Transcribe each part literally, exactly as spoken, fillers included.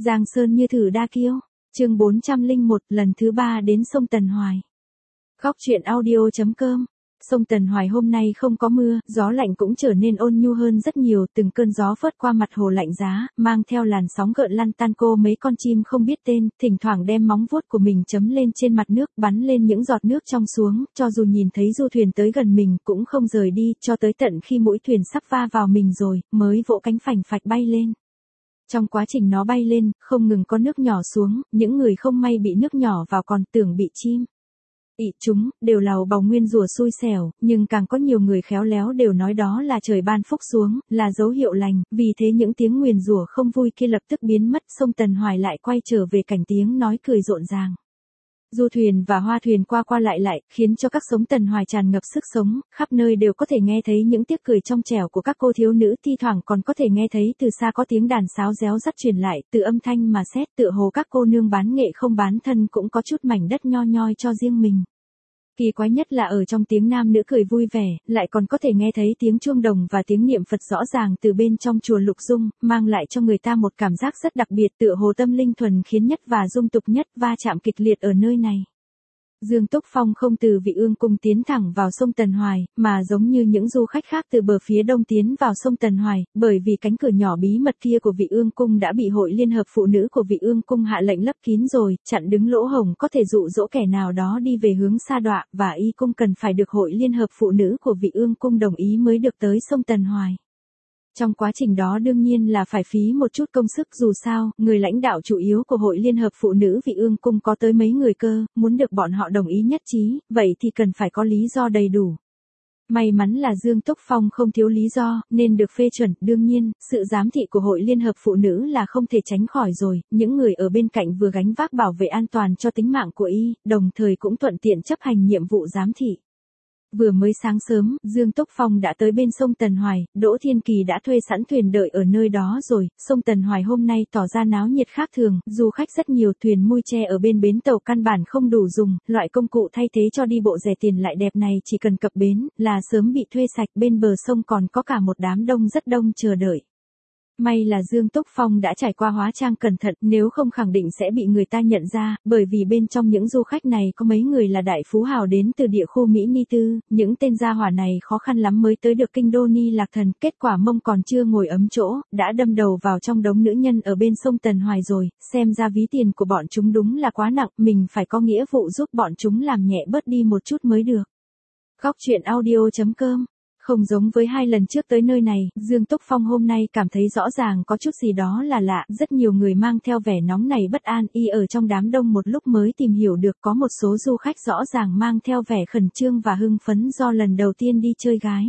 Giang Sơn như thử đa kiêu. Chương bốn trăm lẻ một, lần thứ ba đến sông Tần Hoài. Góc truyện audio chấm com. Sông Tần Hoài hôm nay không có mưa, gió lạnh cũng trở nên ôn nhu hơn rất nhiều, từng cơn gió phớt qua mặt hồ lạnh giá, mang theo làn sóng gợn lăn tan cô mấy con chim không biết tên, thỉnh thoảng đem móng vuốt của mình chấm lên trên mặt nước, bắn lên những giọt nước trong xuống, cho dù nhìn thấy du thuyền tới gần mình cũng không rời đi, cho tới tận khi mũi thuyền sắp va vào mình rồi, mới vỗ cánh phành phạch bay lên. Trong quá trình nó bay lên, không ngừng có nước nhỏ xuống, những người không may bị nước nhỏ vào còn tưởng bị chim ị chúng, đều lào bào nguyên rủa xui xẻo, nhưng càng có nhiều người khéo léo đều nói đó là trời ban phúc xuống, là dấu hiệu lành, vì thế những tiếng nguyền rủa không vui kia lập tức biến mất, sông Tần Hoài lại quay trở về cảnh tiếng nói cười rộn ràng. Du thuyền và hoa thuyền qua qua lại lại, khiến cho các sông Tần Hoài tràn ngập sức sống, khắp nơi đều có thể nghe thấy những tiếng cười trong trẻo của các cô thiếu nữ, thi thoảng còn có thể nghe thấy từ xa có tiếng đàn sáo réo rắt truyền lại, từ âm thanh mà xét tựa hồ các cô nương bán nghệ không bán thân cũng có chút mảnh đất nho nhoi cho riêng mình. Kỳ quái nhất là ở trong tiếng nam nữ cười vui vẻ, lại còn có thể nghe thấy tiếng chuông đồng và tiếng niệm Phật rõ ràng từ bên trong chùa Lục Dung, mang lại cho người ta một cảm giác rất đặc biệt, tựa hồ tâm linh thuần khiến nhất và dung tục nhất va chạm kịch liệt ở nơi này. Dương Túc Phong không từ Vị Ương Cung tiến thẳng vào sông Tần Hoài, mà giống như những du khách khác từ bờ phía đông tiến vào sông Tần Hoài, bởi vì cánh cửa nhỏ bí mật kia của Vị Ương Cung đã bị Hội Liên Hợp Phụ Nữ của Vị Ương Cung hạ lệnh lấp kín rồi, chặn đứng lỗ hổng có thể dụ dỗ kẻ nào đó đi về hướng sa đọa, và y cung cần phải được Hội Liên Hợp Phụ Nữ của Vị Ương Cung đồng ý mới được tới sông Tần Hoài. Trong quá trình đó đương nhiên là phải phí một chút công sức, dù sao, người lãnh đạo chủ yếu của Hội Liên Hợp Phụ Nữ Vị Ương Cung có tới mấy người cơ, muốn được bọn họ đồng ý nhất trí, vậy thì cần phải có lý do đầy đủ. May mắn là Dương Túc Phong không thiếu lý do, nên được phê chuẩn, đương nhiên, sự giám thị của Hội Liên Hợp Phụ Nữ là không thể tránh khỏi rồi, những người ở bên cạnh vừa gánh vác bảo vệ an toàn cho tính mạng của y, đồng thời cũng thuận tiện chấp hành nhiệm vụ giám thị. Vừa mới sáng sớm, Dương Túc Phong đã tới bên sông Tần Hoài, Đỗ Thiên Kỳ đã thuê sẵn thuyền đợi ở nơi đó rồi, sông Tần Hoài hôm nay tỏ ra náo nhiệt khác thường, du khách rất nhiều, thuyền mui tre ở bên bến tàu căn bản không đủ dùng, loại công cụ thay thế cho đi bộ rẻ tiền lại đẹp này chỉ cần cập bến, là sớm bị thuê sạch, bên bờ sông còn có cả một đám đông rất đông chờ đợi. May là Dương Túc Phong đã trải qua hóa trang cẩn thận, nếu không khẳng định sẽ bị người ta nhận ra, bởi vì bên trong những du khách này có mấy người là đại phú hào đến từ địa khu Mỹ Ni Tư, những tên gia hỏa này khó khăn lắm mới tới được kinh đô Ni Lạc Thần, kết quả mông còn chưa ngồi ấm chỗ, đã đâm đầu vào trong đống nữ nhân ở bên sông Tần Hoài rồi, xem ra ví tiền của bọn chúng đúng là quá nặng, mình phải có nghĩa vụ giúp bọn chúng làm nhẹ bớt đi một chút mới được. Góc truyện audio chấm com. Không giống với hai lần trước tới nơi này, Dương Túc Phong hôm nay cảm thấy rõ ràng có chút gì đó là lạ, rất nhiều người mang theo vẻ nóng này bất an, y ở trong đám đông một lúc mới tìm hiểu được có một số du khách rõ ràng mang theo vẻ khẩn trương và hưng phấn do lần đầu tiên đi chơi gái.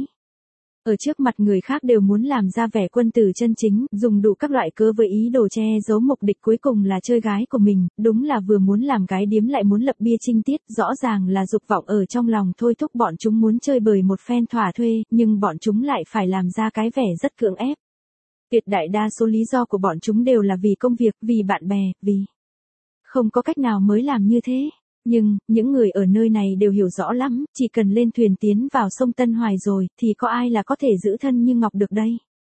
Ở trước mặt người khác đều muốn làm ra vẻ quân tử chân chính, dùng đủ các loại cớ với ý đồ che giấu mục đích cuối cùng là chơi gái của mình, đúng là vừa muốn làm gái điếm lại muốn lập bia trinh tiết, rõ ràng là dục vọng ở trong lòng thôi thúc bọn chúng muốn chơi bời một phen thỏa thuê, nhưng bọn chúng lại phải làm ra cái vẻ rất cưỡng ép. Tuyệt đại đa số lý do của bọn chúng đều là vì công việc, vì bạn bè, vì không có cách nào mới làm như thế. Nhưng, những người ở nơi này đều hiểu rõ lắm, chỉ cần lên thuyền tiến vào sông Tân Hoài rồi, thì có ai là có thể giữ thân như ngọc được đây.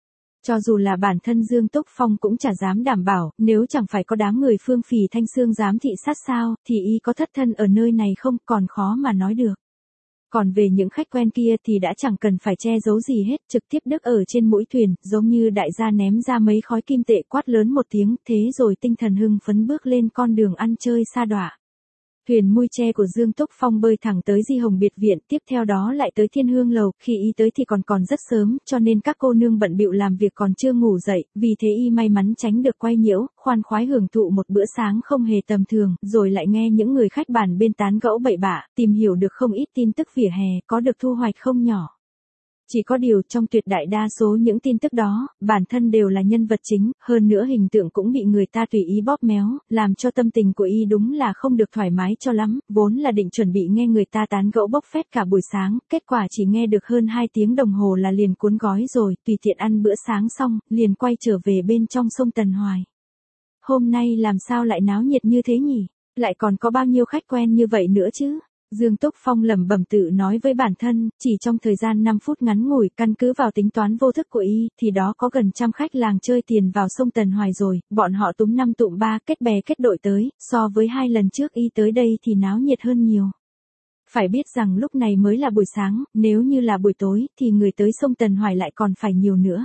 Cho dù là bản thân Dương Túc Phong cũng chả dám đảm bảo, nếu chẳng phải có đám người Phương Phì Thanh Xương giám thị sát sao, thì y có thất thân ở nơi này không, còn khó mà nói được. Còn về những khách quen kia thì đã chẳng cần phải che giấu gì hết, trực tiếp đứng ở trên mũi thuyền, giống như đại gia ném ra mấy khói kim tệ, quát lớn một tiếng, thế rồi tinh thần hưng phấn bước lên con đường ăn chơi sa đọa. Thuyền mui tre của Dương Túc Phong bơi thẳng tới Di Hồng Biệt Viện, tiếp theo đó lại tới Thiên Hương Lầu, khi y tới thì còn còn rất sớm, cho nên các cô nương bận bịu làm việc còn chưa ngủ dậy, vì thế y may mắn tránh được quay nhiễu, khoan khoái hưởng thụ một bữa sáng không hề tầm thường, rồi lại nghe những người khách bàn bên tán gẫu bậy bạ, tìm hiểu được không ít tin tức vỉa hè, có được thu hoạch không nhỏ. Chỉ có điều trong tuyệt đại đa số những tin tức đó, bản thân đều là nhân vật chính, hơn nữa hình tượng cũng bị người ta tùy ý bóp méo, làm cho tâm tình của y đúng là không được thoải mái cho lắm, vốn là định chuẩn bị nghe người ta tán gẫu bốc phét cả buổi sáng, kết quả chỉ nghe được hơn hai tiếng đồng hồ là liền cuốn gói rồi, tùy tiện ăn bữa sáng xong, liền quay trở về bên trong sông Tần Hoài. Hôm nay làm sao lại náo nhiệt như thế nhỉ? Lại còn có bao nhiêu khách quen như vậy nữa chứ? Dương Túc Phong lẩm bẩm tự nói với bản thân, chỉ trong thời gian năm phút ngắn ngủi, căn cứ vào tính toán vô thức của y, thì đó có gần trăm khách làng chơi tiền vào sông Tần Hoài rồi, bọn họ túm năm tụm ba, kết bè kết đội tới, so với hai lần trước y tới đây thì náo nhiệt hơn nhiều. Phải biết rằng lúc này mới là buổi sáng, nếu như là buổi tối, thì người tới sông Tần Hoài lại còn phải nhiều nữa.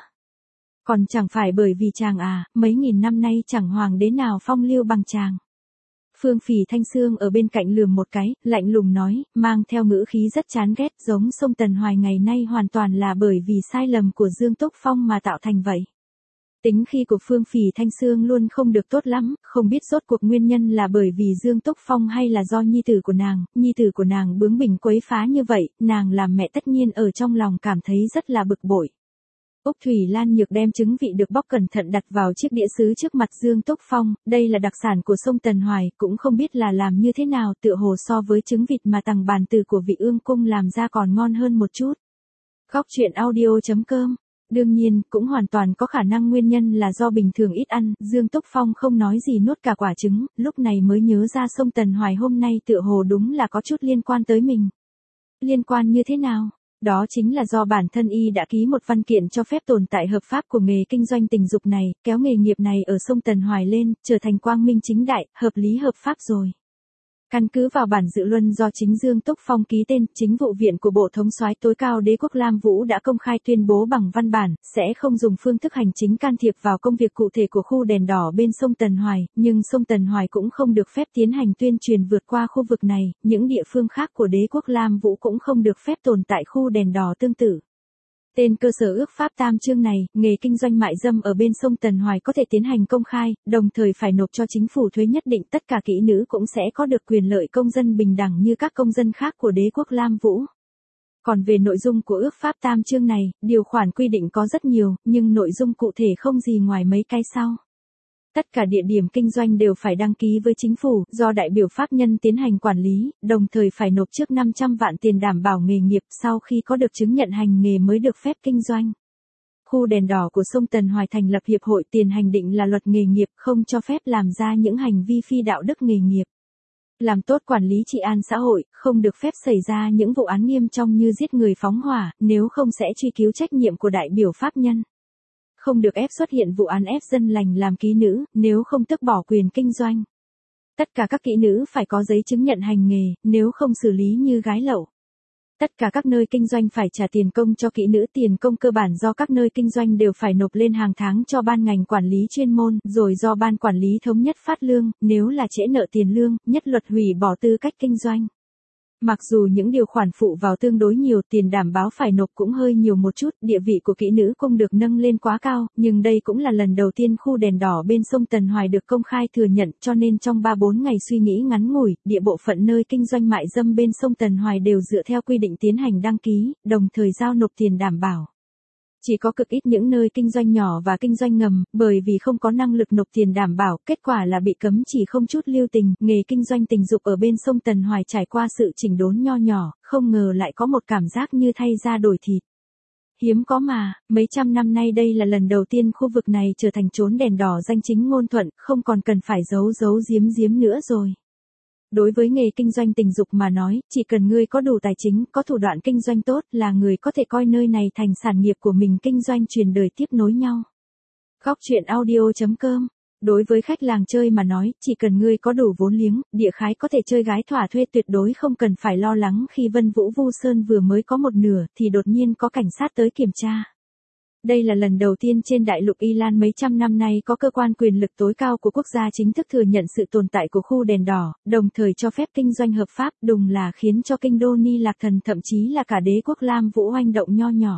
Còn chẳng phải bởi vì chàng à, mấy nghìn năm nay chẳng hoàng đế nào phong lưu bằng chàng. Phương Phỉ Thanh Sương ở bên cạnh lườm một cái, lạnh lùng nói, mang theo ngữ khí rất chán ghét, giống sông Tần Hoài ngày nay hoàn toàn là bởi vì sai lầm của Dương Túc Phong mà tạo thành vậy. Tính khi của Phương Phỉ Thanh Sương luôn không được tốt lắm, không biết rốt cuộc nguyên nhân là bởi vì Dương Túc Phong hay là do nhi tử của nàng, nhi tử của nàng bướng bỉnh quấy phá như vậy, nàng làm mẹ tất nhiên ở trong lòng cảm thấy rất là bực bội. Úc Thủy Lan Nhược đem trứng vị được bóc cẩn thận đặt vào chiếc đĩa sứ trước mặt Dương Túc Phong, đây là đặc sản của sông Tần Hoài, cũng không biết là làm như thế nào, tựa hồ so với trứng vịt mà tầng bàn từ của vị ương cung làm ra còn ngon hơn một chút. Góc truyện audio chấm com. Đương nhiên, cũng hoàn toàn có khả năng nguyên nhân là do bình thường ít ăn, Dương Túc Phong không nói gì nuốt cả quả trứng, lúc này mới nhớ ra sông Tần Hoài hôm nay tựa hồ đúng là có chút liên quan tới mình. Liên quan như thế nào? Đó chính là do bản thân y đã ký một văn kiện cho phép tồn tại hợp pháp của nghề kinh doanh tình dục này, kéo nghề nghiệp này ở sông Tần Hoài lên, trở thành quang minh chính đại, hợp lý hợp pháp rồi. Căn cứ vào bản dự luân do chính Dương Túc Phong ký tên, chính vụ viện của Bộ Thống soái tối cao Đế quốc Lam Vũ đã công khai tuyên bố bằng văn bản, sẽ không dùng phương thức hành chính can thiệp vào công việc cụ thể của khu đèn đỏ bên sông Tần Hoài, nhưng sông Tần Hoài cũng không được phép tiến hành tuyên truyền vượt qua khu vực này, những địa phương khác của Đế quốc Lam Vũ cũng không được phép tồn tại khu đèn đỏ tương tự. Tên cơ sở ước pháp tam chương này, nghề kinh doanh mại dâm ở bên sông Tần Hoài có thể tiến hành công khai, đồng thời phải nộp cho chính phủ thuế nhất định, tất cả kỹ nữ cũng sẽ có được quyền lợi công dân bình đẳng như các công dân khác của Đế quốc Lam Vũ. Còn về nội dung của ước pháp tam chương này, điều khoản quy định có rất nhiều, nhưng nội dung cụ thể không gì ngoài mấy cái sau. Tất cả địa điểm kinh doanh đều phải đăng ký với chính phủ, do đại biểu pháp nhân tiến hành quản lý, đồng thời phải nộp trước năm trăm vạn tiền đảm bảo nghề nghiệp, sau khi có được chứng nhận hành nghề mới được phép kinh doanh. Khu đèn đỏ của sông Tần Hoài thành lập hiệp hội tiền hành định là luật nghề nghiệp, không cho phép làm ra những hành vi phi đạo đức nghề nghiệp. Làm tốt quản lý trị an xã hội, không được phép xảy ra những vụ án nghiêm trọng như giết người phóng hỏa, nếu không sẽ truy cứu trách nhiệm của đại biểu pháp nhân. Không được ép xuất hiện vụ án ép dân lành làm kỹ nữ, nếu không tước bỏ quyền kinh doanh. Tất cả các kỹ nữ phải có giấy chứng nhận hành nghề, nếu không xử lý như gái lậu. Tất cả các nơi kinh doanh phải trả tiền công cho kỹ nữ, tiền công cơ bản do các nơi kinh doanh đều phải nộp lên hàng tháng cho ban ngành quản lý chuyên môn, rồi do ban quản lý thống nhất phát lương, nếu là trễ nợ tiền lương, nhất luật hủy bỏ tư cách kinh doanh. Mặc dù những điều khoản phụ vào tương đối nhiều, tiền đảm bảo phải nộp cũng hơi nhiều một chút, địa vị của kỹ nữ không được nâng lên quá cao, nhưng đây cũng là lần đầu tiên khu đèn đỏ bên sông Tần Hoài được công khai thừa nhận, cho nên trong ba bốn ngày suy nghĩ ngắn ngủi, địa bộ phận nơi kinh doanh mại dâm bên sông Tần Hoài đều dựa theo quy định tiến hành đăng ký, đồng thời giao nộp tiền đảm bảo. Chỉ có cực ít những nơi kinh doanh nhỏ và kinh doanh ngầm, bởi vì không có năng lực nộp tiền đảm bảo, kết quả là bị cấm chỉ không chút lưu tình, nghề kinh doanh tình dục ở bên sông Tần Hoài trải qua sự chỉnh đốn nho nhỏ, không ngờ lại có một cảm giác như thay da đổi thịt. Hiếm có mà, mấy trăm năm nay đây là lần đầu tiên khu vực này trở thành chốn đèn đỏ danh chính ngôn thuận, không còn cần phải giấu giấu giếm giếm nữa rồi. Đối với nghề kinh doanh tình dục mà nói, chỉ cần ngươi có đủ tài chính, có thủ đoạn kinh doanh tốt là người có thể coi nơi này thành sản nghiệp của mình, kinh doanh truyền đời tiếp nối nhau. Góc truyện audio chấm com. Đối với khách làng chơi mà nói, chỉ cần ngươi có đủ vốn liếng, địa khái có thể chơi gái thỏa thuê, tuyệt đối không cần phải lo lắng khi Vân Vũ Vu Sơn vừa mới có một nửa thì đột nhiên có cảnh sát tới kiểm tra. Đây là lần đầu tiên trên đại lục Y Lan mấy trăm năm nay có cơ quan quyền lực tối cao của quốc gia chính thức thừa nhận sự tồn tại của khu đèn đỏ, đồng thời cho phép kinh doanh hợp pháp, đùng là khiến cho kinh đô Ni Lạc Thần thậm chí là cả Đế quốc Lam Vũ oanh động nho nhỏ.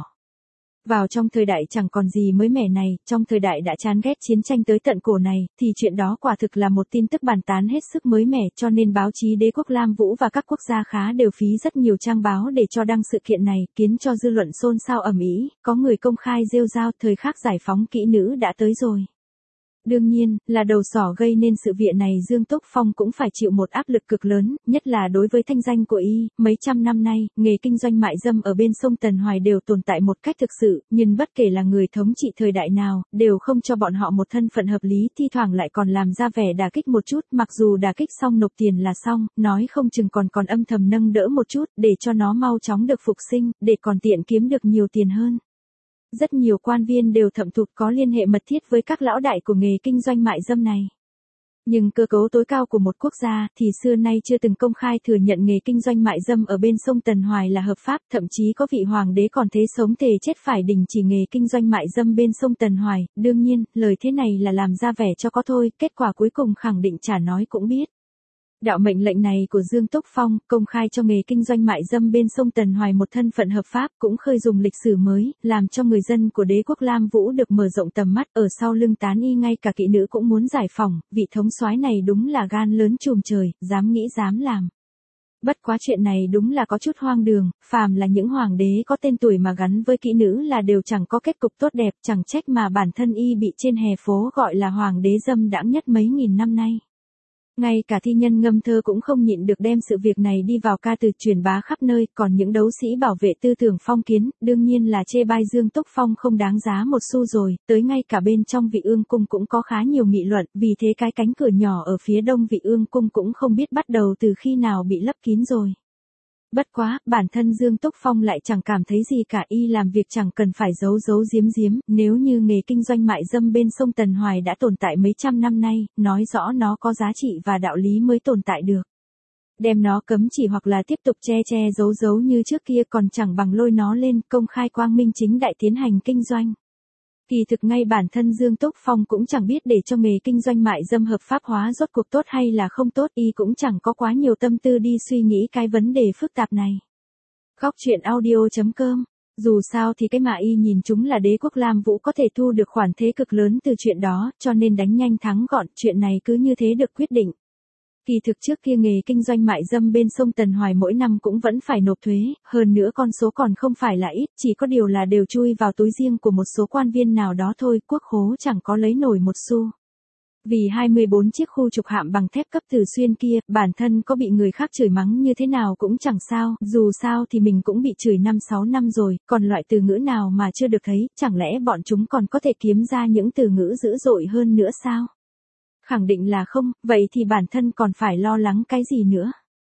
Vào trong thời đại chẳng còn gì mới mẻ này, trong thời đại đã chán ghét chiến tranh tới tận cổ này, thì chuyện đó quả thực là một tin tức bàn tán hết sức mới mẻ, cho nên báo chí Đế quốc Lam Vũ và các quốc gia khá đều phí rất nhiều trang báo để cho đăng sự kiện này, khiến cho dư luận xôn xao ầm ĩ, có người công khai rêu rao thời khắc giải phóng kỹ nữ đã tới rồi. Đương nhiên, là đầu sỏ gây nên sự việc này Dương Túc Phong cũng phải chịu một áp lực cực lớn, nhất là đối với thanh danh của y, mấy trăm năm nay, nghề kinh doanh mại dâm ở bên sông Tần Hoài đều tồn tại một cách thực sự, nhưng bất kể là người thống trị thời đại nào, đều không cho bọn họ một thân phận hợp lý, thi thoảng lại còn làm ra vẻ đả kích một chút, mặc dù đả kích xong nộp tiền là xong, nói không chừng còn còn âm thầm nâng đỡ một chút, để cho nó mau chóng được phục sinh, để còn tiện kiếm được nhiều tiền hơn. Rất nhiều quan viên đều thậm thụt có liên hệ mật thiết với các lão đại của nghề kinh doanh mại dâm này. Nhưng cơ cấu tối cao của một quốc gia thì xưa nay chưa từng công khai thừa nhận nghề kinh doanh mại dâm ở bên sông Tần Hoài là hợp pháp, thậm chí có vị hoàng đế còn thế sống thề chết phải đình chỉ nghề kinh doanh mại dâm bên sông Tần Hoài. Đương nhiên, lời thế này là làm ra vẻ cho có thôi, kết quả cuối cùng khẳng định chả nói cũng biết. Đạo mệnh lệnh này của Dương Túc Phong, công khai cho nghề kinh doanh mại dâm bên sông Tần Hoài một thân phận hợp pháp, cũng khơi dùng lịch sử mới, làm cho người dân của đế quốc Lam Vũ được mở rộng tầm mắt, ở sau lưng tán y ngay cả kỵ nữ cũng muốn giải phỏng, vị thống soái này đúng là gan lớn trùm trời, dám nghĩ dám làm. Bất quá chuyện này đúng là có chút hoang đường, phàm là những hoàng đế có tên tuổi mà gắn với kỹ nữ là đều chẳng có kết cục tốt đẹp, chẳng trách mà bản thân y bị trên hè phố gọi là hoàng đế dâm đãng nhất mấy nghìn năm nay. Ngay cả thi nhân ngâm thơ cũng không nhịn được đem sự việc này đi vào ca từ truyền bá khắp nơi, còn những đấu sĩ bảo vệ tư tưởng phong kiến, đương nhiên là chê bai Dương Túc Phong không đáng giá một xu rồi, tới ngay cả bên trong Vị Ương Cung cũng có khá nhiều nghị luận, vì thế cái cánh cửa nhỏ ở phía đông Vị Ương Cung cũng không biết bắt đầu từ khi nào bị lấp kín rồi. Bất quá, bản thân Dương Túc Phong lại chẳng cảm thấy gì cả, y làm việc chẳng cần phải giấu giấu giếm giếm, nếu như nghề kinh doanh mại dâm bên sông Tần Hoài đã tồn tại mấy trăm năm nay, nói rõ nó có giá trị và đạo lý mới tồn tại được. Đem nó cấm chỉ hoặc là tiếp tục che che giấu giấu như trước kia còn chẳng bằng lôi nó lên, công khai quang minh chính đại tiến hành kinh doanh. Kỳ thực ngay bản thân Dương Túc Phong cũng chẳng biết để cho nghề kinh doanh mại dâm hợp pháp hóa rốt cuộc tốt hay là không tốt, y cũng chẳng có quá nhiều tâm tư đi suy nghĩ cái vấn đề phức tạp này. Góc truyện audio chấm com. Dù sao thì cái mà y nhìn chúng là đế quốc Lam Vũ có thể thu được khoản thế cực lớn từ chuyện đó, cho nên đánh nhanh thắng gọn, chuyện này cứ như thế được quyết định. Kỳ thực trước kia nghề kinh doanh mại dâm bên sông Tần Hoài mỗi năm cũng vẫn phải nộp thuế, hơn nữa con số còn không phải là ít, chỉ có điều là đều chui vào túi riêng của một số quan viên nào đó thôi, quốc khố chẳng có lấy nổi một xu. Vì hai mươi bốn chiếc khu trục hạm bằng thép cấp Từ Xuyên kia, bản thân có bị người khác chửi mắng như thế nào cũng chẳng sao, dù sao thì mình cũng bị chửi năm sáu năm rồi, còn loại từ ngữ nào mà chưa được thấy, chẳng lẽ bọn chúng còn có thể kiếm ra những từ ngữ dữ dội hơn nữa sao? Khẳng định là không, vậy thì bản thân còn phải lo lắng cái gì nữa.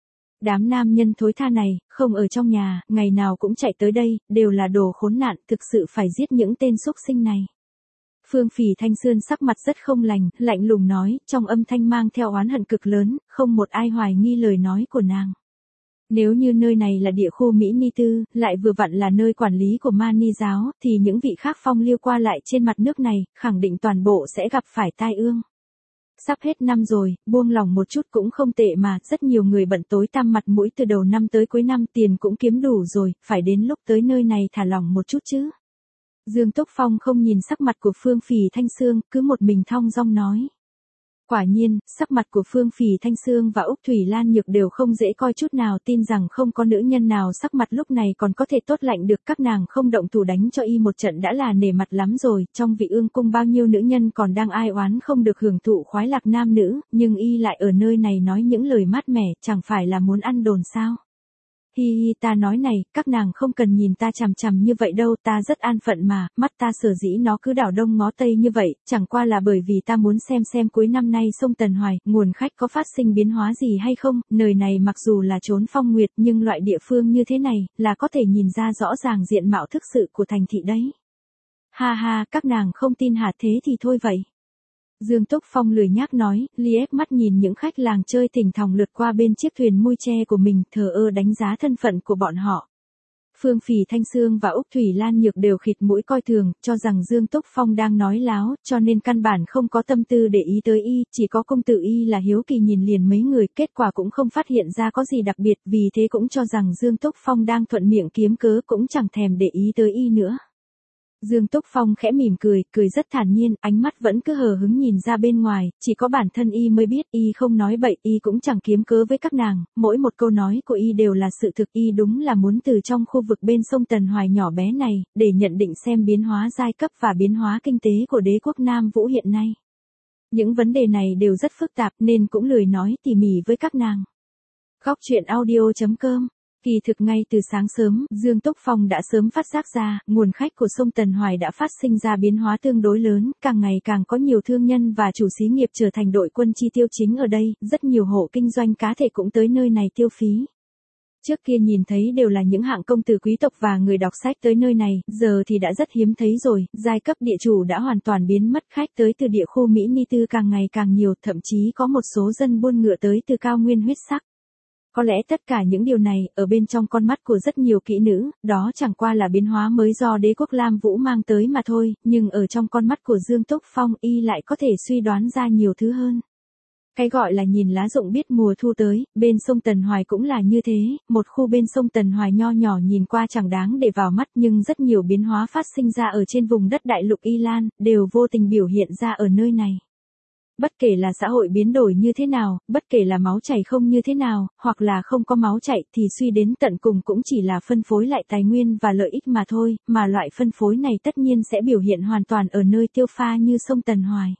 Đám nam nhân thối tha này, không ở trong nhà, ngày nào cũng chạy tới đây, đều là đồ khốn nạn, thực sự phải giết những tên xúc sinh này. Phương Phỉ Thanh Sương sắc mặt rất không lành, lạnh lùng nói, trong âm thanh mang theo oán hận cực lớn, không một ai hoài nghi lời nói của nàng. Nếu như nơi này là địa khu Mỹ Ni Tư, lại vừa vặn là nơi quản lý của Ma Ni giáo, thì những vị khác phong liêu qua lại trên mặt nước này, khẳng định toàn bộ sẽ gặp phải tai ương. Sắp hết năm rồi, buông lòng một chút cũng không tệ mà, rất nhiều người bận tối tăm mặt mũi từ đầu năm tới cuối năm, tiền cũng kiếm đủ rồi, phải đến lúc tới nơi này thả lỏng một chút chứ. Dương Túc Phong không nhìn sắc mặt của Phương Phỉ Thanh Sương, cứ một mình thong dong nói. Quả nhiên, sắc mặt của Phương Phỉ Thanh Sương và Úc Thủy Lan Nhược đều không dễ coi chút nào, tin rằng không có nữ nhân nào sắc mặt lúc này còn có thể tốt lạnh được, các nàng không động thủ đánh cho y một trận đã là nể mặt lắm rồi, trong Vị Ương Cung bao nhiêu nữ nhân còn đang ai oán không được hưởng thụ khoái lạc nam nữ, nhưng y lại ở nơi này nói những lời mát mẻ, chẳng phải là muốn ăn đồn sao. Hi hi, ta nói này, các nàng không cần nhìn ta chằm chằm như vậy đâu, ta rất an phận mà, mắt ta sở dĩ nó cứ đảo đông ngó tây như vậy, chẳng qua là bởi vì ta muốn xem xem cuối năm nay sông Tần Hoài, nguồn khách có phát sinh biến hóa gì hay không, nơi này mặc dù là trốn phong nguyệt nhưng loại địa phương như thế này, là có thể nhìn ra rõ ràng diện mạo thực sự của thành thị đấy. Ha ha, các nàng không tin hả, thế thì thôi vậy. Dương Túc Phong lười nhác nói, liếc mắt nhìn những khách làng chơi thỉnh thoảng lượt qua bên chiếc thuyền mui tre của mình, thờ ơ đánh giá thân phận của bọn họ. Phương Phỉ Thanh Sương và Úc Thủy Lan Nhược đều khịt mũi coi thường, cho rằng Dương Túc Phong đang nói láo, cho nên căn bản không có tâm tư để ý tới y, chỉ có công tử y là hiếu kỳ nhìn liền mấy người, kết quả cũng không phát hiện ra có gì đặc biệt, vì thế cũng cho rằng Dương Túc Phong đang thuận miệng kiếm cớ, cũng chẳng thèm để ý tới y nữa. Dương Túc Phong khẽ mỉm cười, cười rất thản nhiên, ánh mắt vẫn cứ hờ hững nhìn ra bên ngoài, chỉ có bản thân y mới biết, y không nói bậy, y cũng chẳng kiếm cớ với các nàng, mỗi một câu nói của y đều là sự thực, y đúng là muốn từ trong khu vực bên sông Tần Hoài nhỏ bé này, để nhận định xem biến hóa giai cấp và biến hóa kinh tế của đế quốc Nam Vũ hiện nay. Những vấn đề này đều rất phức tạp nên cũng lười nói tỉ mỉ với các nàng. Góc truyện audio.com. Kỳ thực ngay từ sáng sớm, Dương Túc Phong đã sớm phát giác ra, nguồn khách của sông Tần Hoài đã phát sinh ra biến hóa tương đối lớn, càng ngày càng có nhiều thương nhân và chủ xí nghiệp trở thành đội quân chi tiêu chính ở đây, rất nhiều hộ kinh doanh cá thể cũng tới nơi này tiêu phí. Trước kia nhìn thấy đều là những hạng công tử quý tộc và người đọc sách tới nơi này, giờ thì đã rất hiếm thấy rồi, giai cấp địa chủ đã hoàn toàn biến mất, khách tới từ địa khu Mỹ Ni Tư càng ngày càng nhiều, thậm chí có một số dân buôn ngựa tới từ cao nguyên huyết sắc. Có lẽ tất cả những điều này, ở bên trong con mắt của rất nhiều kỹ nữ, đó chẳng qua là biến hóa mới do đế quốc Lam Vũ mang tới mà thôi, nhưng ở trong con mắt của Dương Túc Phong y lại có thể suy đoán ra nhiều thứ hơn. Cái gọi là nhìn lá rụng biết mùa thu tới, bên sông Tần Hoài cũng là như thế, một khu bên sông Tần Hoài nho nhỏ nhìn qua chẳng đáng để vào mắt nhưng rất nhiều biến hóa phát sinh ra ở trên vùng đất đại lục Y Lan, đều vô tình biểu hiện ra ở nơi này. Bất kể là xã hội biến đổi như thế nào, bất kể là máu chảy không như thế nào, hoặc là không có máu chảy thì suy đến tận cùng cũng chỉ là phân phối lại tài nguyên và lợi ích mà thôi, mà loại phân phối này tất nhiên sẽ biểu hiện hoàn toàn ở nơi tiêu pha như sông Tần Hoài.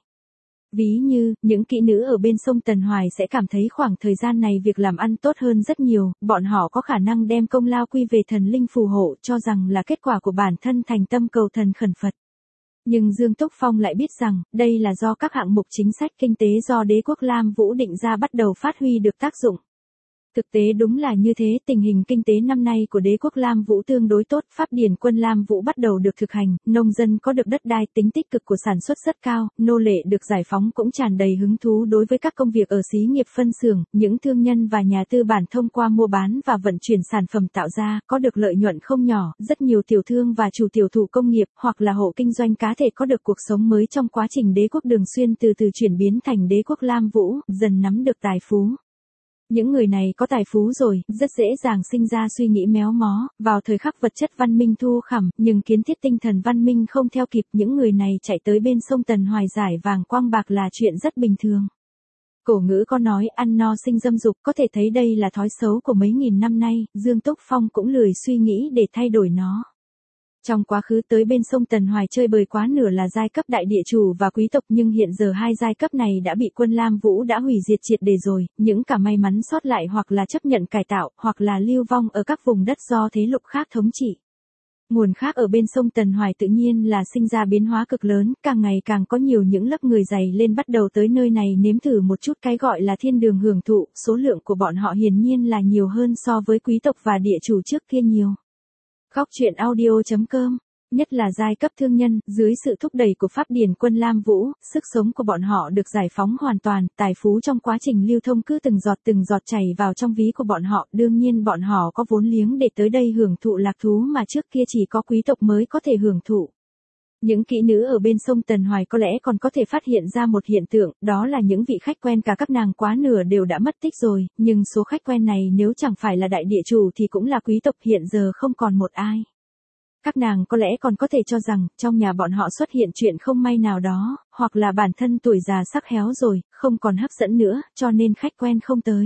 Ví như, những kỹ nữ ở bên sông Tần Hoài sẽ cảm thấy khoảng thời gian này việc làm ăn tốt hơn rất nhiều, bọn họ có khả năng đem công lao quy về thần linh phù hộ cho rằng là kết quả của bản thân thành tâm cầu thần khẩn Phật. Nhưng Dương Túc Phong lại biết rằng, đây là do các hạng mục chính sách kinh tế do đế quốc Lam Vũ định ra bắt đầu phát huy được tác dụng. Thực tế đúng là như thế, tình hình kinh tế năm nay của đế quốc Lam Vũ tương đối tốt, pháp điển quân Lam Vũ bắt đầu được thực hành, nông dân có được đất đai, tính tích cực của sản xuất rất cao, nô lệ được giải phóng cũng tràn đầy hứng thú đối với các công việc ở xí nghiệp phân xưởng, những thương nhân và nhà tư bản thông qua mua bán và vận chuyển sản phẩm tạo ra, có được lợi nhuận không nhỏ, rất nhiều tiểu thương và chủ tiểu thủ công nghiệp, hoặc là hộ kinh doanh cá thể có được cuộc sống mới trong quá trình đế quốc Đường Xuyên từ từ chuyển biến thành đế quốc Lam Vũ, dần nắm được tài phú. Những người này có tài phú rồi, rất dễ dàng sinh ra suy nghĩ méo mó, vào thời khắc vật chất văn minh thu khẩm, nhưng kiến thiết tinh thần văn minh không theo kịp, những người này chạy tới bên sông Tần Hoài giải vàng quang bạc là chuyện rất bình thường. Cổ ngữ có nói ăn no sinh dâm dục, có thể thấy đây là thói xấu của mấy nghìn năm nay, Dương Túc Phong cũng lười suy nghĩ để thay đổi nó. Trong quá khứ tới bên sông Tần Hoài chơi bời quá nửa là giai cấp đại địa chủ và quý tộc, nhưng hiện giờ hai giai cấp này đã bị quân Lam Vũ đã hủy diệt triệt để rồi, những cả may mắn sót lại hoặc là chấp nhận cải tạo, hoặc là lưu vong ở các vùng đất do thế lực khác thống trị. Nguồn khác ở bên sông Tần Hoài tự nhiên là sinh ra biến hóa cực lớn, càng ngày càng có nhiều những lớp người dày lên bắt đầu tới nơi này nếm thử một chút cái gọi là thiên đường hưởng thụ, số lượng của bọn họ hiển nhiên là nhiều hơn so với quý tộc và địa chủ trước kia nhiều. Góc truyện audio.com. Nhất là giai cấp thương nhân, dưới sự thúc đẩy của pháp điển quân Lam Vũ, sức sống của bọn họ được giải phóng hoàn toàn, tài phú trong quá trình lưu thông cứ từng giọt từng giọt chảy vào trong ví của bọn họ, đương nhiên bọn họ có vốn liếng để tới đây hưởng thụ lạc thú mà trước kia chỉ có quý tộc mới có thể hưởng thụ. Những kỹ nữ ở bên sông Tần Hoài có lẽ còn có thể phát hiện ra một hiện tượng, đó là những vị khách quen cả các nàng quá nửa đều đã mất tích rồi, nhưng số khách quen này nếu chẳng phải là đại địa chủ thì cũng là quý tộc, hiện giờ không còn một ai. Các nàng có lẽ còn có thể cho rằng, trong nhà bọn họ xuất hiện chuyện không may nào đó, hoặc là bản thân tuổi già sắc héo rồi, không còn hấp dẫn nữa, cho nên khách quen không tới.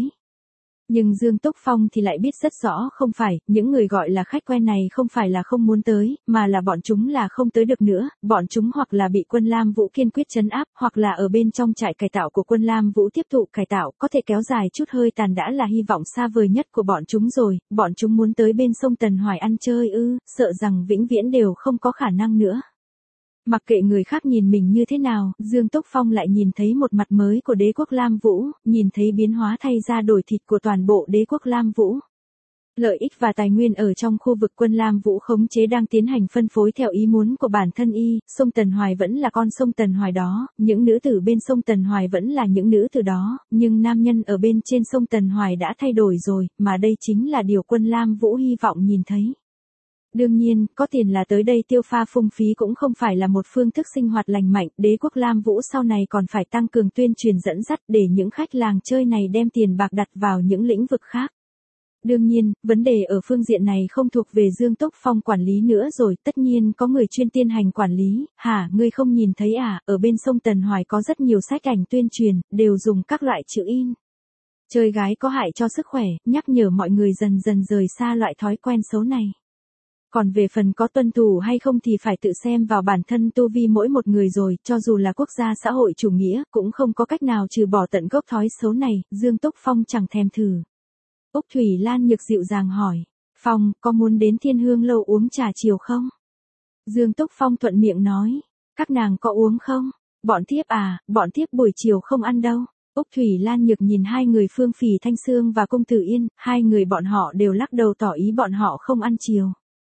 Nhưng Dương Túc Phong thì lại biết rất rõ không phải, những người gọi là khách quen này không phải là không muốn tới, mà là bọn chúng là không tới được nữa, bọn chúng hoặc là bị quân Lam Vũ kiên quyết trấn áp, hoặc là ở bên trong trại cải tạo của quân Lam Vũ tiếp tục cải tạo, có thể kéo dài chút hơi tàn đã là hy vọng xa vời nhất của bọn chúng rồi, bọn chúng muốn tới bên sông Tần Hoài ăn chơi ư, sợ rằng vĩnh viễn đều không có khả năng nữa. Mặc kệ người khác nhìn mình như thế nào, Dương Túc Phong lại nhìn thấy một mặt mới của đế quốc Lam Vũ, nhìn thấy biến hóa thay ra đổi thịt của toàn bộ đế quốc Lam Vũ. Lợi ích và tài nguyên ở trong khu vực quân Lam Vũ khống chế đang tiến hành phân phối theo ý muốn của bản thân y, sông Tần Hoài vẫn là con sông Tần Hoài đó, những nữ tử bên sông Tần Hoài vẫn là những nữ tử đó, nhưng nam nhân ở bên trên sông Tần Hoài đã thay đổi rồi, mà đây chính là điều quân Lam Vũ hy vọng nhìn thấy. Đương nhiên, có tiền là tới đây tiêu pha phung phí cũng không phải là một phương thức sinh hoạt lành mạnh, đế quốc Lam Vũ sau này còn phải tăng cường tuyên truyền dẫn dắt để những khách làng chơi này đem tiền bạc đặt vào những lĩnh vực khác. Đương nhiên, vấn đề ở phương diện này không thuộc về Dương Túc Phong quản lý nữa rồi, tất nhiên có người chuyên tiên hành quản lý, hả, ngươi không nhìn thấy à, ở bên sông Tần Hoài có rất nhiều sách ảnh tuyên truyền, đều dùng các loại chữ in. Chơi gái có hại cho sức khỏe, nhắc nhở mọi người dần dần rời xa loại thói quen xấu này. Còn về phần có tuân thủ hay không thì phải tự xem vào bản thân tu vi mỗi một người rồi, cho dù là quốc gia xã hội chủ nghĩa, cũng không có cách nào trừ bỏ tận gốc thói xấu này, Dương Túc Phong chẳng thèm thử. Úc Thủy Lan Nhược dịu dàng hỏi, Phong, có muốn đến Thiên Hương Lâu uống trà chiều không? Dương Túc Phong thuận miệng nói, các nàng có uống không? Bọn thiếp à, bọn thiếp buổi chiều không ăn đâu. Úc Thủy Lan Nhược nhìn hai người Phương Phì Thanh Sương và Cung Tử Yên, hai người bọn họ đều lắc đầu tỏ ý bọn họ không ăn chiều.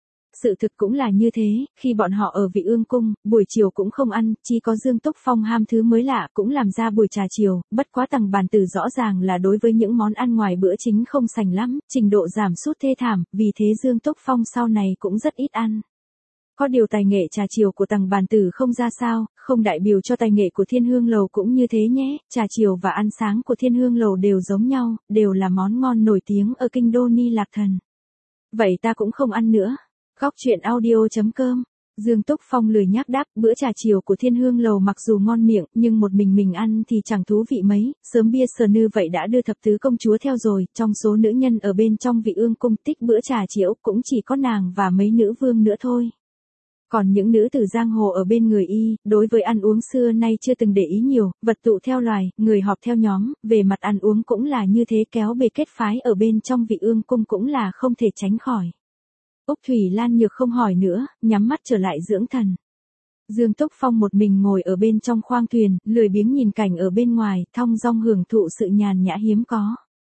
Sự thực cũng là như thế, khi bọn họ ở Vị Ương Cung, buổi chiều cũng không ăn, chỉ có Dương Túc Phong ham thứ mới lạ cũng làm ra buổi trà chiều, bất quá Tằng Bàn Tử rõ ràng là đối với những món ăn ngoài bữa chính không sành lắm, trình độ giảm sút thê thảm, vì thế Dương Túc Phong sau này cũng rất ít ăn. Có điều tài nghệ trà chiều của Tằng Bàn Tử không ra sao, không đại biểu cho tài nghệ của Thiên Hương Lầu cũng như thế nhé, trà chiều và ăn sáng của Thiên Hương Lầu đều giống nhau, đều là món ngon nổi tiếng ở kinh đô Ni Lạc Thần. Vậy ta cũng không ăn nữa. Góc truyện audio.com Dương Túc Phong lười nhác đáp, bữa trà chiều của Thiên Hương Lầu mặc dù ngon miệng, nhưng một mình mình ăn thì chẳng thú vị mấy, sớm bia sờ nư vậy đã đưa thập tứ công chúa theo rồi, trong số nữ nhân ở bên trong Vị Ương Cung tích bữa trà chiều cũng chỉ có nàng và mấy nữ vương nữa thôi. Còn những nữ tử giang hồ ở bên người y, đối với ăn uống xưa nay chưa từng để ý nhiều, vật tụ theo loài, người họp theo nhóm, về mặt ăn uống cũng là như thế, kéo bề kết phái ở bên trong Vị Ương Cung cũng là không thể tránh khỏi. Úc Thủy Lan Nhược không hỏi nữa, nhắm mắt trở lại dưỡng thần. Dương Túc Phong một mình ngồi ở bên trong khoang thuyền, lười biếng nhìn cảnh ở bên ngoài, thong dong hưởng thụ sự nhàn nhã hiếm có.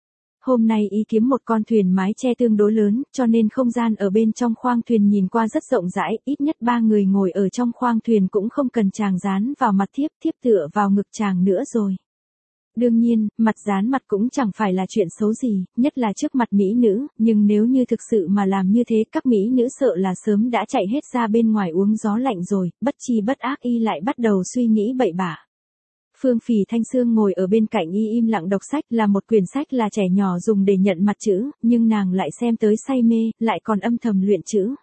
Hôm nay y kiếm một con thuyền mái che tương đối lớn, cho nên không gian ở bên trong khoang thuyền nhìn qua rất rộng rãi, ít nhất ba người ngồi ở trong khoang thuyền cũng không cần chàng dán vào mặt thiếp, thiếp tựa vào ngực chàng nữa rồi. Đương nhiên, mặt dán mặt cũng chẳng phải là chuyện xấu gì, nhất là trước mặt mỹ nữ, nhưng nếu như thực sự mà làm như thế các mỹ nữ sợ là sớm đã chạy hết ra bên ngoài uống gió lạnh rồi, bất chi bất ác y lại bắt đầu suy nghĩ bậy bạ. Phương Phì Thanh Sương ngồi ở bên cạnh y im lặng đọc sách, là một quyển sách là trẻ nhỏ dùng để nhận mặt chữ, nhưng nàng lại xem tới say mê, lại còn âm thầm luyện chữ.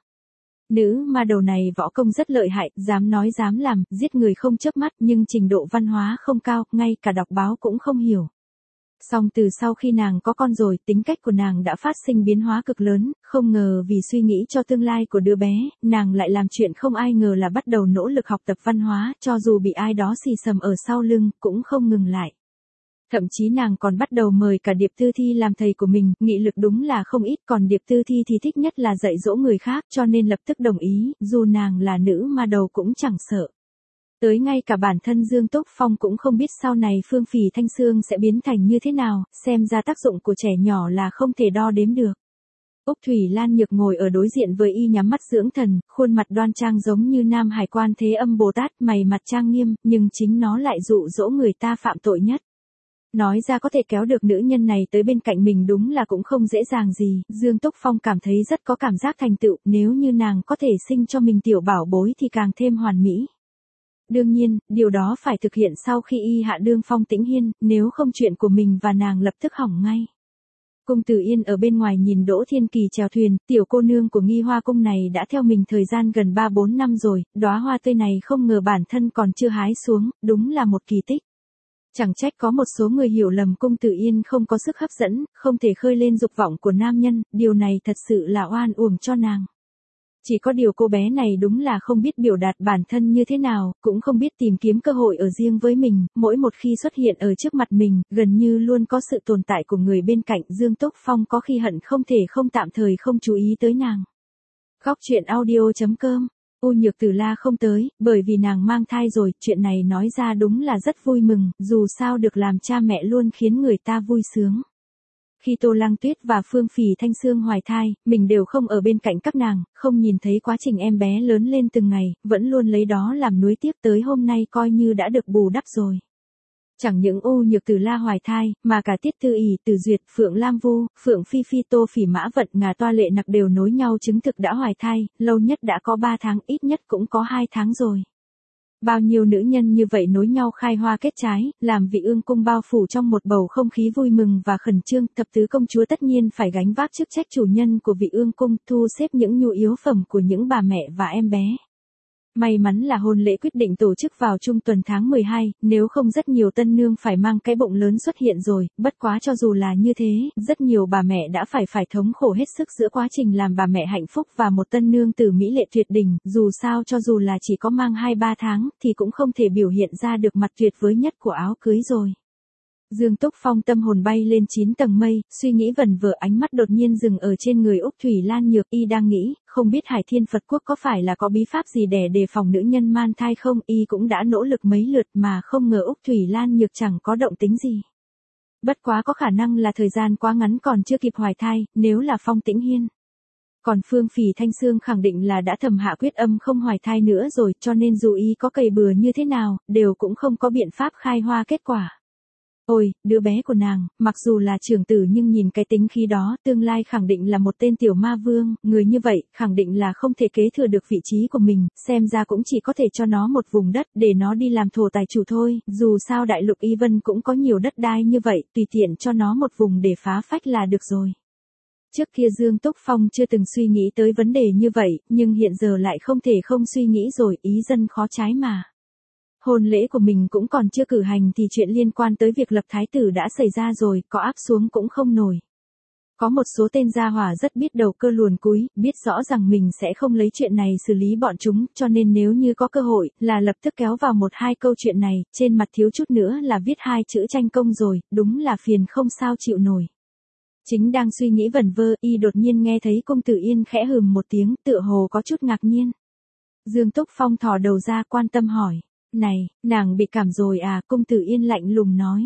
Nữ ma đầu này võ công rất lợi hại, dám nói dám làm, giết người không chớp mắt, nhưng trình độ văn hóa không cao, ngay cả đọc báo cũng không hiểu. Song từ sau khi nàng có con rồi, tính cách của nàng đã phát sinh biến hóa cực lớn, không ngờ vì suy nghĩ cho tương lai của đứa bé, nàng lại làm chuyện không ai ngờ là bắt đầu nỗ lực học tập văn hóa, cho dù bị ai đó xì xầm ở sau lưng, cũng không ngừng lại. Thậm chí nàng còn bắt đầu mời cả Điệp Tư Thi làm thầy của mình, nghị lực đúng là không ít, còn Điệp Tư Thi thì thích nhất là dạy dỗ người khác, cho nên lập tức đồng ý, dù nàng là nữ ma đầu cũng chẳng sợ. Tới ngay cả bản thân Dương Túc Phong cũng không biết sau này Phương Phì Thanh Sương sẽ biến thành như thế nào, xem ra tác dụng của trẻ nhỏ là không thể đo đếm được. Úc Thủy Lan Nhược ngồi ở đối diện với y nhắm mắt dưỡng thần, khuôn mặt đoan trang giống như Nam Hải Quan Thế Âm Bồ Tát, mày mặt trang nghiêm, nhưng chính nó lại dụ dỗ người ta phạm tội nhất. Nói ra có thể kéo được nữ nhân này tới bên cạnh mình đúng là cũng không dễ dàng gì, Dương Túc Phong cảm thấy rất có cảm giác thành tựu, nếu như nàng có thể sinh cho mình tiểu bảo bối thì càng thêm hoàn mỹ. Đương nhiên, điều đó phải thực hiện sau khi y hạ đương Phong Tĩnh Hiên, nếu không chuyện của mình và nàng lập tức hỏng ngay. Cung Tử Yên ở bên ngoài nhìn Đỗ Thiên Kỳ chèo thuyền, tiểu cô nương của Nghi Hoa Cung này đã theo mình thời gian gần ba bốn năm rồi, đóa hoa tươi này không ngờ bản thân còn chưa hái xuống, đúng là một kỳ tích. Chẳng trách có một số người hiểu lầm Cung Tử Yên không có sức hấp dẫn, không thể khơi lên dục vọng của nam nhân, điều này thật sự là oan uổng cho nàng. Chỉ có điều cô bé này đúng là không biết biểu đạt bản thân như thế nào, cũng không biết tìm kiếm cơ hội ở riêng với mình, mỗi một khi xuất hiện ở trước mặt mình, gần như luôn có sự tồn tại của người bên cạnh. Dương Túc Phong có khi hận không thể không tạm thời không chú ý tới nàng. Góc truyện audio.com U Nhược Tử La không tới, bởi vì nàng mang thai rồi, chuyện này nói ra đúng là rất vui mừng, dù sao được làm cha mẹ luôn khiến người ta vui sướng. Khi Tô Lăng Tuyết và Phương Phì Thanh Sương hoài thai, mình đều không ở bên cạnh các nàng, không nhìn thấy quá trình em bé lớn lên từng ngày, vẫn luôn lấy đó làm nuối tiếc, tới hôm nay coi như đã được bù đắp rồi. Chẳng những U Nhược Tử La hoài thai, mà cả Tiết Tư ỷ, Từ Duyệt, Phượng Lam Vu, Phượng Phi Phi, Tô Phỉ Mã Vận, Ngà Toa Lệ Nặc đều nối nhau chứng thực đã hoài thai, lâu nhất đã có ba tháng, ít nhất cũng có hai tháng rồi. Bao nhiêu nữ nhân như vậy nối nhau khai hoa kết trái, làm Vị Ương Cung bao phủ trong một bầu không khí vui mừng và khẩn trương, thập tứ công chúa tất nhiên phải gánh vác chức trách chủ nhân của Vị Ương Cung, thu xếp những nhu yếu phẩm của những bà mẹ và em bé. May mắn là hôn lễ quyết định tổ chức vào trung tuần tháng mười hai, nếu không rất nhiều tân nương phải mang cái bụng lớn xuất hiện rồi, bất quá cho dù là như thế, rất nhiều bà mẹ đã phải phải thống khổ hết sức giữa quá trình làm bà mẹ hạnh phúc và một tân nương từ mỹ lệ tuyệt đỉnh, dù sao cho dù là chỉ có mang hai ba tháng, thì cũng không thể biểu hiện ra được mặt tuyệt vời nhất của áo cưới rồi. Dương Túc Phong tâm hồn bay lên chín tầng mây, suy nghĩ vẩn vơ, ánh mắt đột nhiên dừng ở trên người Úc Thủy Lan Nhược, y đang nghĩ, không biết Hải Thiên Phật Quốc có phải là có bí pháp gì để đề phòng nữ nhân man thai không, y cũng đã nỗ lực mấy lượt mà không ngờ Úc Thủy Lan Nhược chẳng có động tính gì. Bất quá có khả năng là thời gian quá ngắn còn chưa kịp hoài thai, nếu là Phong Tĩnh Hiên. Còn Phương Phỉ Thanh Sương khẳng định là đã thầm hạ quyết âm không hoài thai nữa rồi, cho nên dù y có cày bừa như thế nào, đều cũng không có biện pháp khai hoa kết quả. Ôi, đứa bé của nàng, mặc dù là trưởng tử nhưng nhìn cái tính khí đó, tương lai khẳng định là một tên tiểu ma vương, người như vậy, khẳng định là không thể kế thừa được vị trí của mình, xem ra cũng chỉ có thể cho nó một vùng đất để nó đi làm thổ tài chủ thôi, dù sao đại lục Y Vân cũng có nhiều đất đai như vậy, tùy tiện cho nó một vùng để phá phách là được rồi. Trước kia Dương Túc Phong chưa từng suy nghĩ tới vấn đề như vậy, nhưng hiện giờ lại không thể không suy nghĩ rồi, ý dân khó trái mà. Hôn lễ của mình cũng còn chưa cử hành thì chuyện liên quan tới việc lập thái tử đã xảy ra rồi, có áp xuống cũng không nổi. Có một số tên gia hỏa rất biết đầu cơ luồn cúi, biết rõ rằng mình sẽ không lấy chuyện này xử lý bọn chúng, cho nên nếu như có cơ hội, là lập tức kéo vào một hai câu chuyện này, trên mặt thiếu chút nữa là viết hai chữ tranh công rồi, đúng là phiền không sao chịu nổi. Chính đang suy nghĩ vẩn vơ, y đột nhiên nghe thấy Cung Tử Yên khẽ hừm một tiếng, tựa hồ có chút ngạc nhiên. Dương Túc Phong thò đầu ra quan tâm hỏi. Này, nàng bị cảm rồi à, Cung Tử Yên lạnh lùng nói.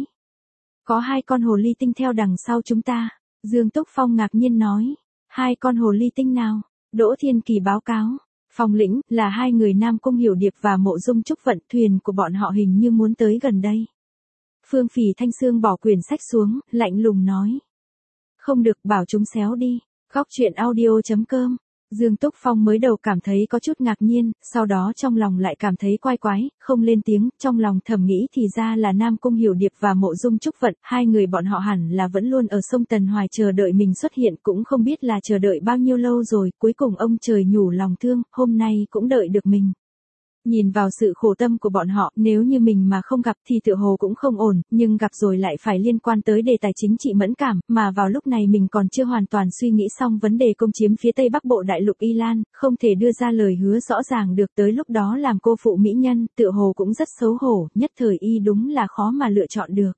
Có hai con hồ ly tinh theo đằng sau chúng ta. Dương Túc Phong ngạc nhiên nói. Hai con hồ ly tinh nào? Đỗ Thiên Kỳ báo cáo. Phong lĩnh, là hai người Nam Cung Hiểu Điệp và Mộ Dung Trúc Vận, thuyền của bọn họ hình như muốn tới gần đây. Phương Phỉ Thanh Sương bỏ quyển sách xuống, lạnh lùng nói. Không được, bảo chúng xéo đi. Góc truyện audio chấm com. Dương Túc Phong mới đầu cảm thấy có chút ngạc nhiên, sau đó trong lòng lại cảm thấy quái quái, không lên tiếng, trong lòng thầm nghĩ thì ra là Nam Cung Hiểu Điệp và Mộ Dung Trúc Vận, hai người bọn họ hẳn là vẫn luôn ở sông Tần Hoài chờ đợi mình xuất hiện, cũng không biết là chờ đợi bao nhiêu lâu rồi, cuối cùng ông trời nhủ lòng thương, hôm nay cũng đợi được mình. Nhìn vào sự khổ tâm của bọn họ, nếu như mình mà không gặp thì tựa hồ cũng không ổn, nhưng gặp rồi lại phải liên quan tới đề tài chính trị mẫn cảm, mà vào lúc này mình còn chưa hoàn toàn suy nghĩ xong vấn đề công chiếm phía Tây Bắc Bộ Đại lục Y Lan, không thể đưa ra lời hứa rõ ràng được, tới lúc đó làm cô phụ mỹ nhân, tựa hồ cũng rất xấu hổ, nhất thời y đúng là khó mà lựa chọn được.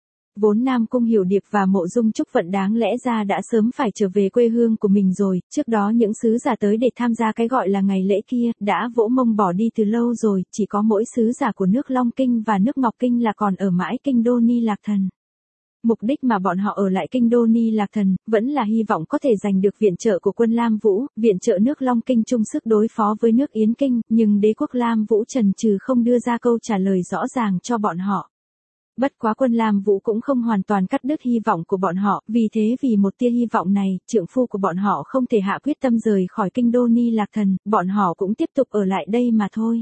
Vốn Nam Cung Hiểu Điệp và Mộ Dung Trúc Vận đáng lẽ ra đã sớm phải trở về quê hương của mình rồi, trước đó những sứ giả tới để tham gia cái gọi là ngày lễ kia, đã vỗ mông bỏ đi từ lâu rồi, chỉ có mỗi sứ giả của nước Long Kinh và nước Ngọc Kinh là còn ở mãi kinh đô Ni Lạc Thần. Mục đích mà bọn họ ở lại kinh đô Ni Lạc Thần, vẫn là hy vọng có thể giành được viện trợ của quân Lam Vũ, viện trợ nước Long Kinh chung sức đối phó với nước Yến Kinh, nhưng đế quốc Lam Vũ trần trừ không đưa ra câu trả lời rõ ràng cho bọn họ. Bất quá quân Lam Vũ cũng không hoàn toàn cắt đứt hy vọng của bọn họ, vì thế vì một tia hy vọng này, trượng phu của bọn họ không thể hạ quyết tâm rời khỏi kinh đô Ni Lạc Thần, bọn họ cũng tiếp tục ở lại đây mà thôi.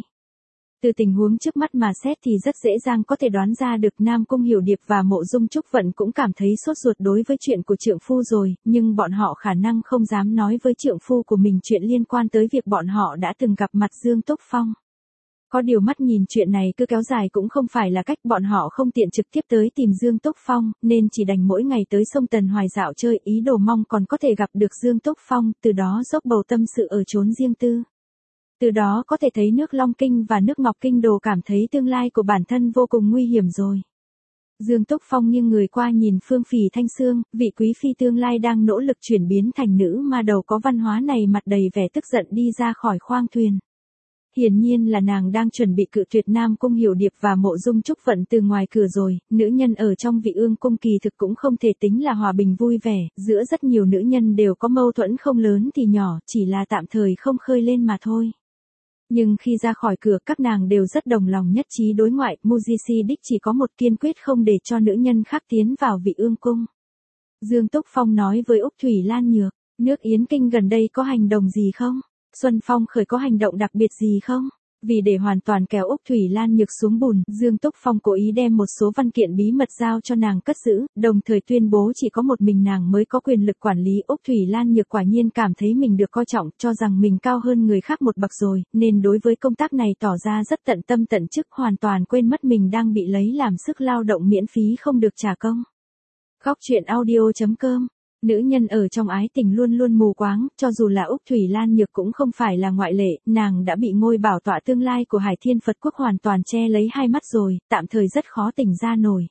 Từ tình huống trước mắt mà xét thì rất dễ dàng có thể đoán ra được Nam Cung Hiểu Điệp và Mộ Dung Trúc Vận cũng cảm thấy sốt ruột đối với chuyện của trượng phu rồi, nhưng bọn họ khả năng không dám nói với trượng phu của mình chuyện liên quan tới việc bọn họ đã từng gặp mặt Dương Túc Phong. Có điều mắt nhìn chuyện này cứ kéo dài cũng không phải là cách, bọn họ không tiện trực tiếp tới tìm Dương Túc Phong, nên chỉ đành mỗi ngày tới sông Tần Hoài dạo chơi, ý đồ mong còn có thể gặp được Dương Túc Phong, từ đó dốc bầu tâm sự ở chốn riêng tư. Từ đó có thể thấy nước Long Kinh và nước Ngọc Kinh đồ cảm thấy tương lai của bản thân vô cùng nguy hiểm rồi. Dương Túc Phong nghiêng người qua nhìn Phương Phỉ Thanh Sương, vị quý phi tương lai đang nỗ lực chuyển biến thành nữ ma đầu có văn hóa này, mặt đầy vẻ tức giận đi ra khỏi khoang thuyền. Hiển nhiên là nàng đang chuẩn bị cự tuyệt Nam Cung Hiểu Điệp và Mộ Dung Trúc Vận từ ngoài cửa rồi, nữ nhân ở trong Vị Ương cung kỳ thực cũng không thể tính là hòa bình vui vẻ, giữa rất nhiều nữ nhân đều có mâu thuẫn không lớn thì nhỏ, chỉ là tạm thời không khơi lên mà thôi. Nhưng khi ra khỏi cửa các nàng đều rất đồng lòng nhất trí đối ngoại, Mujisi đích chỉ có một kiên quyết không để cho nữ nhân khác tiến vào Vị Ương cung. Dương Túc Phong nói với Úc Thủy Lan Nhược, nước Yến Kinh gần đây có hành động gì không? Xuân Phong khởi có hành động đặc biệt gì không? Vì để hoàn toàn kéo Úc Thủy Lan Nhược xuống bùn, Dương Túc Phong cố ý đem một số văn kiện bí mật giao cho nàng cất giữ, đồng thời tuyên bố chỉ có một mình nàng mới có quyền lực quản lý. Úc Thủy Lan Nhược quả nhiên cảm thấy mình được coi trọng, cho rằng mình cao hơn người khác một bậc rồi, nên đối với công tác này tỏ ra rất tận tâm tận chức, hoàn toàn quên mất mình đang bị lấy làm sức lao động miễn phí không được trả công. Khóc chuyện audio chấm com. Nữ nhân ở trong ái tình luôn luôn mù quáng, cho dù là Úc Thủy Lan Nhược cũng không phải là ngoại lệ, nàng đã bị ngôi bảo tọa tương lai của Hải Thiên Phật Quốc hoàn toàn che lấy hai mắt rồi, tạm thời rất khó tỉnh ra nổi.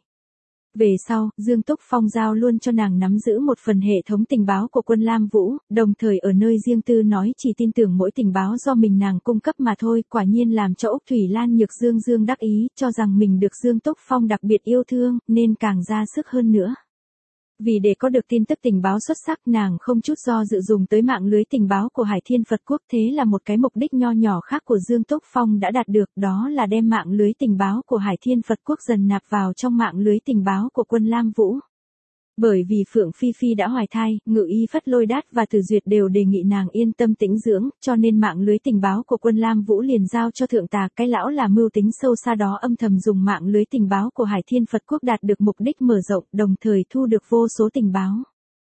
Về sau, Dương Túc Phong giao luôn cho nàng nắm giữ một phần hệ thống tình báo của quân Lam Vũ, đồng thời ở nơi riêng tư nói chỉ tin tưởng mỗi tình báo do mình nàng cung cấp mà thôi, quả nhiên làm cho Úc Thủy Lan Nhược dương dương đắc ý, cho rằng mình được Dương Túc Phong đặc biệt yêu thương, nên càng ra sức hơn nữa. Vì để có được tin tức tình báo xuất sắc, nàng không chút do dự dùng tới mạng lưới tình báo của Hải Thiên Phật Quốc, thế là một cái mục đích nho nhỏ khác của Dương Túc Phong đã đạt được, đó là đem mạng lưới tình báo của Hải Thiên Phật Quốc dần nạp vào trong mạng lưới tình báo của quân Lam Vũ. Bởi vì Phượng Phi Phi đã hoài thai, Ngự Y Phất Lôi Đát và Từ Duyệt đều đề nghị nàng yên tâm tĩnh dưỡng, cho nên mạng lưới tình báo của quân Lam Vũ liền giao cho thượng tà, cái lão là mưu tính sâu xa đó âm thầm dùng mạng lưới tình báo của Hải Thiên Phật Quốc đạt được mục đích mở rộng, đồng thời thu được vô số tình báo.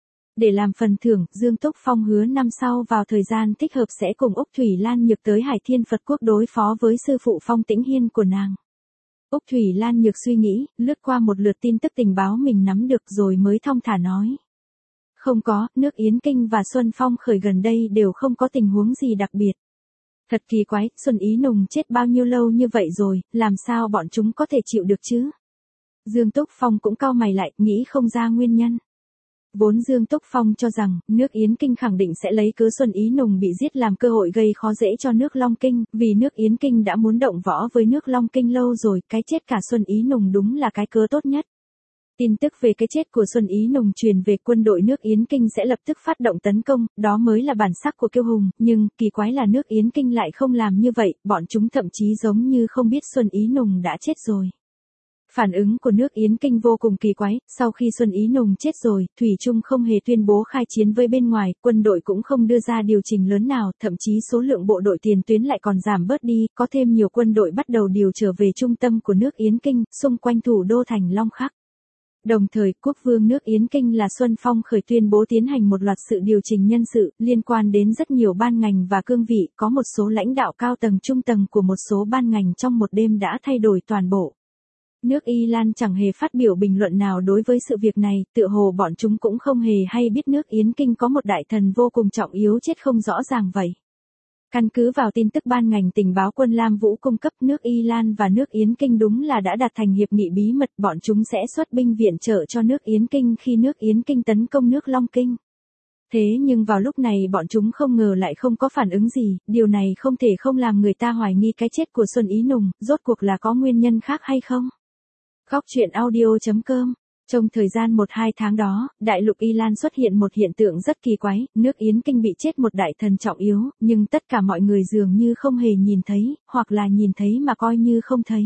Để làm phần thưởng, Dương Túc Phong hứa năm sau vào thời gian thích hợp sẽ cùng Úc Thủy Lan Nhược tới Hải Thiên Phật Quốc đối phó với sư phụ Phong Tĩnh Hiên của nàng. Úc Thủy Lan Nhược suy nghĩ, lướt qua một lượt tin tức tình báo mình nắm được rồi mới thong thả nói. Không có, nước Yến Kinh và Xuân Phong Khởi gần đây đều không có tình huống gì đặc biệt. Thật kỳ quái, Xuân Ý Nùng chết bao nhiêu lâu như vậy rồi, làm sao bọn chúng có thể chịu được chứ? Dương Túc Phong cũng cau mày lại, nghĩ không ra nguyên nhân. Vốn Dương Túc Phong cho rằng, nước Yến Kinh khẳng định sẽ lấy cớ Xuân Ý Nùng bị giết làm cơ hội gây khó dễ cho nước Long Kinh, vì nước Yến Kinh đã muốn động võ với nước Long Kinh lâu rồi, cái chết cả Xuân Ý Nùng đúng là cái cớ tốt nhất. Tin tức về cái chết của Xuân Ý Nùng truyền về quân đội nước Yến Kinh sẽ lập tức phát động tấn công, đó mới là bản sắc của Kiêu Hùng, nhưng kỳ quái là nước Yến Kinh lại không làm như vậy, bọn chúng thậm chí giống như không biết Xuân Ý Nùng đã chết rồi. Phản ứng của nước Yến Kinh vô cùng kỳ quái, sau khi Xuân Ý Nùng chết rồi, Thủy Trung không hề tuyên bố khai chiến với bên ngoài, quân đội cũng không đưa ra điều chỉnh lớn nào, thậm chí số lượng bộ đội tiền tuyến lại còn giảm bớt đi, có thêm nhiều quân đội bắt đầu điều trở về trung tâm của nước Yến Kinh, xung quanh thủ đô thành Long Khắc. Đồng thời, quốc vương nước Yến Kinh là Xuân Phong Khởi tuyên bố tiến hành một loạt sự điều chỉnh nhân sự, liên quan đến rất nhiều ban ngành và cương vị, có một số lãnh đạo cao tầng trung tầng của một số ban ngành trong một đêm đã thay đổi toàn bộ. Nước Y Lan chẳng hề phát biểu bình luận nào đối với sự việc này, tựa hồ bọn chúng cũng không hề hay biết nước Yến Kinh có một đại thần vô cùng trọng yếu chết không rõ ràng vậy. Căn cứ vào tin tức ban ngành tình báo quân Lam Vũ cung cấp, nước Y Lan và nước Yến Kinh đúng là đã đạt thành hiệp nghị bí mật, bọn chúng sẽ xuất binh viện trợ cho nước Yến Kinh khi nước Yến Kinh tấn công nước Long Kinh. Thế nhưng vào lúc này bọn chúng không ngờ lại không có phản ứng gì, điều này không thể không làm người ta hoài nghi cái chết của Xuân Ý Nùng, rốt cuộc là có nguyên nhân khác hay không? Khóc chuyện audio chấm com. Trong thời gian một hai tháng đó, đại lục Y Lan xuất hiện một hiện tượng rất kỳ quái, nước Yến Kinh bị chết một đại thần trọng yếu, nhưng tất cả mọi người dường như không hề nhìn thấy, hoặc là nhìn thấy mà coi như không thấy.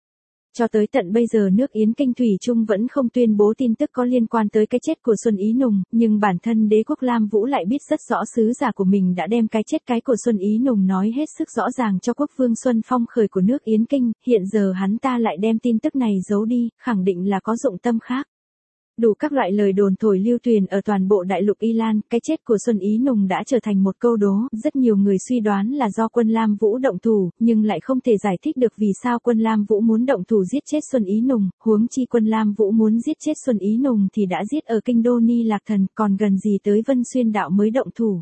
Cho tới tận bây giờ nước Yến Kinh Thủy Trung vẫn không tuyên bố tin tức có liên quan tới cái chết của Xuân Ý Nùng, nhưng bản thân đế quốc Lam Vũ lại biết rất rõ sứ giả của mình đã đem cái chết cái của Xuân Ý Nùng nói hết sức rõ ràng cho quốc vương Xuân Phong Khởi của nước Yến Kinh, hiện giờ hắn ta lại đem tin tức này giấu đi, khẳng định là có dụng tâm khác. Đủ các loại lời đồn thổi lưu truyền ở toàn bộ đại lục Y Lan, cái chết của Xuân Ý Nùng đã trở thành một câu đố, rất nhiều người suy đoán là do quân Lam Vũ động thủ, nhưng lại không thể giải thích được vì sao quân Lam Vũ muốn động thủ giết chết Xuân Ý Nùng, huống chi quân Lam Vũ muốn giết chết Xuân Ý Nùng thì đã giết ở kinh đô Ni Lạc Thần, còn gần gì tới Vân Xuyên đạo mới động thủ.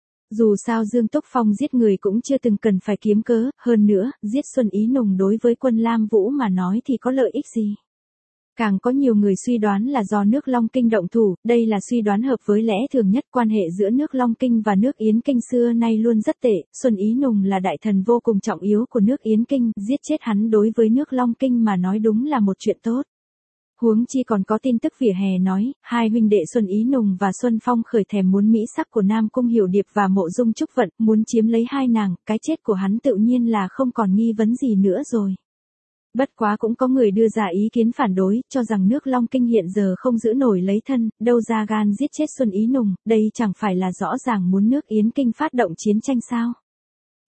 Dù sao Dương Túc Phong giết người cũng chưa từng cần phải kiếm cớ, hơn nữa, giết Xuân Ý Nùng đối với quân Lam Vũ mà nói thì có lợi ích gì. Càng có nhiều người suy đoán là do nước Long Kinh động thủ, đây là suy đoán hợp với lẽ thường nhất, quan hệ giữa nước Long Kinh và nước Yến Kinh xưa nay luôn rất tệ, Xuân Ý Nùng là đại thần vô cùng trọng yếu của nước Yến Kinh, giết chết hắn đối với nước Long Kinh mà nói đúng là một chuyện tốt. Huống chi còn có tin tức vỉa hè nói, hai huynh đệ Xuân Ý Nùng và Xuân Phong Khởi thèm muốn mỹ sắc của Nam Cung Hiểu Điệp và Mộ Dung Trúc Vận, muốn chiếm lấy hai nàng, cái chết của hắn tự nhiên là không còn nghi vấn gì nữa rồi. Bất quá cũng có người đưa ra ý kiến phản đối, cho rằng nước Long Kinh hiện giờ không giữ nổi lấy thân, đâu ra gan giết chết Xuân Ý Nùng, đây chẳng phải là rõ ràng muốn nước Yến Kinh phát động chiến tranh sao.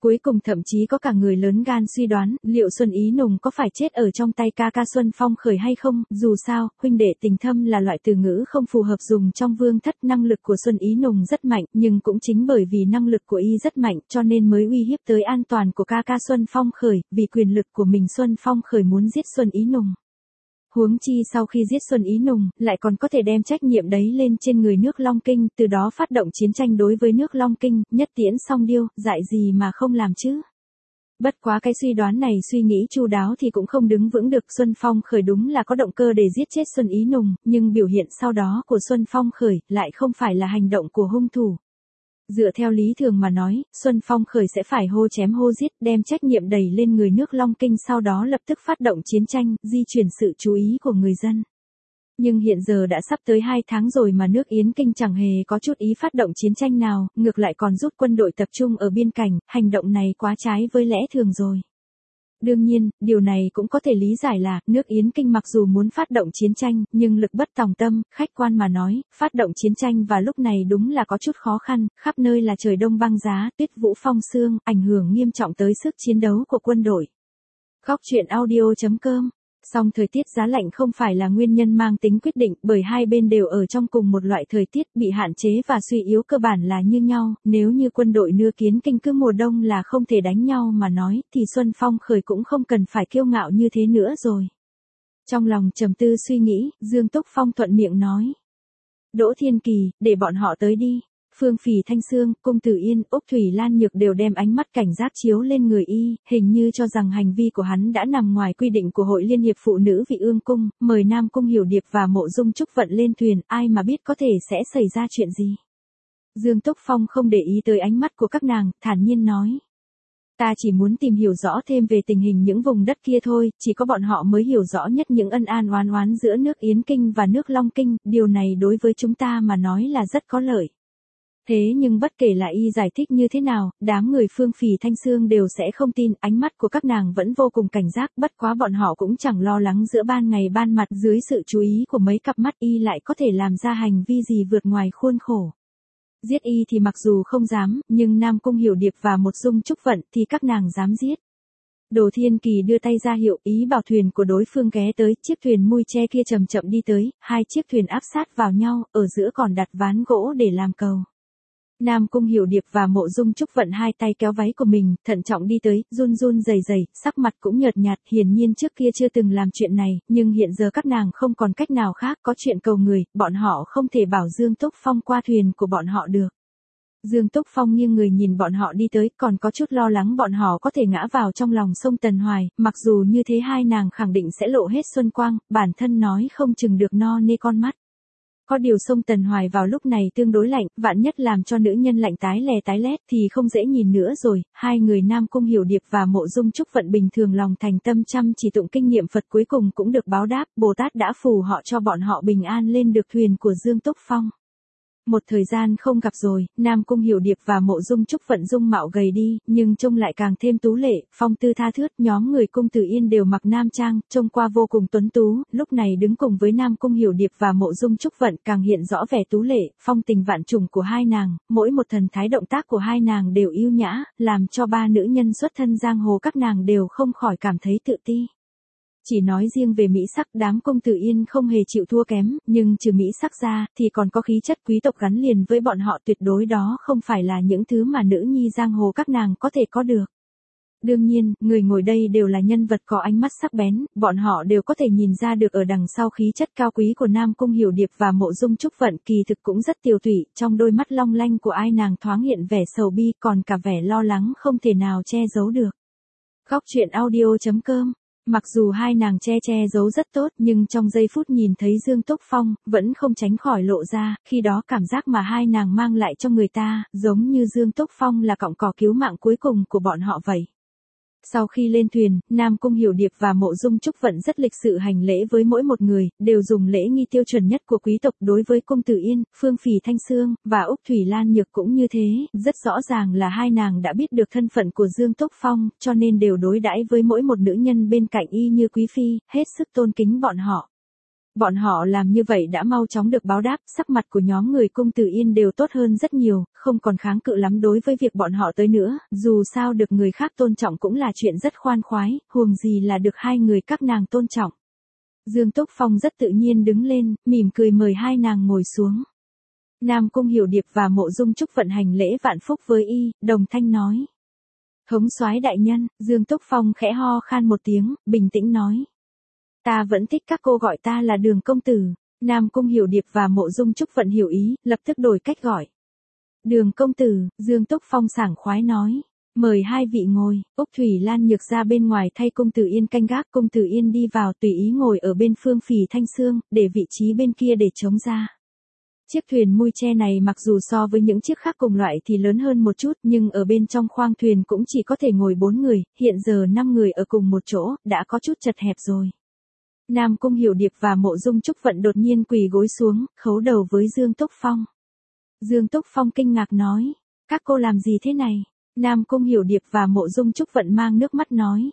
Cuối cùng thậm chí có cả người lớn gan suy đoán, liệu Xuân Ý Nùng có phải chết ở trong tay ca ca Xuân Phong Khởi hay không, dù sao, huynh đệ tình thâm là loại từ ngữ không phù hợp dùng trong vương thất. Năng lực của Xuân Ý Nùng rất mạnh, nhưng cũng chính bởi vì năng lực của y rất mạnh, cho nên mới uy hiếp tới an toàn của ca ca Xuân Phong Khởi, vì quyền lực của mình Xuân Phong Khởi muốn giết Xuân Ý Nùng. Huống chi sau khi giết Xuân Ý Nùng, lại còn có thể đem trách nhiệm đấy lên trên người nước Long Kinh, từ đó phát động chiến tranh đối với nước Long Kinh, nhất tiễn song điêu, dại gì mà không làm chứ. Bất quá cái suy đoán này suy nghĩ chu đáo thì cũng không đứng vững được. Xuân Phong Khởi đúng là có động cơ để giết chết Xuân Ý Nùng, nhưng biểu hiện sau đó của Xuân Phong Khởi lại không phải là hành động của hung thủ. Dựa theo lý thường mà nói, Xuân Phong Khởi sẽ phải hô chém hô giết, đem trách nhiệm đẩy lên người nước Long Kinh, sau đó lập tức phát động chiến tranh, di chuyển sự chú ý của người dân. Nhưng hiện giờ đã sắp tới hai tháng rồi mà nước Yến Kinh chẳng hề có chút ý phát động chiến tranh nào, ngược lại còn rút quân đội tập trung ở biên cảnh, hành động này quá trái với lẽ thường rồi. Đương nhiên, điều này cũng có thể lý giải là, nước Yến Kinh mặc dù muốn phát động chiến tranh, nhưng lực bất tòng tâm, khách quan mà nói, phát động chiến tranh và lúc này đúng là có chút khó khăn, khắp nơi là trời đông băng giá, tuyết vũ phong sương, ảnh hưởng nghiêm trọng tới sức chiến đấu của quân đội. Góc truyện audio chấm com. Song thời tiết giá lạnh không phải là nguyên nhân mang tính quyết định, bởi hai bên đều ở trong cùng một loại thời tiết, bị hạn chế và suy yếu cơ bản là như nhau. Nếu như quân đội nước Yến Kinh cứ mùa đông là không thể đánh nhau mà nói, thì Xuân Phong Khởi cũng không cần phải kiêu ngạo như thế nữa rồi. Trong lòng trầm tư suy nghĩ, Dương Túc Phong thuận miệng nói: Đỗ Thiên Kỳ, để bọn họ tới đi. Phương Phỉ Thanh Sương, Cung Tử Yên, Úc Thủy Lan Nhược đều đem ánh mắt cảnh giác chiếu lên người y, hình như cho rằng hành vi của hắn đã nằm ngoài quy định của Hội Liên hiệp Phụ nữ Vị Ương Cung, mời Nam Cung Hiểu Điệp và Mộ Dung Trúc Vận lên thuyền, ai mà biết có thể sẽ xảy ra chuyện gì. Dương Túc Phong không để ý tới ánh mắt của các nàng, thản nhiên nói: Ta chỉ muốn tìm hiểu rõ thêm về tình hình những vùng đất kia thôi, chỉ có bọn họ mới hiểu rõ nhất những ân an oán oán giữa nước Yến Kinh và nước Long Kinh, điều này đối với chúng ta mà nói là rất có lợi. Thế nhưng bất kể là y giải thích như thế nào, đám người Phương Phỉ Thanh Sương đều sẽ không tin, ánh mắt của các nàng vẫn vô cùng cảnh giác, bất quá bọn họ cũng chẳng lo lắng giữa ban ngày ban mặt, dưới sự chú ý của mấy cặp mắt y lại có thể làm ra hành vi gì vượt ngoài khuôn khổ. Giết y thì mặc dù không dám, nhưng Nam Cung Hiểu Điệp và Một Dung Trúc Vận thì các nàng dám giết. Đồ Thiên Kỳ đưa tay ra hiệu ý bảo thuyền của đối phương ghé tới, chiếc thuyền mui tre kia chậm chậm đi tới, hai chiếc thuyền áp sát vào nhau, ở giữa còn đặt ván gỗ để làm cầu. Nam Cung Hiểu Điệp và Mộ Dung Trúc Vận hai tay kéo váy của mình, thận trọng đi tới, run run rẩy rẩy, sắc mặt cũng nhợt nhạt, hiển nhiên trước kia chưa từng làm chuyện này, nhưng hiện giờ các nàng không còn cách nào khác, có chuyện cầu người, bọn họ không thể bảo Dương Túc Phong qua thuyền của bọn họ được. Dương Túc Phong nghiêng người nhìn bọn họ đi tới, còn có chút lo lắng bọn họ có thể ngã vào trong lòng sông Tần Hoài, mặc dù như thế hai nàng khẳng định sẽ lộ hết xuân quang, bản thân nói không chừng được no nê con mắt. Có điều sông Tần Hoài vào lúc này tương đối lạnh, vạn nhất làm cho nữ nhân lạnh tái lè tái lét thì không dễ nhìn nữa rồi. Hai người Nam Cung Hiểu Điệp và Mộ Dung Trúc Vận bình thường lòng thành tâm chăm chỉ tụng kinh niệm Phật, cuối cùng cũng được báo đáp, Bồ Tát đã phù họ cho bọn họ bình an lên được thuyền của Dương Túc Phong. Một thời gian không gặp rồi, Nam Cung Hiểu Điệp và Mộ Dung Trúc Vận dung mạo gầy đi, nhưng trông lại càng thêm tú lệ, phong tư tha thướt, nhóm người Cung Tử Yên đều mặc nam trang, trông qua vô cùng tuấn tú, lúc này đứng cùng với Nam Cung Hiểu Điệp và Mộ Dung Trúc Vận càng hiện rõ vẻ tú lệ, phong tình vạn trùng của hai nàng, mỗi một thần thái động tác của hai nàng đều yêu nhã, làm cho ba nữ nhân xuất thân giang hồ các nàng đều không khỏi cảm thấy tự ti. Chỉ nói riêng về mỹ sắc, đám Cung Tử Yên không hề chịu thua kém, nhưng trừ mỹ sắc ra, thì còn có khí chất quý tộc gắn liền với bọn họ, tuyệt đối đó không phải là những thứ mà nữ nhi giang hồ các nàng có thể có được. Đương nhiên, người ngồi đây đều là nhân vật có ánh mắt sắc bén, bọn họ đều có thể nhìn ra được ở đằng sau khí chất cao quý của Nam Cung Hiểu Điệp và Mộ Dung Trúc Vận kỳ thực cũng rất tiều tụy, trong đôi mắt long lanh của ai nàng thoáng hiện vẻ sầu bi, còn cả vẻ lo lắng không thể nào che giấu được. Góc truyện audio chấm com. Mặc dù hai nàng che che giấu rất tốt, nhưng trong giây phút nhìn thấy Dương Túc Phong, vẫn không tránh khỏi lộ ra, khi đó cảm giác mà hai nàng mang lại cho người ta, giống như Dương Túc Phong là cọng cỏ cứu mạng cuối cùng của bọn họ vậy. Sau khi lên thuyền, Nam Cung Hiểu Điệp và Mộ Dung Trúc Vận rất lịch sự hành lễ với mỗi một người, đều dùng lễ nghi tiêu chuẩn nhất của quý tộc. Đối với Cung Tử Yên, Phương Phỉ Thanh Sương và Úc Thủy Lan Nhược cũng như thế, rất rõ ràng là hai nàng đã biết được thân phận của Dương Túc Phong, cho nên đều đối đãi với mỗi một nữ nhân bên cạnh y như quý phi, hết sức tôn kính bọn họ. Bọn họ làm như vậy đã mau chóng được báo đáp, sắc mặt của nhóm người cung Tử Yên đều tốt hơn rất nhiều, không còn kháng cự lắm đối với việc bọn họ tới nữa, dù sao được người khác tôn trọng cũng là chuyện rất khoan khoái, huống gì là được hai người các nàng tôn trọng. Dương Túc Phong rất tự nhiên đứng lên, mỉm cười mời hai nàng ngồi xuống. Nam Cung Hiểu Điệp và Mộ Dung Trúc vận hành lễ vạn phúc với y, đồng thanh nói. Thống soái đại nhân, Dương Túc Phong khẽ ho khan một tiếng, bình tĩnh nói. Ta vẫn thích các cô gọi ta là Đường công tử. Nam Cung Hiểu Điệp và Mộ Dung Trúc vận hiểu ý, lập tức đổi cách gọi. Đường công tử, Dương Túc Phong sảng khoái nói. Mời hai vị ngồi, Úc Thủy Lan Nhược ra bên ngoài thay Cung Tử Yên canh gác. Cung Tử Yên đi vào tùy ý ngồi ở bên Phương Phì Thanh Sương, để vị trí bên kia để trống ra. Chiếc thuyền mui tre này mặc dù so với những chiếc khác cùng loại thì lớn hơn một chút, nhưng ở bên trong khoang thuyền cũng chỉ có thể ngồi bốn người, hiện giờ năm người ở cùng một chỗ, đã có chút chật hẹp rồi. Nam Cung Hiểu Điệp và Mộ Dung Trúc vận đột nhiên quỳ gối xuống, khấu đầu với Dương Túc Phong. Dương Túc Phong kinh ngạc nói, các cô làm gì thế này? Nam Cung Hiểu Điệp và Mộ Dung Trúc vận mang nước mắt nói.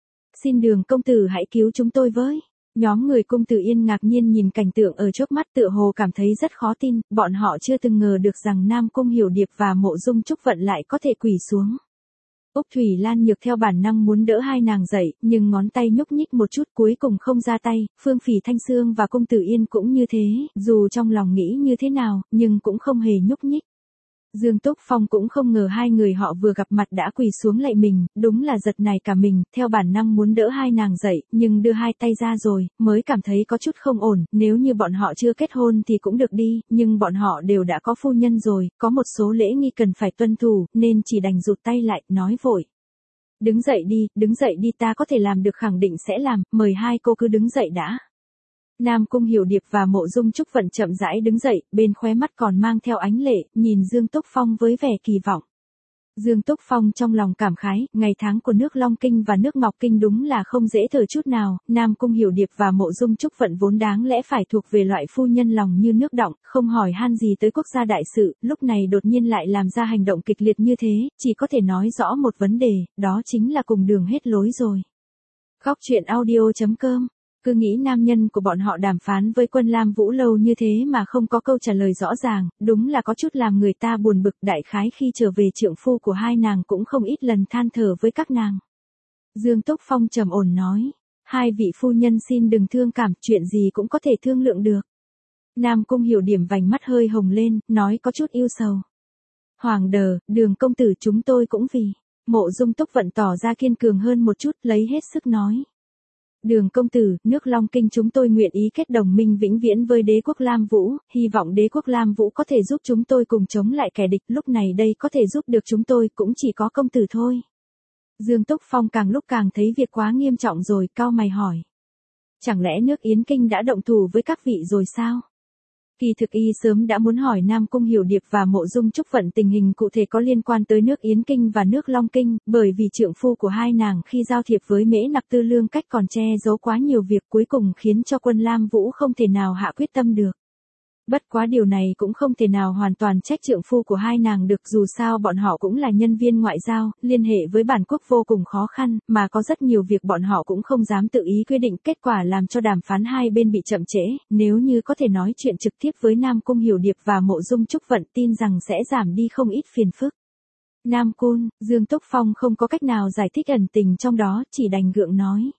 Xin Đường công tử hãy cứu chúng tôi với. Nhóm người Cung Tử Yên ngạc nhiên nhìn cảnh tượng ở trước mắt, tựa hồ cảm thấy rất khó tin, bọn họ chưa từng ngờ được rằng Nam Cung Hiểu Điệp và Mộ Dung Trúc vận lại có thể quỳ xuống. Úc Thủy Lan Nhược theo bản năng muốn đỡ hai nàng dậy, nhưng ngón tay nhúc nhích một chút cuối cùng không ra tay, Phương Phì Thanh Sương và Cung Tử Yên cũng như thế, dù trong lòng nghĩ như thế nào, nhưng cũng không hề nhúc nhích. Dương Túc Phong cũng không ngờ hai người họ vừa gặp mặt đã quỳ xuống lạy mình, đúng là giật nảy cả mình, theo bản năng muốn đỡ hai nàng dậy, nhưng đưa hai tay ra rồi, mới cảm thấy có chút không ổn, nếu như bọn họ chưa kết hôn thì cũng được đi, nhưng bọn họ đều đã có phu nhân rồi, có một số lễ nghi cần phải tuân thủ, nên chỉ đành rụt tay lại, nói vội. Đứng dậy đi, đứng dậy đi, ta có thể làm được khẳng định sẽ làm, mời hai cô cứ đứng dậy đã. Nam Cung Hiểu Điệp và Mộ Dung Trúc vận chậm rãi đứng dậy, bên khóe mắt còn mang theo ánh lệ, nhìn Dương Túc Phong với vẻ kỳ vọng. Dương Túc Phong trong lòng cảm khái, ngày tháng của nước Long Kinh và nước Ngọc Kinh đúng là không dễ thở chút nào, Nam Cung Hiểu Điệp và Mộ Dung Trúc vận vốn đáng lẽ phải thuộc về loại phu nhân lòng như nước đọng, không hỏi han gì tới quốc gia đại sự, lúc này đột nhiên lại làm ra hành động kịch liệt như thế, chỉ có thể nói rõ một vấn đề, đó chính là cùng đường hết lối rồi. Góc truyện audio chấm com. Cứ nghĩ nam nhân của bọn họ đàm phán với Quân Lam Vũ lâu như thế mà không có câu trả lời rõ ràng, đúng là có chút làm người ta buồn bực, đại khái khi trở về trượng phu của hai nàng cũng không ít lần than thở với các nàng. Dương Túc Phong trầm ổn nói, hai vị phu nhân xin đừng thương cảm, chuyện gì cũng có thể thương lượng được. Nam Cung Hiểu Điểm vành mắt hơi hồng lên, nói có chút yêu sầu. Hoàng đờ, Đường công tử chúng tôi cũng vì. Mộ Dung Túc vận tỏ ra kiên cường hơn một chút, lấy hết sức nói. Đường công tử, nước Long Kinh chúng tôi nguyện ý kết đồng minh vĩnh viễn với đế quốc Lam Vũ, hy vọng đế quốc Lam Vũ có thể giúp chúng tôi cùng chống lại kẻ địch, lúc này đây có thể giúp được chúng tôi cũng chỉ có công tử thôi. Dương Túc Phong càng lúc càng thấy việc quá nghiêm trọng rồi, cau mày hỏi. Chẳng lẽ nước Yến Kinh đã động thủ với các vị rồi sao? Kỳ thực y sớm đã muốn hỏi Nam Cung Hiểu Điệp và Mộ Dung Trúc vận tình hình cụ thể có liên quan tới nước Yến Kinh và nước Long Kinh, bởi vì trượng phu của hai nàng khi giao thiệp với Mễ Nặc Tư Lương cách còn che giấu quá nhiều việc, cuối cùng khiến cho Quân Lam Vũ không thể nào hạ quyết tâm được. Bất quá điều này cũng không thể nào hoàn toàn trách trượng phu của hai nàng được, dù sao bọn họ cũng là nhân viên ngoại giao, liên hệ với bản quốc vô cùng khó khăn, mà có rất nhiều việc bọn họ cũng không dám tự ý quyết định, kết quả làm cho đàm phán hai bên bị chậm trễ, nếu như có thể nói chuyện trực tiếp với Nam Cung Hiểu Điệp và Mộ Dung Trúc vận tin rằng sẽ giảm đi không ít phiền phức. Nam Cung, Dương Túc Phong không có cách nào giải thích ẩn tình trong đó, chỉ đành gượng nói.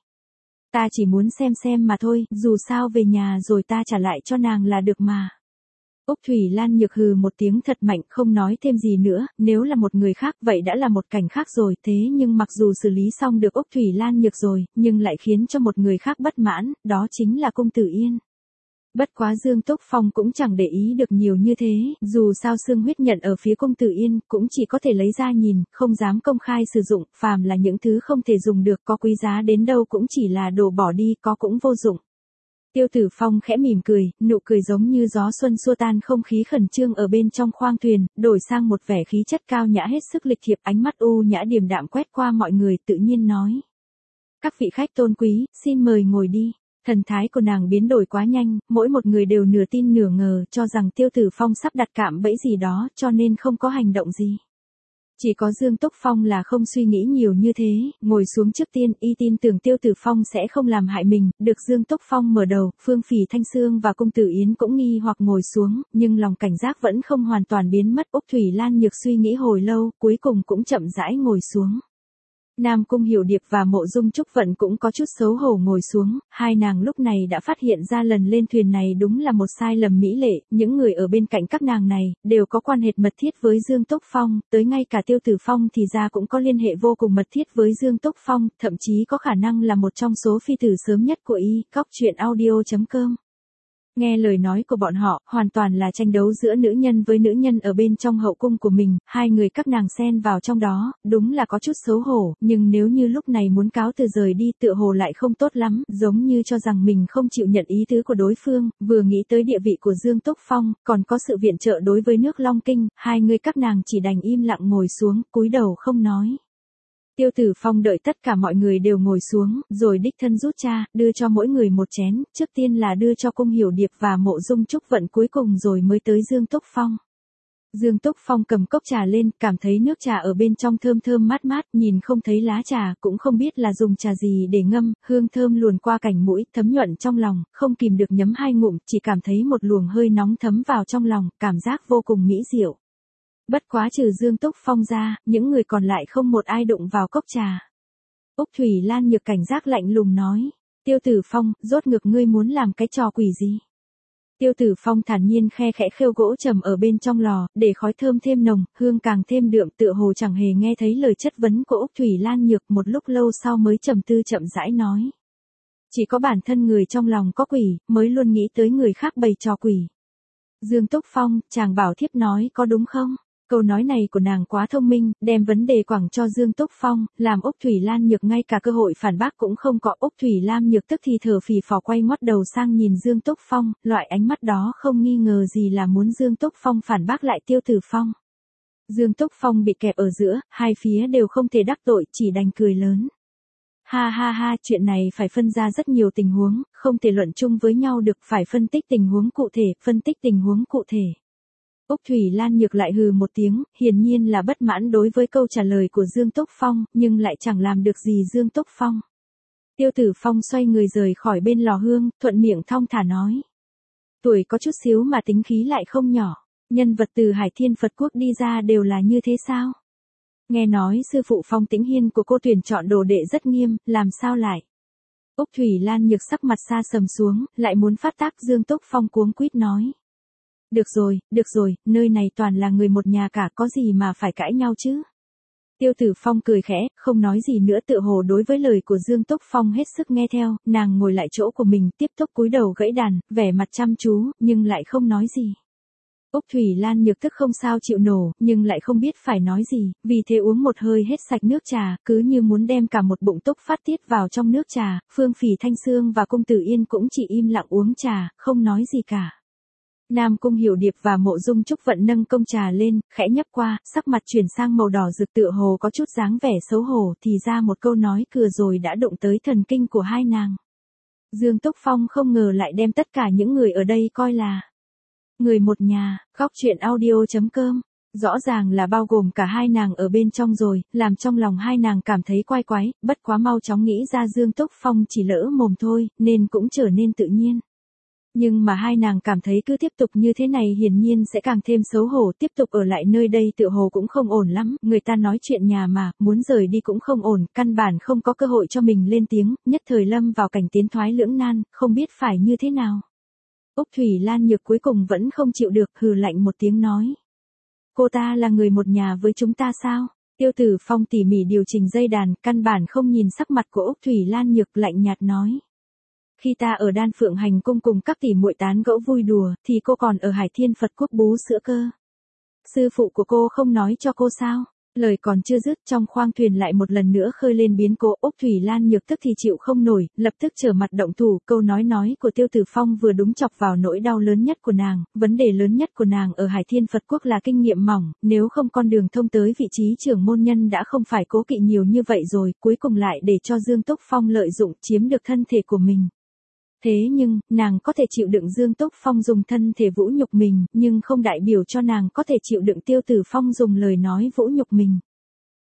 Ta chỉ muốn xem xem mà thôi, dù sao về nhà rồi ta trả lại cho nàng là được mà. Úc Thủy Lan Nhược hừ một tiếng thật mạnh, không nói thêm gì nữa, nếu là một người khác vậy đã là một cảnh khác rồi, thế nhưng mặc dù xử lý xong được Úc Thủy Lan Nhược rồi, nhưng lại khiến cho một người khác bất mãn, đó chính là Cung Tử Yên. Bất quá Dương Túc Phong cũng chẳng để ý được nhiều như thế, dù sao xương huyết nhận ở phía Cung Tử Yên, cũng chỉ có thể lấy ra nhìn, không dám công khai sử dụng, phàm là những thứ không thể dùng được, có quý giá đến đâu cũng chỉ là đồ bỏ đi, có cũng vô dụng. Tiêu Tử Phong khẽ mỉm cười, nụ cười giống như gió xuân xua tan không khí khẩn trương ở bên trong khoang thuyền, đổi sang một vẻ khí chất cao nhã hết sức lịch thiệp, ánh mắt u nhã điềm đạm quét qua mọi người, tự nhiên nói. Các vị khách tôn quý, xin mời ngồi đi. Thần thái của nàng biến đổi quá nhanh, mỗi một người đều nửa tin nửa ngờ, cho rằng Tiêu Tử Phong sắp đặt cạm bẫy gì đó, cho nên không có hành động gì. Chỉ có Dương Túc Phong là không suy nghĩ nhiều như thế, ngồi xuống trước tiên y tin tưởng Tiêu Tử Phong sẽ không làm hại mình, được Dương Túc Phong mở đầu, Phương Phỉ Thanh Sương và Cung Tử Yến cũng nghi hoặc ngồi xuống, nhưng lòng cảnh giác vẫn không hoàn toàn biến mất. Úc Thủy Lan Nhược suy nghĩ hồi lâu, cuối cùng cũng chậm rãi ngồi xuống. Nam Cung Hiểu Điệp và Mộ Dung Trúc Vận cũng có chút xấu hổ ngồi xuống, hai nàng lúc này đã phát hiện ra lần lên thuyền này đúng là một sai lầm mỹ lệ, những người ở bên cạnh các nàng này, đều có quan hệ mật thiết với Dương Túc Phong, tới ngay cả Tiêu Tử Phong thì ra cũng có liên hệ vô cùng mật thiết với Dương Túc Phong, thậm chí có khả năng là một trong số phi tử sớm nhất của y, cóc truyện audio chấm com. Nghe lời nói của bọn họ, hoàn toàn là tranh đấu giữa nữ nhân với nữ nhân ở bên trong hậu cung của mình, hai người các nàng xen vào trong đó, đúng là có chút xấu hổ, nhưng nếu như lúc này muốn cáo từ rời đi tựa hồ lại không tốt lắm, giống như cho rằng mình không chịu nhận ý tứ của đối phương, vừa nghĩ tới địa vị của Dương Túc Phong, còn có sự viện trợ đối với nước Long Kinh, hai người các nàng chỉ đành im lặng ngồi xuống, cúi đầu không nói. Tiêu Tử Phong đợi tất cả mọi người đều ngồi xuống, rồi đích thân rút trà, đưa cho mỗi người một chén, trước tiên là đưa cho Cung Hiểu Điệp và Mộ Dung Trúc Vận cuối cùng rồi mới tới Dương Túc Phong. Dương Túc Phong cầm cốc trà lên, cảm thấy nước trà ở bên trong thơm thơm mát mát, nhìn không thấy lá trà, cũng không biết là dùng trà gì để ngâm, hương thơm luồn qua cành mũi, thấm nhuận trong lòng, không kìm được nhấm hai ngụm, chỉ cảm thấy một luồng hơi nóng thấm vào trong lòng, cảm giác vô cùng mỹ diệu. Bất quá trừ Dương Túc Phong ra, những người còn lại không một ai đụng vào cốc trà. Úc Thủy Lan Nhược cảnh giác lạnh lùng nói, Tiêu Tử Phong, rốt ngược ngươi muốn làm cái trò quỷ gì? Tiêu Tử Phong thản nhiên khe khẽ khêu gỗ trầm ở bên trong lò, để khói thơm thêm nồng, hương càng thêm đượm, tựa hồ chẳng hề nghe thấy lời chất vấn của Úc Thủy Lan Nhược, một lúc lâu sau mới trầm tư chậm rãi nói. Chỉ có bản thân người trong lòng có quỷ, mới luôn nghĩ tới người khác bày trò quỷ. Dương Túc Phong, chàng bảo thiếp nói có đúng không? Câu nói này của nàng quá thông minh, đem vấn đề quẳng cho Dương Túc Phong, làm Úc Thủy Lan Nhược ngay cả cơ hội phản bác cũng không có. Úc Thủy Lan Nhược tức thì thở phì phò quay ngoắt đầu sang nhìn Dương Túc Phong, loại ánh mắt đó không nghi ngờ gì là muốn Dương Túc Phong phản bác lại Tiêu Tử Phong. Dương Túc Phong bị kẹp ở giữa, hai phía đều không thể đắc tội, chỉ đành cười lớn. Ha ha ha, chuyện này phải phân ra rất nhiều tình huống, không thể luận chung với nhau được, phải phân tích tình huống cụ thể, phân tích tình huống cụ thể. Úc Thủy Lan Nhược lại hừ một tiếng, hiển nhiên là bất mãn đối với câu trả lời của Dương Túc Phong, nhưng lại chẳng làm được gì Dương Túc Phong. Tiêu Tử Phong xoay người rời khỏi bên lò hương, thuận miệng thong thả nói. Tuổi có chút xíu mà tính khí lại không nhỏ, nhân vật từ Hải Thiên Phật Quốc đi ra đều là như thế sao? Nghe nói sư phụ Phong Tĩnh Hiên của cô tuyển chọn đồ đệ rất nghiêm, làm sao lại? Úc Thủy Lan Nhược sắc mặt xa sầm xuống, lại muốn phát tác. Dương Túc Phong cuống quýt nói. Được rồi, được rồi, nơi này toàn là người một nhà cả, có gì mà phải cãi nhau chứ? Tiêu Tử Phong cười khẽ, không nói gì nữa, tựa hồ đối với lời của Dương Túc Phong hết sức nghe theo, nàng ngồi lại chỗ của mình, tiếp tục cúi đầu gãy đàn, vẻ mặt chăm chú, nhưng lại không nói gì. Úc Thủy Lan Nhược tức không sao chịu nổi, nhưng lại không biết phải nói gì, vì thế uống một hơi hết sạch nước trà, cứ như muốn đem cả một bụng túc phát tiết vào trong nước trà. Phương Phỉ Thanh Sương và Cung Tử Yên cũng chỉ im lặng uống trà, không nói gì cả. Nam Cung Hiểu Điệp và Mộ Dung Trúc Vận nâng cốc trà lên, khẽ nhấp qua, sắc mặt chuyển sang màu đỏ rực, tựa hồ có chút dáng vẻ xấu hổ, thì ra một câu nói cửa rồi đã đụng tới thần kinh của hai nàng. Dương Túc Phong không ngờ lại đem tất cả những người ở đây coi là người một nhà. Cóc truyện audio chấm com. Rõ ràng là bao gồm cả hai nàng ở bên trong rồi, làm trong lòng hai nàng cảm thấy quái quái, bất quá mau chóng nghĩ ra Dương Túc Phong chỉ lỡ mồm thôi, nên cũng trở nên tự nhiên. Nhưng mà hai nàng cảm thấy cứ tiếp tục như thế này hiển nhiên sẽ càng thêm xấu hổ, tiếp tục ở lại nơi đây tựa hồ cũng không ổn lắm, người ta nói chuyện nhà mà, muốn rời đi cũng không ổn, căn bản không có cơ hội cho mình lên tiếng, nhất thời lâm vào cảnh tiến thoái lưỡng nan, không biết phải như thế nào. Úc Thủy Lan Nhược cuối cùng vẫn không chịu được, hừ lạnh một tiếng nói. Cô ta là người một nhà với chúng ta sao? Tiêu Tử Phong tỉ mỉ điều chỉnh dây đàn, căn bản không nhìn sắc mặt của Úc Thủy Lan Nhược, lạnh nhạt nói. Khi ta ở Đan Phượng Hành Cung cùng các tỷ muội tán gẫu vui đùa, thì cô còn ở Hải Thiên Phật Quốc bú sữa cơ. Sư phụ của cô không nói cho cô sao? Lời còn chưa dứt, trong khoang thuyền lại một lần nữa khơi lên biến cố. Úc Thủy Lan Nhược tức thì chịu không nổi, lập tức trở mặt động thủ. Câu nói nói của Tiêu Tử Phong vừa đúng chọc vào nỗi đau lớn nhất của nàng. Vấn đề lớn nhất của nàng ở Hải Thiên Phật Quốc là kinh nghiệm mỏng, nếu không con đường thông tới vị trí trưởng môn nhân đã không phải cố kỵ nhiều như vậy rồi, cuối cùng lại để cho Dương Túc Phong lợi dụng chiếm được thân thể của mình. Thế nhưng, nàng có thể chịu đựng Dương Túc Phong dùng thân thể vũ nhục mình, nhưng không đại biểu cho nàng có thể chịu đựng Tiêu Tử Phong dùng lời nói vũ nhục mình.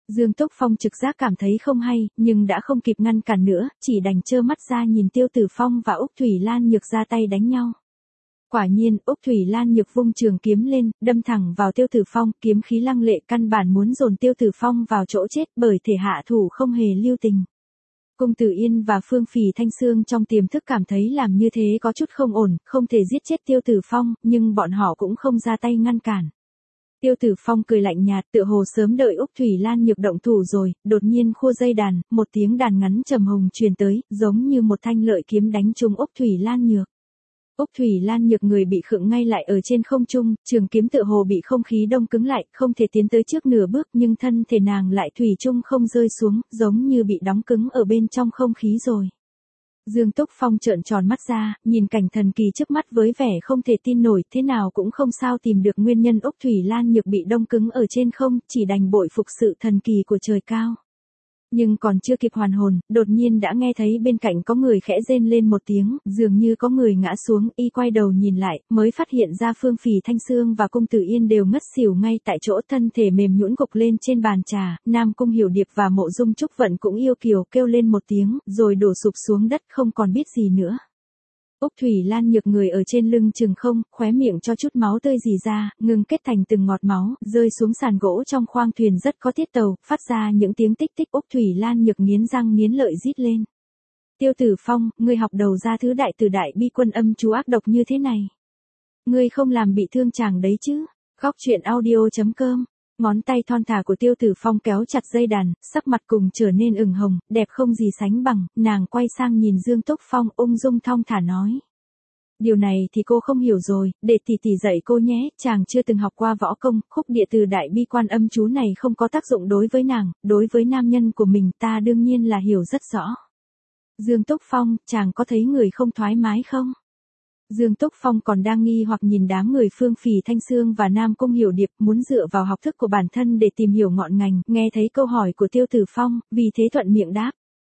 Dương Túc Phong trực giác cảm thấy không hay, nhưng đã không kịp ngăn cản nữa, chỉ đành trơ mắt ra nhìn Tiêu Tử Phong và Úc Thủy Lan Nhược ra tay đánh nhau. Quả nhiên, Úc Thủy Lan Nhược vung trường kiếm lên, đâm thẳng vào Tiêu Tử Phong, kiếm khí lăng lệ căn bản muốn dồn Tiêu Tử Phong vào chỗ chết, bởi thể hạ thủ không hề lưu tình. Cung Tử Yên và Phương Phì Thanh Xương trong tiềm thức cảm thấy làm như thế có chút không ổn, không thể giết chết Tiêu Tử Phong, nhưng bọn họ cũng không ra tay ngăn cản. Tiêu Tử Phong cười lạnh nhạt, tựa hồ sớm đợi Úc Thủy Lan Nhược động thủ rồi, đột nhiên khua dây đàn, một tiếng đàn ngắn trầm hồng truyền tới, giống như một thanh lợi kiếm đánh trúng Úc Thủy Lan Nhược. Úc Thủy Lan Nhược người bị khựng ngay lại ở trên không trung, trường kiếm tựa hồ bị không khí đông cứng lại, không thể tiến tới trước nửa bước, nhưng thân thể nàng lại thủy chung không rơi xuống, giống như bị đóng cứng ở bên trong không khí rồi. Dương Túc Phong trợn tròn mắt ra, nhìn cảnh thần kỳ trước mắt với vẻ không thể tin nổi, thế nào cũng không sao tìm được nguyên nhân Úc Thủy Lan Nhược bị đông cứng ở trên không, chỉ đành bội phục sự thần kỳ của trời cao. Nhưng còn chưa kịp hoàn hồn, đột nhiên đã nghe thấy bên cạnh có người khẽ rên lên một tiếng, dường như có người ngã xuống, y quay đầu nhìn lại, mới phát hiện ra Phương Phì Thanh Xương và Cung Tử Yên đều ngất xỉu ngay tại chỗ, thân thể mềm nhũn gục lên trên bàn trà, Nam Cung Hiểu Điệp và Mộ Dung Trúc Vận cũng yêu kiều kêu lên một tiếng, rồi đổ sụp xuống đất không còn biết gì nữa. Úc Thủy Lan Nhược người ở trên lưng chừng không, khóe miệng cho chút máu tươi rỉ ra, ngừng kết thành từng ngọt máu, rơi xuống sàn gỗ trong khoang thuyền rất có tiết tàu, phát ra những tiếng tích tích. Úc Thủy Lan Nhược nghiến răng nghiến lợi rít lên. Tiêu Tử Phong, ngươi học đầu ra thứ đại từ đại bi quân âm chú ác độc như thế này. Ngươi không làm bị thương chàng đấy chứ? Khóc chuyện audio chấm com. Ngón tay thon thả của Tiêu Tử Phong kéo chặt dây đàn, sắc mặt cùng trở nên ửng hồng, đẹp không gì sánh bằng, nàng quay sang nhìn Dương Túc Phong ung dung thong thả nói. Điều này thì cô không hiểu rồi, để tỷ tỷ dạy cô nhé, chàng chưa từng học qua võ công, khúc địa từ đại bi quan âm chú này không có tác dụng đối với nàng, đối với nam nhân của mình ta đương nhiên là hiểu rất rõ. Dương Túc Phong, chàng có thấy người không thoải mái không? Dương Túc Phong còn đang nghi hoặc nhìn đám người Phương Phì Thanh Xương và Nam Cung Hiểu Điệp, muốn dựa vào học thức của bản thân để tìm hiểu ngọn ngành, nghe thấy câu hỏi của Tiêu Tử Phong, vì thế thuận miệng đáp.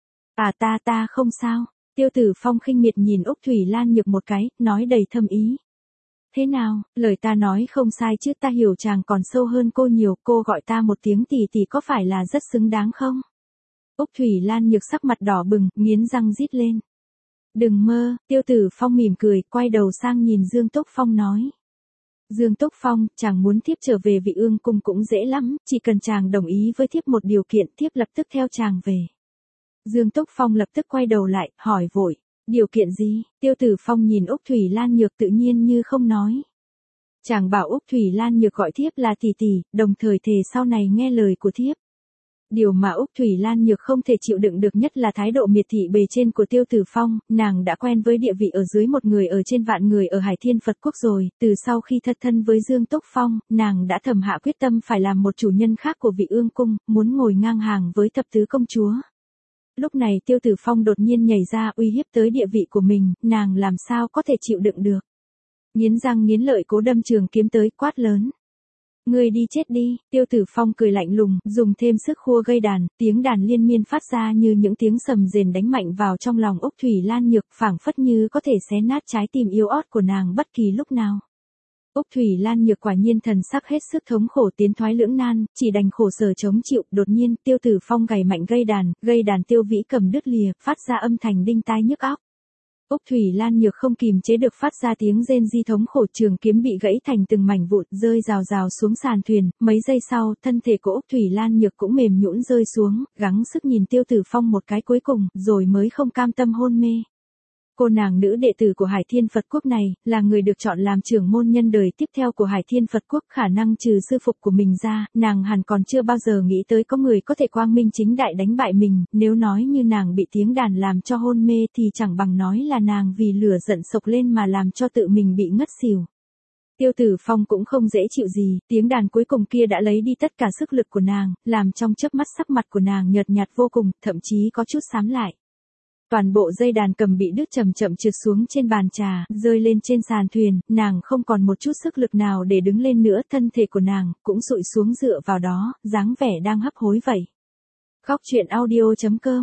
À ta ta không sao. Tiêu Tử Phong khinh miệt nhìn Úc Thủy Lan Nhược một cái, nói đầy thâm ý. Thế nào, lời ta nói không sai chứ, ta hiểu chàng còn sâu hơn cô nhiều, cô gọi ta một tiếng tỷ tỷ có phải là rất xứng đáng không? Úc Thủy Lan Nhược sắc mặt đỏ bừng, nghiến răng rít lên. Đừng mơ, Tiêu Tử Phong mỉm cười, quay đầu sang nhìn Dương Túc Phong nói. Dương Túc Phong, chàng muốn thiếp trở về Vị Ương Cung cũng dễ lắm, chỉ cần chàng đồng ý với thiếp một điều kiện, thiếp lập tức theo chàng về. Dương Túc Phong lập tức quay đầu lại, hỏi vội. Điều kiện gì? Tiêu Tử Phong nhìn Úc Thủy Lan Nhược tự nhiên như không nói. Chàng bảo Úc Thủy Lan Nhược gọi thiếp là tỷ tỷ, đồng thời thề sau này nghe lời của thiếp. Điều mà Úc Thủy Lan Nhược không thể chịu đựng được nhất là thái độ miệt thị bề trên của Tiêu Tử Phong, nàng đã quen với địa vị ở dưới một người ở trên vạn người ở Hải Thiên Phật Quốc rồi, từ sau khi thất thân với Dương Túc Phong, nàng đã thầm hạ quyết tâm phải làm một chủ nhân khác của Vị Ương Cung, muốn ngồi ngang hàng với thập tứ công chúa. Lúc này Tiêu Tử Phong đột nhiên nhảy ra uy hiếp tới địa vị của mình, nàng làm sao có thể chịu đựng được. Nghiến răng nghiến lợi cố đâm trường kiếm tới, quát lớn. Ngươi đi chết đi, Tiêu Tử Phong cười lạnh lùng, dùng thêm sức khua gây đàn, tiếng đàn liên miên phát ra như những tiếng sầm rền đánh mạnh vào trong lòng Úc Thủy Lan Nhược, phảng phất như có thể xé nát trái tim yếu ớt của nàng bất kỳ lúc nào. Úc Thủy Lan Nhược quả nhiên thần sắc hết sức thống khổ tiến thoái lưỡng nan, chỉ đành khổ sở chống chịu, đột nhiên, Tiêu Tử Phong gảy mạnh gây đàn, gây đàn tiêu vĩ cầm đứt lìa, phát ra âm thanh đinh tai nhức óc. Úc Thủy Lan Nhược không kìm chế được phát ra tiếng rên di thống khổ, trường kiếm bị gãy thành từng mảnh vụn, rơi rào rào xuống sàn thuyền, mấy giây sau, thân thể của Úc Thủy Lan Nhược cũng mềm nhũn rơi xuống, gắng sức nhìn Tiêu Tử Phong một cái cuối cùng, rồi mới không cam tâm hôn mê. Cô nàng nữ đệ tử của Hải Thiên Phật Quốc này, là người được chọn làm trưởng môn nhân đời tiếp theo của Hải Thiên Phật Quốc, khả năng trừ sư phụ của mình ra, nàng hẳn còn chưa bao giờ nghĩ tới có người có thể quang minh chính đại đánh bại mình, nếu nói như nàng bị tiếng đàn làm cho hôn mê thì chẳng bằng nói là nàng vì lửa giận sộc lên mà làm cho tự mình bị ngất xỉu. Tiêu Tử Phong cũng không dễ chịu gì, tiếng đàn cuối cùng kia đã lấy đi tất cả sức lực của nàng, làm trong chớp mắt sắc mặt của nàng nhợt nhạt vô cùng, thậm chí có chút xám lại. Toàn bộ dây đàn cầm bị đứt chậm chậm trượt xuống trên bàn trà, rơi lên trên sàn thuyền, nàng không còn một chút sức lực nào để đứng lên nữa, thân thể của nàng cũng sụi xuống dựa vào đó, dáng vẻ đang hấp hối vậy. Khóc chuyện audio chấm com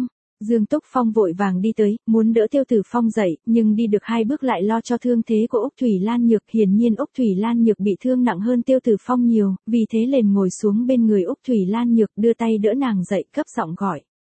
Dương Túc Phong vội vàng đi tới, muốn đỡ Tiêu Tử Phong dậy, nhưng đi được hai bước lại lo cho thương thế của Úc Thủy Lan Nhược. Hiển nhiên Úc Thủy Lan Nhược bị thương nặng hơn Tiêu Tử Phong nhiều, vì thế liền ngồi xuống bên người Úc Thủy Lan Nhược, đưa tay đỡ nàng dậy, cấp giọng gọi.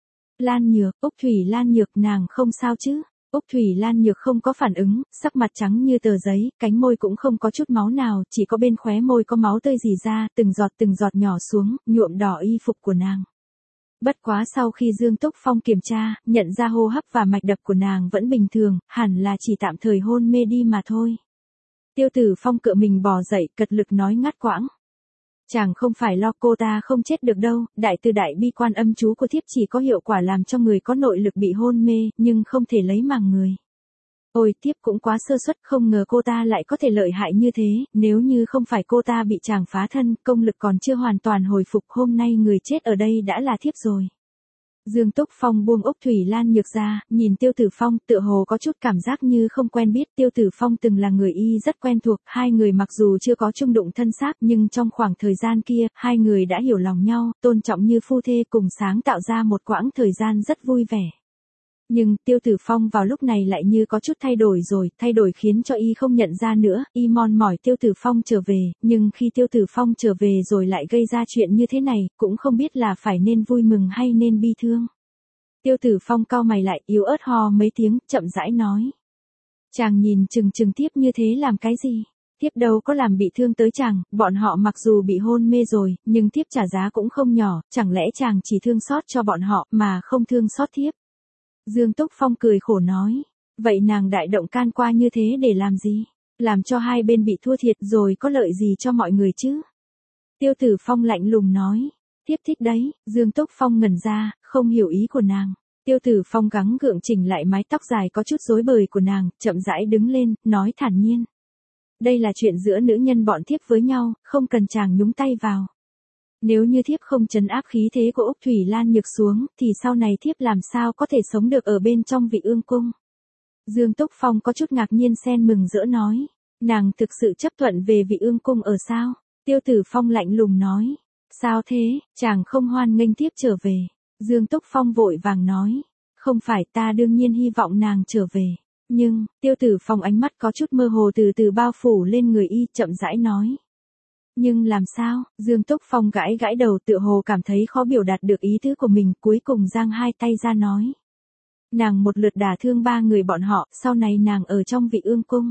Lan Nhược, Úc Thủy Lan Nhược, nàng không sao chứ? Úc Thủy Lan Nhược không có phản ứng, sắc mặt trắng như tờ giấy, cánh môi cũng không có chút máu nào, chỉ có bên khóe môi có máu tươi rỉ ra, từng giọt từng giọt nhỏ xuống, nhuộm đỏ y phục của nàng. Bất quá sau khi Dương Túc Phong kiểm tra, nhận ra hô hấp và mạch đập của nàng vẫn bình thường, hẳn là chỉ tạm thời hôn mê đi mà thôi. Tiêu Tử Phong cựa mình bò dậy, cật lực nói ngắt quãng. Chàng không phải lo, cô ta không chết được đâu, đại từ đại bi quan âm chú của thiếp chỉ có hiệu quả làm cho người có nội lực bị hôn mê, nhưng không thể lấy mạng người. Ôi, thiếp cũng quá sơ suất, không ngờ cô ta lại có thể lợi hại như thế, nếu như không phải cô ta bị chàng phá thân, công lực còn chưa hoàn toàn hồi phục, hôm nay người chết ở đây đã là thiếp rồi. Dương Túc Phong buông Úc Thủy Lan Nhược ra, nhìn Tiêu Tử Phong, tựa hồ có chút cảm giác như không quen biết. Tiêu Tử Phong từng là người y rất quen thuộc, hai người mặc dù chưa có chung đụng thân xác, nhưng trong khoảng thời gian kia, hai người đã hiểu lòng nhau, tôn trọng như phu thê cùng sáng tạo ra một quãng thời gian rất vui vẻ. Nhưng, Tiêu Tử Phong vào lúc này lại như có chút thay đổi rồi, thay đổi khiến cho y không nhận ra nữa, y mon mỏi Tiêu Tử Phong trở về, nhưng khi Tiêu Tử Phong trở về rồi lại gây ra chuyện như thế này, cũng không biết là phải nên vui mừng hay nên bi thương. Tiêu Tử Phong cau mày lại, yếu ớt ho mấy tiếng, chậm rãi nói. Chàng nhìn chừng chừng thiếp như thế làm cái gì? Thiếp đâu có làm bị thương tới chàng, bọn họ mặc dù bị hôn mê rồi, nhưng thiếp trả giá cũng không nhỏ, chẳng lẽ chàng chỉ thương xót cho bọn họ, mà không thương xót thiếp? Dương Túc Phong cười khổ nói, vậy nàng đại động can qua như thế để làm gì? Làm cho hai bên bị thua thiệt rồi có lợi gì cho mọi người chứ? Tiêu Tử Phong lạnh lùng nói, thiếp thích đấy. Dương Túc Phong ngẩn ra, không hiểu ý của nàng. Tiêu Tử Phong gắng gượng chỉnh lại mái tóc dài có chút rối bời của nàng, chậm rãi đứng lên, nói thản nhiên. Đây là chuyện giữa nữ nhân bọn thiếp với nhau, không cần chàng nhúng tay vào. Nếu như thiếp không trấn áp khí thế của Úc Thủy Lan Nhược xuống, thì sau này thiếp làm sao có thể sống được ở bên trong Vị Ương Cung. Dương Túc Phong có chút ngạc nhiên xen mừng rỡ nói, nàng thực sự chấp thuận về Vị Ương Cung ở sao? Tiêu Tử Phong lạnh lùng nói, sao thế, chàng không hoan nghênh thiếp trở về. Dương Túc Phong vội vàng nói, không phải, ta đương nhiên hy vọng nàng trở về. Nhưng, Tiêu Tử Phong ánh mắt có chút mơ hồ từ từ bao phủ lên người y, chậm rãi nói. Nhưng làm sao? Dương Túc Phong gãi gãi đầu, tựa hồ cảm thấy khó biểu đạt được ý tứ của mình, cuối cùng giang hai tay ra nói. Nàng một lượt đả thương ba người bọn họ, sau này nàng ở trong Vị Ương Cung.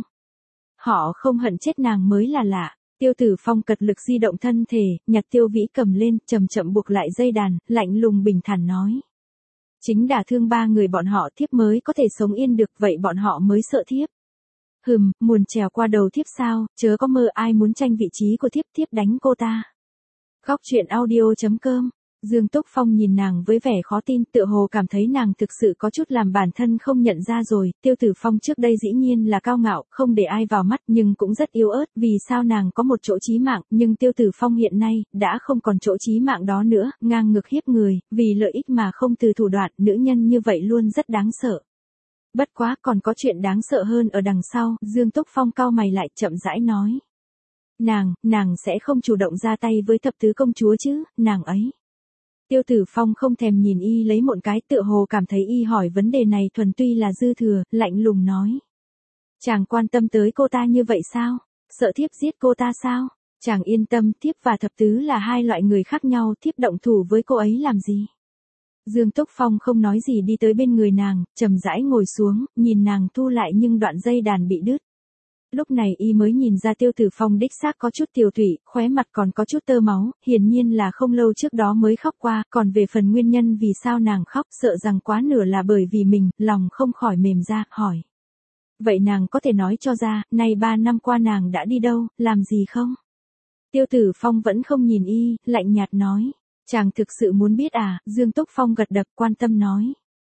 Họ không hận chết nàng mới là lạ. Tiêu Tử Phong cật lực di động thân thể, nhặt Tiêu Vĩ cầm lên, chậm chậm buộc lại dây đàn, lạnh lùng bình thản nói. Chính đả thương ba người bọn họ thiếp mới có thể sống yên được, vậy bọn họ mới sợ thiếp. Hừm, muốn trèo qua đầu thiếp sao, chớ có mơ ai muốn tranh vị trí của thiếp, thiếp đánh cô ta. Góc truyện audio chấm com. Dương Túc Phong nhìn nàng với vẻ khó tin, tựa hồ cảm thấy nàng thực sự có chút làm bản thân không nhận ra rồi. Tiêu Tử Phong trước đây dĩ nhiên là cao ngạo, không để ai vào mắt, nhưng cũng rất yếu ớt, vì sao nàng có một chỗ chí mạng, nhưng Tiêu Tử Phong hiện nay đã không còn chỗ chí mạng đó nữa, ngang ngược hiếp người, vì lợi ích mà không từ thủ đoạn, nữ nhân như vậy luôn rất đáng sợ. Bất quá còn có chuyện đáng sợ hơn ở đằng sau, Dương Túc Phong cau mày lại, chậm rãi nói. Nàng, nàng sẽ không chủ động ra tay với thập tứ công chúa chứ, nàng ấy. Tiêu Tử Phong không thèm nhìn y lấy một cái, tựa hồ cảm thấy y hỏi vấn đề này thuần tuy là dư thừa, lạnh lùng nói. Chàng quan tâm tới cô ta như vậy sao? Sợ thiếp giết cô ta sao? Chàng yên tâm, thiếp và thập tứ là hai loại người khác nhau, thiếp động thủ với cô ấy làm gì? Dương Túc Phong không nói gì đi tới bên người nàng, chậm rãi ngồi xuống, nhìn nàng thu lại nhưng đoạn dây đàn bị đứt. Lúc này y mới nhìn ra Tiêu Tử Phong đích xác có chút tiều tụy, khóe mặt còn có chút tơ máu, hiển nhiên là không lâu trước đó mới khóc qua, còn về phần nguyên nhân vì sao nàng khóc, sợ rằng quá nửa là bởi vì mình, lòng không khỏi mềm ra, hỏi. Vậy nàng có thể nói cho ra, nay ba năm qua nàng đã đi đâu, làm gì không? Tiêu Tử Phong vẫn không nhìn y, lạnh nhạt nói. Chàng thực sự muốn biết à? Dương Túc Phong gật đập, quan tâm nói.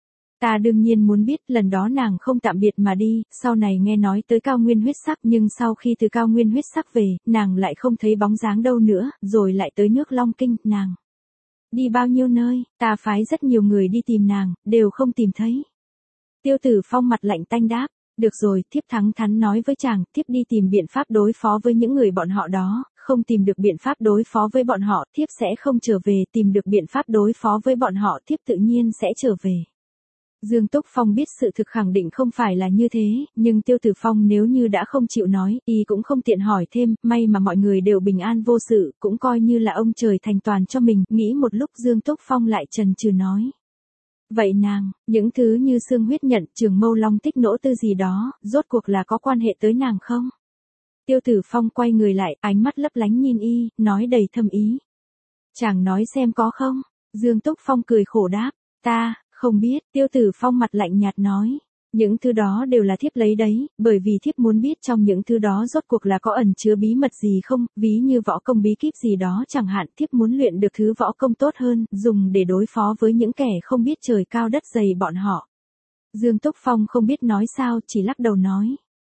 Ta đương nhiên muốn biết, lần đó nàng không tạm biệt mà đi, sau này nghe nói tới cao nguyên huyết sắc, nhưng sau khi từ cao nguyên huyết sắc về, nàng lại không thấy bóng dáng đâu nữa, rồi lại tới nước Long Kinh, nàng. Đi bao nhiêu nơi, ta phái rất nhiều người đi tìm nàng, đều không tìm thấy. Tiêu Tử Phong mặt lạnh tanh đáp. Được rồi, thiếp thẳng thắn nói với chàng, thiếp đi tìm biện pháp đối phó với những người bọn họ đó, không tìm được biện pháp đối phó với bọn họ, thiếp sẽ không trở về, tìm được biện pháp đối phó với bọn họ, thiếp tự nhiên sẽ trở về. Dương Túc Phong biết sự thực khẳng định không phải là như thế, nhưng Tiêu Tử Phong nếu như đã không chịu nói, y cũng không tiện hỏi thêm, may mà mọi người đều bình an vô sự, cũng coi như là ông trời thành toàn cho mình, nghĩ một lúc Dương Túc Phong lại chần chừ nói. Vậy nàng, những thứ như xương huyết nhận, trường mâu long tích nỗ tư gì đó, rốt cuộc là có quan hệ tới nàng không? Tiêu Tử Phong quay người lại, ánh mắt lấp lánh nhìn y, nói đầy thâm ý. Chàng nói xem có không? Dương Túc Phong cười khổ đáp, ta, không biết, Tiêu Tử Phong mặt lạnh nhạt nói. Những thứ đó đều là thiếp lấy đấy, bởi vì thiếp muốn biết trong những thứ đó rốt cuộc là có ẩn chứa bí mật gì không, ví như võ công bí kíp gì đó chẳng hạn, thiếp muốn luyện được thứ võ công tốt hơn, dùng để đối phó với những kẻ không biết trời cao đất dày bọn họ. Dương Túc Phong không biết nói sao, chỉ lắc đầu nói.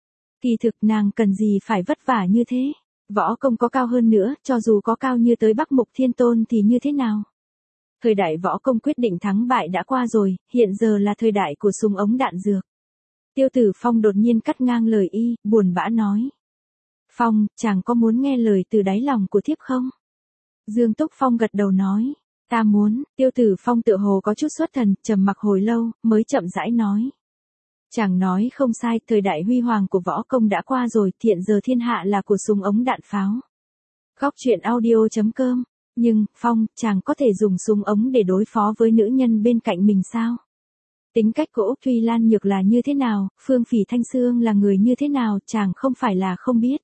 Kỳ thực nàng cần gì phải vất vả như thế, võ công có cao hơn nữa, cho dù có cao như tới Bắc Mục Thiên Tôn thì như thế nào? Thời đại võ công quyết định thắng bại đã qua rồi, hiện giờ là thời đại của súng ống đạn dược. Tiêu Tử Phong đột nhiên cắt ngang lời y, buồn bã nói. Phong, chàng có muốn nghe lời từ đáy lòng của thiếp không? Dương Túc Phong gật đầu nói. Ta muốn, Tiêu Tử Phong tựa hồ có chút xuất thần, trầm mặc hồi lâu, mới chậm rãi nói. Chàng nói không sai, thời đại huy hoàng của võ công đã qua rồi, hiện giờ thiên hạ là của súng ống đạn pháo. Góc truyện audio chấm com. Nhưng, Phong, chàng có thể dùng súng ống để đối phó với nữ nhân bên cạnh mình sao? Tính cách của Úc Thùy Lan Nhược là như thế nào, Phương Phỉ Thanh Xương là người như thế nào, chàng không phải là không biết.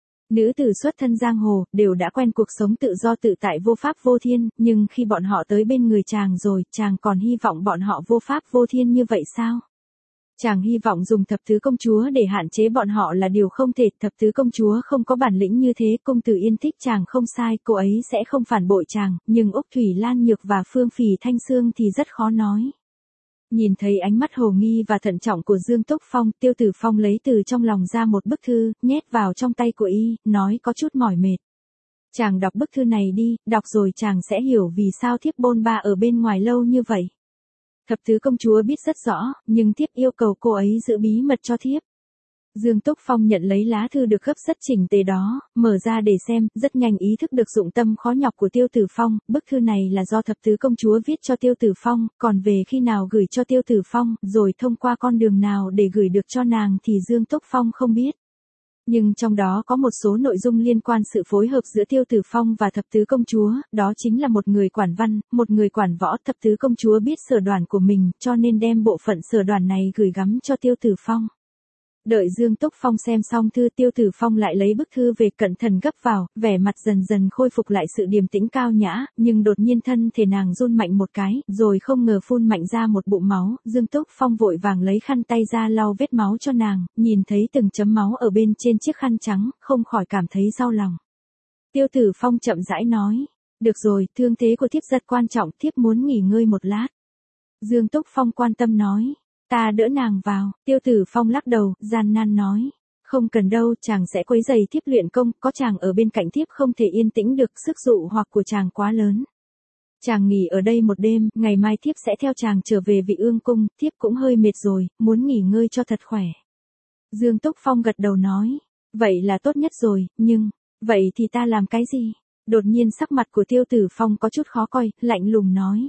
Nữ tử xuất thân giang hồ, đều đã quen cuộc sống tự do tự tại vô pháp vô thiên, nhưng khi bọn họ tới bên người chàng rồi, chàng còn hy vọng bọn họ vô pháp vô thiên như vậy sao? Chàng hy vọng dùng thập tứ công chúa để hạn chế bọn họ là điều không thể, thập tứ công chúa không có bản lĩnh như thế, công tử Yên thích chàng không sai, cô ấy sẽ không phản bội chàng, nhưng Úc Thủy Lan Nhược và Phương Phỉ Thanh Xương thì rất khó nói. Nhìn thấy ánh mắt hồ nghi và thận trọng của Dương Túc Phong, Tiêu Tử Phong lấy từ trong lòng ra một bức thư, nhét vào trong tay của y, nói có chút mỏi mệt. Chàng đọc bức thư này đi, đọc rồi chàng sẽ hiểu vì sao thiếp bôn ba ở bên ngoài lâu như vậy. Thập tứ công chúa biết rất rõ, nhưng thiếp yêu cầu cô ấy giữ bí mật cho thiếp. Dương Túc Phong nhận lấy lá thư được gấp rất chỉnh tề đó, mở ra để xem, rất nhanh ý thức được dụng tâm khó nhọc của Tiêu Tử Phong, bức thư này là do thập tứ công chúa viết cho Tiêu Tử Phong, còn về khi nào gửi cho Tiêu Tử Phong, rồi thông qua con đường nào để gửi được cho nàng thì Dương Túc Phong không biết. Nhưng trong đó có một số nội dung liên quan sự phối hợp giữa Tiêu Tử Phong và thập tứ công chúa, đó chính là một người quản văn, một người quản võ, thập tứ công chúa biết sở đoàn của mình, cho nên đem bộ phận sở đoàn này gửi gắm cho Tiêu Tử Phong. Đợi Dương Túc Phong xem xong thư, Tiêu Tử Phong lại lấy bức thư về cẩn thận gấp vào, vẻ mặt dần dần khôi phục lại sự điềm tĩnh cao nhã, nhưng đột nhiên thân thể nàng run mạnh một cái, rồi không ngờ phun mạnh ra một bụng máu, Dương Túc Phong vội vàng lấy khăn tay ra lau vết máu cho nàng, nhìn thấy từng chấm máu ở bên trên chiếc khăn trắng, không khỏi cảm thấy đau lòng. Tiêu Tử Phong chậm rãi nói, được rồi, thương thế của thiếp rất quan trọng, thiếp muốn nghỉ ngơi một lát. Dương Túc Phong quan tâm nói. Ta đỡ nàng vào, Tiêu Tử Phong lắc đầu, gian nan nói. Không cần đâu, chàng sẽ quấy rầy thiếp luyện công, có chàng ở bên cạnh thiếp không thể yên tĩnh được, sức dụ hoặc của chàng quá lớn. Chàng nghỉ ở đây một đêm, ngày mai thiếp sẽ theo chàng trở về Vị Ương Cung, thiếp cũng hơi mệt rồi, muốn nghỉ ngơi cho thật khỏe. Dương Túc Phong gật đầu nói, vậy là tốt nhất rồi, nhưng, vậy thì ta làm cái gì? Đột nhiên sắc mặt của Tiêu Tử Phong có chút khó coi, lạnh lùng nói.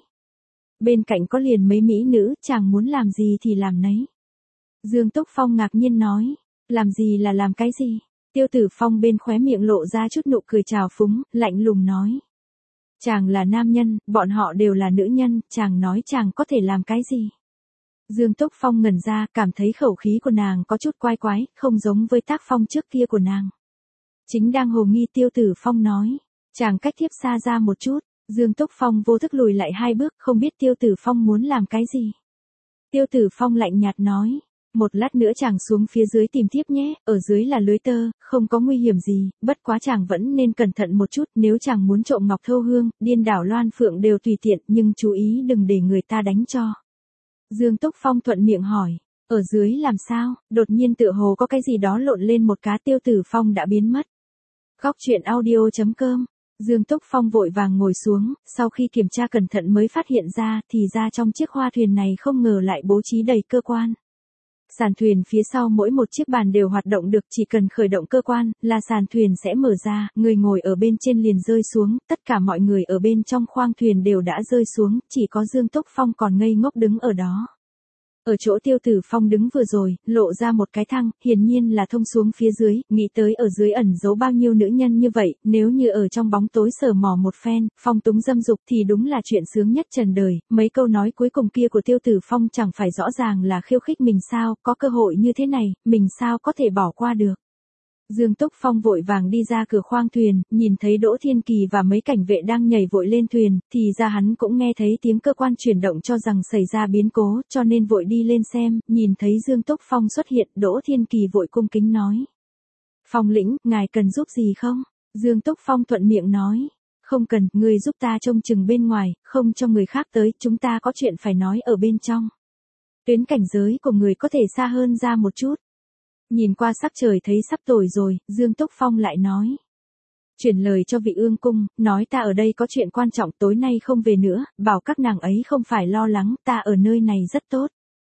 Bên cạnh có liền mấy mỹ nữ, chàng muốn làm gì thì làm nấy. Dương Túc Phong ngạc nhiên nói, làm gì là làm cái gì? Tiêu Tử Phong bên khóe miệng lộ ra chút nụ cười trào phúng, lạnh lùng nói. Chàng là nam nhân, bọn họ đều là nữ nhân, chàng nói chàng có thể làm cái gì? Dương Túc Phong ngẩn ra, cảm thấy khẩu khí của nàng có chút quái quái, không giống với tác phong trước kia của nàng. Chính đang hồ nghi, Tiêu Tử Phong nói, chàng cách thiếp xa ra một chút. Dương Túc Phong vô thức lùi lại hai bước, không biết Tiêu Tử Phong muốn làm cái gì. Tiêu Tử Phong lạnh nhạt nói, một lát nữa chàng xuống phía dưới tìm thiếp nhé, ở dưới là lưới tơ, không có nguy hiểm gì, bất quá chàng vẫn nên cẩn thận một chút, nếu chàng muốn trộm ngọc thâu hương, điên đảo loan phượng đều tùy tiện, nhưng chú ý đừng để người ta đánh cho. Dương Túc Phong thuận miệng hỏi, ở dưới làm sao, đột nhiên tựa hồ có cái gì đó lộn lên một cá, Tiêu Tử Phong đã biến mất. Góc truyện audio chấm com. Dương Túc Phong vội vàng ngồi xuống, sau khi kiểm tra cẩn thận mới phát hiện ra, thì ra trong chiếc hoa thuyền này không ngờ lại bố trí đầy cơ quan. Sàn thuyền phía sau mỗi một chiếc bàn đều hoạt động được, chỉ cần khởi động cơ quan, là sàn thuyền sẽ mở ra, người ngồi ở bên trên liền rơi xuống, tất cả mọi người ở bên trong khoang thuyền đều đã rơi xuống, chỉ có Dương Túc Phong còn ngây ngốc đứng ở đó. Ở chỗ Tiêu Tử Phong đứng vừa rồi, lộ ra một cái thang, hiển nhiên là thông xuống phía dưới, nghĩ tới ở dưới ẩn giấu bao nhiêu nữ nhân như vậy, nếu như ở trong bóng tối sờ mò một phen, phong túng dâm dục thì đúng là chuyện sướng nhất trần đời, mấy câu nói cuối cùng kia của Tiêu Tử Phong chẳng phải rõ ràng là khiêu khích mình sao, có cơ hội như thế này, mình sao có thể bỏ qua được. Dương Túc Phong vội vàng đi ra cửa khoang thuyền, nhìn thấy Đỗ Thiên Kỳ và mấy cảnh vệ đang nhảy vội lên thuyền, thì ra hắn cũng nghe thấy tiếng cơ quan chuyển động cho rằng xảy ra biến cố, cho nên vội đi lên xem, nhìn thấy Dương Túc Phong xuất hiện, Đỗ Thiên Kỳ vội cung kính nói. Phong lĩnh, ngài cần giúp gì không? Dương Túc Phong thuận miệng nói. Không cần, người giúp ta trông chừng bên ngoài, không cho người khác tới, chúng ta có chuyện phải nói ở bên trong. Tuyến cảnh giới của người có thể xa hơn ra một chút. Nhìn qua sắc trời thấy sắp tối rồi, Dương Túc Phong lại nói. Chuyển lời cho vị ương cung, nói ta ở đây có chuyện quan trọng tối nay không về nữa, bảo các nàng ấy không phải lo lắng, ta ở nơi này rất tốt.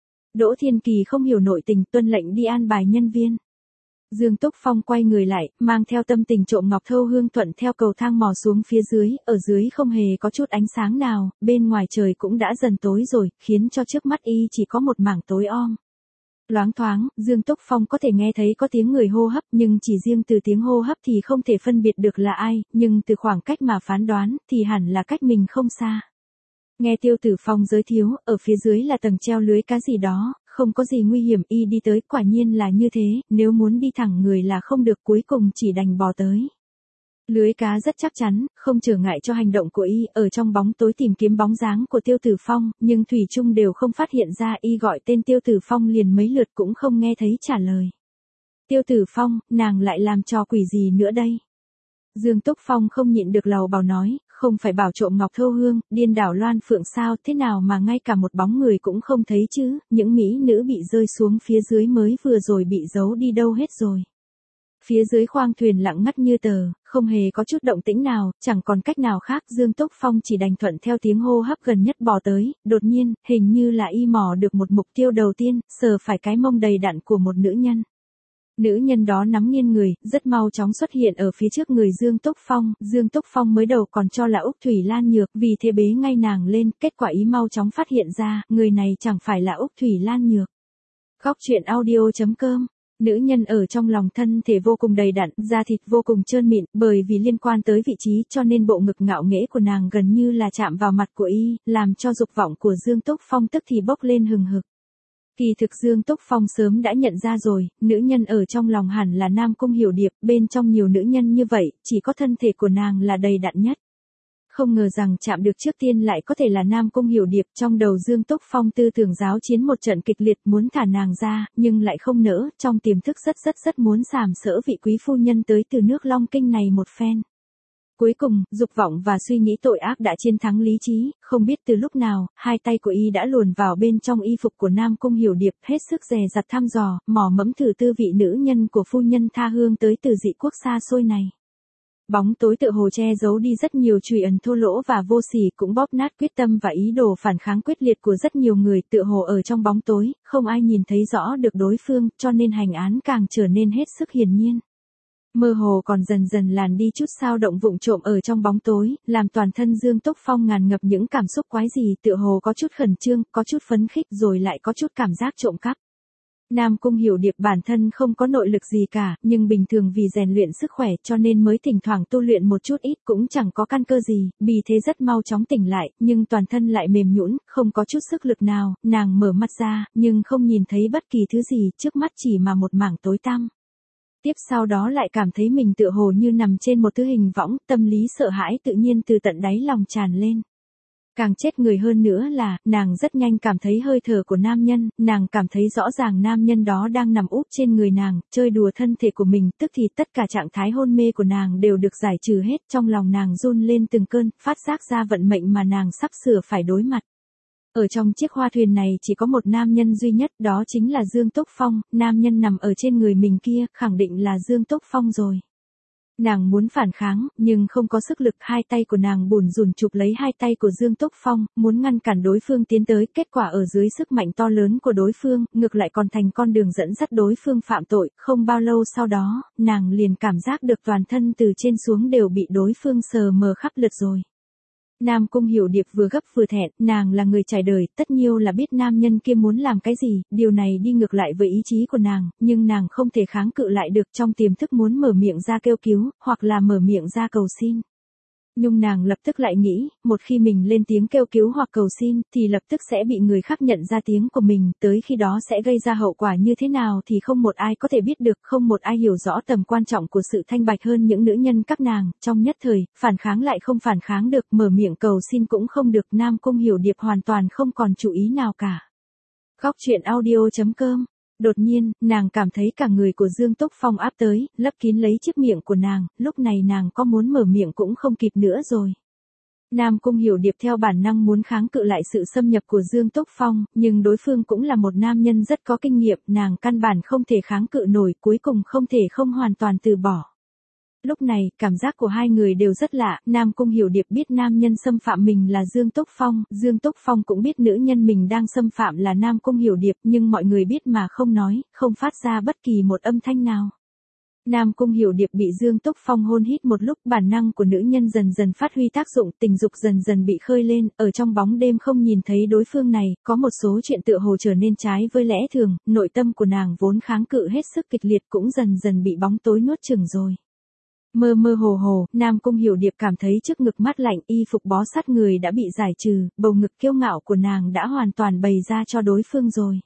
Đỗ Thiên Kỳ không hiểu nội tình, tuân lệnh đi an bài nhân viên. Dương Túc Phong quay người lại, mang theo tâm tình trộm ngọc thâu hương thuận theo cầu thang mò xuống phía dưới, ở dưới không hề có chút ánh sáng nào, bên ngoài trời cũng đã dần tối rồi, khiến cho trước mắt y chỉ có một mảng tối om. Loáng thoáng, Dương Túc Phong có thể nghe thấy có tiếng người hô hấp, nhưng chỉ riêng từ tiếng hô hấp thì không thể phân biệt được là ai, nhưng từ khoảng cách mà phán đoán, thì hẳn là cách mình không xa. Nghe Tiêu Tử Phong giới thiệu, ở phía dưới là tầng treo lưới cá gì đó, không có gì nguy hiểm, y đi tới, quả nhiên là như thế, nếu muốn đi thẳng người là không được, cuối cùng chỉ đành bò tới. Lưới cá rất chắc chắn, không trở ngại cho hành động của y, ở trong bóng tối tìm kiếm bóng dáng của Tiêu Tử Phong, nhưng thủy chung đều không phát hiện ra, y gọi tên Tiêu Tử Phong liền mấy lượt cũng không nghe thấy trả lời. Tiêu Tử Phong, nàng lại làm trò quỷ gì nữa đây? Dương Túc Phong không nhịn được lầu bầu nói, không phải bảo trộm ngọc thâu hương, điên đảo loan phượng sao, thế nào mà ngay cả một bóng người cũng không thấy chứ, những mỹ nữ bị rơi xuống phía dưới mới vừa rồi bị giấu đi đâu hết rồi. Phía dưới khoang thuyền lặng ngắt như tờ, không hề có chút động tĩnh nào, chẳng còn cách nào khác, Dương Túc Phong chỉ đành thuận theo tiếng hô hấp gần nhất bò tới, đột nhiên, hình như là y mò được một mục tiêu đầu tiên, sờ phải cái mông đầy đặn của một nữ nhân. Nữ nhân đó nắm nghiêng người, rất mau chóng xuất hiện ở phía trước người Dương Túc Phong, Dương Túc Phong mới đầu còn cho là Úc Thủy Lan Nhược, vì thế bế ngay nàng lên, kết quả ý mau chóng phát hiện ra, người này chẳng phải là Úc Thủy Lan Nhược. Góc truyện audio chấm com. Nữ nhân ở trong lòng thân thể vô cùng đầy đặn, da thịt vô cùng trơn mịn, bởi vì liên quan tới vị trí cho nên bộ ngực ngạo nghễ của nàng gần như là chạm vào mặt của y, làm cho dục vọng của Dương Túc Phong tức thì bốc lên hừng hực. Kỳ thực Dương Túc Phong sớm đã nhận ra rồi, nữ nhân ở trong lòng hẳn là Nam Cung Hiểu Điệp, bên trong nhiều nữ nhân như vậy, chỉ có thân thể của nàng là đầy đặn nhất. Không ngờ rằng chạm được trước tiên lại có thể là Nam Cung Hiểu Điệp, trong đầu Dương Túc Phong tư tưởng giáo chiến một trận kịch liệt muốn thả nàng ra, nhưng lại không nỡ, trong tiềm thức rất rất rất muốn sàm sỡ vị quý phu nhân tới từ nước Long Kinh này một phen. Cuối cùng, dục vọng và suy nghĩ tội ác đã chiến thắng lý trí, không biết từ lúc nào, hai tay của y đã luồn vào bên trong y phục của Nam Cung Hiểu Điệp, hết sức dè dặt thăm dò, mò mẫm thử tư vị nữ nhân của phu nhân tha hương tới từ dị quốc xa xôi này. Bóng tối tựa hồ che giấu đi rất nhiều trùy ẩn thô lỗ và vô sỉ, cũng bóp nát quyết tâm và ý đồ phản kháng quyết liệt của rất nhiều người, tựa hồ ở trong bóng tối, không ai nhìn thấy rõ được đối phương, cho nên hành án càng trở nên hết sức hiển nhiên. Mơ hồ còn dần dần làn đi chút sao động vụng trộm ở trong bóng tối, làm toàn thân Dương Túc Phong ngàn ngập những cảm xúc quái gì, tựa hồ có chút khẩn trương, có chút phấn khích, rồi lại có chút cảm giác trộm cắp. Nam Cung Hiểu Điệp bản thân không có nội lực gì cả, nhưng bình thường vì rèn luyện sức khỏe cho nên mới thỉnh thoảng tu luyện một chút ít, cũng chẳng có căn cơ gì, vì thế rất mau chóng tỉnh lại, nhưng toàn thân lại mềm nhũn, không có chút sức lực nào, nàng mở mắt ra, nhưng không nhìn thấy bất kỳ thứ gì, trước mắt chỉ mà một mảng tối tăm. Tiếp sau đó lại cảm thấy mình tựa hồ như nằm trên một thứ hình võng, tâm lý sợ hãi tự nhiên từ tận đáy lòng tràn lên. Càng chết người hơn nữa là, nàng rất nhanh cảm thấy hơi thở của nam nhân, nàng cảm thấy rõ ràng nam nhân đó đang nằm úp trên người nàng, chơi đùa thân thể của mình, tức thì tất cả trạng thái hôn mê của nàng đều được giải trừ hết, trong lòng nàng run lên từng cơn, phát giác ra vận mệnh mà nàng sắp sửa phải đối mặt. Ở trong chiếc hoa thuyền này chỉ có một nam nhân duy nhất, đó chính là Dương Túc Phong, nam nhân nằm ở trên người mình kia, khẳng định là Dương Túc Phong rồi. Nàng muốn phản kháng, nhưng không có sức lực, hai tay của nàng bủn rủn chụp lấy hai tay của Dương Túc Phong, muốn ngăn cản đối phương tiến tới, kết quả ở dưới sức mạnh to lớn của đối phương, ngược lại còn thành con đường dẫn dắt đối phương phạm tội, không bao lâu sau đó, nàng liền cảm giác được toàn thân từ trên xuống đều bị đối phương sờ mờ khắp lượt rồi. Nam Cung Hiểu Điệp vừa gấp vừa thẹn, nàng là người trải đời, tất nhiêu là biết nam nhân kia muốn làm cái gì, điều này đi ngược lại với ý chí của nàng, nhưng nàng không thể kháng cự lại được, trong tiềm thức muốn mở miệng ra kêu cứu, hoặc là mở miệng ra cầu xin. Nhưng nàng lập tức lại nghĩ, một khi mình lên tiếng kêu cứu hoặc cầu xin, thì lập tức sẽ bị người khác nhận ra tiếng của mình, tới khi đó sẽ gây ra hậu quả như thế nào thì không một ai có thể biết được, không một ai hiểu rõ tầm quan trọng của sự thanh bạch hơn những nữ nhân các nàng, trong nhất thời, phản kháng lại không phản kháng được, mở miệng cầu xin cũng không được, Nam Cung Hiểu Điệp hoàn toàn không còn chú ý nào cả. Khóc chuyện audio chấm com. Đột nhiên, nàng cảm thấy cả người của Dương Túc Phong áp tới, lấp kín lấy chiếc miệng của nàng, lúc này nàng có muốn mở miệng cũng không kịp nữa rồi. Nam Cung Hiểu Điệp theo bản năng muốn kháng cự lại sự xâm nhập của Dương Túc Phong, nhưng đối phương cũng là một nam nhân rất có kinh nghiệm, nàng căn bản không thể kháng cự nổi, cuối cùng không thể không hoàn toàn từ bỏ. Lúc này, cảm giác của hai người đều rất lạ, Nam Cung Hiểu Điệp biết nam nhân xâm phạm mình là Dương Túc Phong, Dương Túc Phong cũng biết nữ nhân mình đang xâm phạm là Nam Cung Hiểu Điệp, nhưng mọi người biết mà không nói, không phát ra bất kỳ một âm thanh nào. Nam Cung Hiểu Điệp bị Dương Túc Phong hôn hít một lúc, bản năng của nữ nhân dần dần phát huy tác dụng, tình dục dần dần bị khơi lên, ở trong bóng đêm không nhìn thấy đối phương này, có một số chuyện tựa hồ trở nên trái với lẽ thường, nội tâm của nàng vốn kháng cự hết sức kịch liệt cũng dần dần bị bóng tối nuốt chửng rồi. Mơ mơ hồ hồ, Nam Cung Hiểu Điệp cảm thấy trước ngực mát lạnh, y phục bó sát người đã bị giải trừ, bầu ngực kiêu ngạo của nàng đã hoàn toàn bày ra cho đối phương rồi.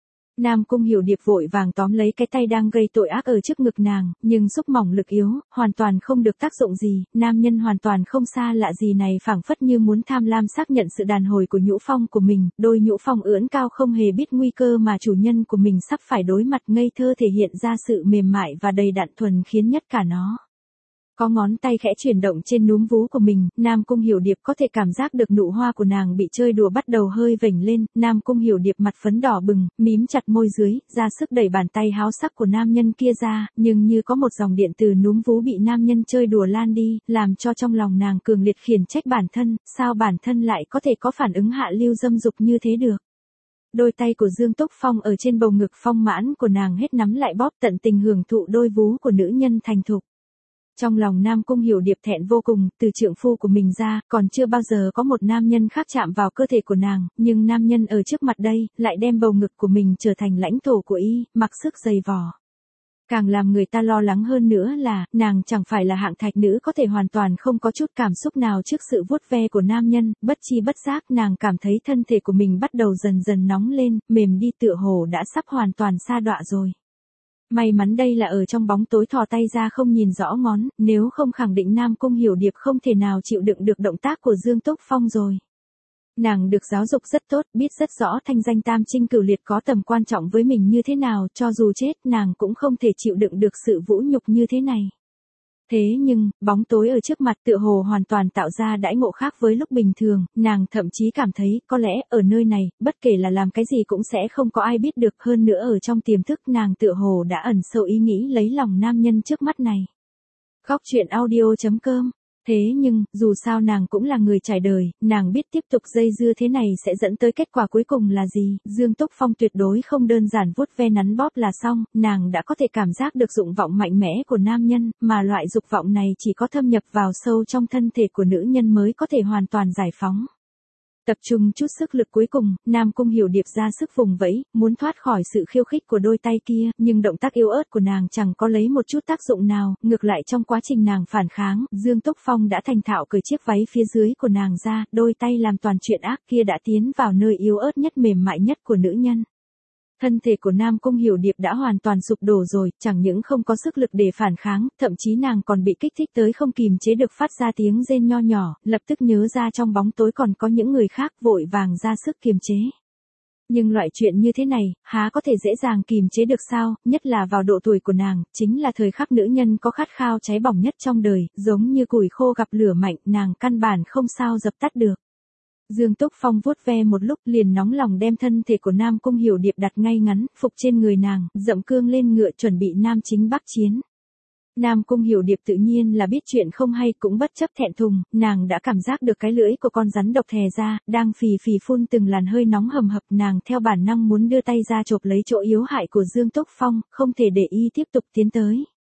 Nam Cung Hiểu Điệp vội vàng tóm lấy cái tay đang gây tội ác ở trước ngực nàng, nhưng xúc mỏng lực yếu, hoàn toàn không được tác dụng gì, nam nhân hoàn toàn không xa lạ gì này phảng phất như muốn tham lam xác nhận sự đàn hồi của nhũ phong của mình, đôi nhũ phong ưỡn cao không hề biết nguy cơ mà chủ nhân của mình sắp phải đối mặt, ngây thơ thể hiện ra sự mềm mại và đầy đặn thuần khiến nhất cả nó. Có ngón tay khẽ chuyển động trên núm vú của mình, Nam Cung Hiểu Điệp có thể cảm giác được nụ hoa của nàng bị chơi đùa bắt đầu hơi vểnh lên, Nam Cung Hiểu Điệp mặt phấn đỏ bừng, mím chặt môi dưới, ra sức đẩy bàn tay háo sắc của nam nhân kia ra, nhưng như có một dòng điện từ núm vú bị nam nhân chơi đùa lan đi, làm cho trong lòng nàng cường liệt khiển trách bản thân, sao bản thân lại có thể có phản ứng hạ lưu dâm dục như thế được. Đôi tay của Dương Túc Phong ở trên bầu ngực phong mãn của nàng hết nắm lại bóp tận tình hưởng thụ đôi vú của nữ nhân thành thục. Trong lòng Nam Cung Hiểu Điệp thẹn vô cùng, từ trượng phu của mình ra, còn chưa bao giờ có một nam nhân khác chạm vào cơ thể của nàng, nhưng nam nhân ở trước mặt đây, lại đem bầu ngực của mình trở thành lãnh thổ của y, mặc sức dày vò. Càng làm người ta lo lắng hơn nữa là, nàng chẳng phải là hạng thạch nữ có thể hoàn toàn không có chút cảm xúc nào trước sự vuốt ve của nam nhân, bất chi bất giác nàng cảm thấy thân thể của mình bắt đầu dần dần nóng lên, mềm đi tựa hồ đã sắp hoàn toàn sa đọa rồi. May mắn đây là ở trong bóng tối thò tay ra không nhìn rõ ngón, nếu không khẳng định Nam Cung Hiểu Điệp không thể nào chịu đựng được động tác của Dương Túc Phong rồi. Nàng được giáo dục rất tốt, biết rất rõ thanh danh tam trinh cửu liệt có tầm quan trọng với mình như thế nào, cho dù chết nàng cũng không thể chịu đựng được sự vũ nhục như thế này. Thế nhưng, bóng tối ở trước mặt tựa hồ hoàn toàn tạo ra đãi ngộ khác với lúc bình thường, nàng thậm chí cảm thấy, có lẽ, ở nơi này, bất kể là làm cái gì cũng sẽ không có ai biết được, hơn nữa ở trong tiềm thức nàng tựa hồ đã ẩn sâu ý nghĩ lấy lòng nam nhân trước mắt này. Khóc chuyện audio chấm com. Thế nhưng, dù sao nàng cũng là người trải đời, nàng biết tiếp tục dây dưa thế này sẽ dẫn tới kết quả cuối cùng là gì, Dương Túc Phong tuyệt đối không đơn giản vuốt ve nắn bóp là xong, nàng đã có thể cảm giác được dụng vọng mạnh mẽ của nam nhân, mà loại dục vọng này chỉ có thâm nhập vào sâu trong thân thể của nữ nhân mới có thể hoàn toàn giải phóng. Tập trung chút sức lực cuối cùng, Nam Cung Hiểu Điệp ra sức vùng vẫy, muốn thoát khỏi sự khiêu khích của đôi tay kia, nhưng động tác yếu ớt của nàng chẳng có lấy một chút tác dụng nào, ngược lại trong quá trình nàng phản kháng, Dương Túc Phong đã thành thạo cởi chiếc váy phía dưới của nàng ra, đôi tay làm toàn chuyện ác kia đã tiến vào nơi yếu ớt nhất mềm mại nhất của nữ nhân. Thân thể của Nam Cung Hiểu Điệp đã hoàn toàn sụp đổ rồi, chẳng những không có sức lực để phản kháng, thậm chí nàng còn bị kích thích tới không kìm chế được phát ra tiếng rên nho nhỏ, lập tức nhớ ra trong bóng tối còn có những người khác vội vàng ra sức kiềm chế. Nhưng loại chuyện như thế này, há có thể dễ dàng kìm chế được sao, nhất là vào độ tuổi của nàng, chính là thời khắc nữ nhân có khát khao cháy bỏng nhất trong đời, giống như củi khô gặp lửa mạnh, nàng căn bản không sao dập tắt được. Dương Túc Phong vuốt ve một lúc liền nóng lòng đem thân thể của Nam Cung Hiểu Điệp đặt ngay ngắn, phục trên người nàng, dậm cương lên ngựa chuẩn bị nam chính bắc chiến. Nam Cung Hiểu Điệp tự nhiên là biết chuyện không hay cũng bất chấp thẹn thùng, nàng đã cảm giác được cái lưỡi của con rắn độc thè ra, đang phì phì phun từng làn hơi nóng hầm hập, nàng theo bản năng muốn đưa tay ra chộp lấy chỗ yếu hại của Dương Túc Phong, không thể để y tiếp tục tiến tới.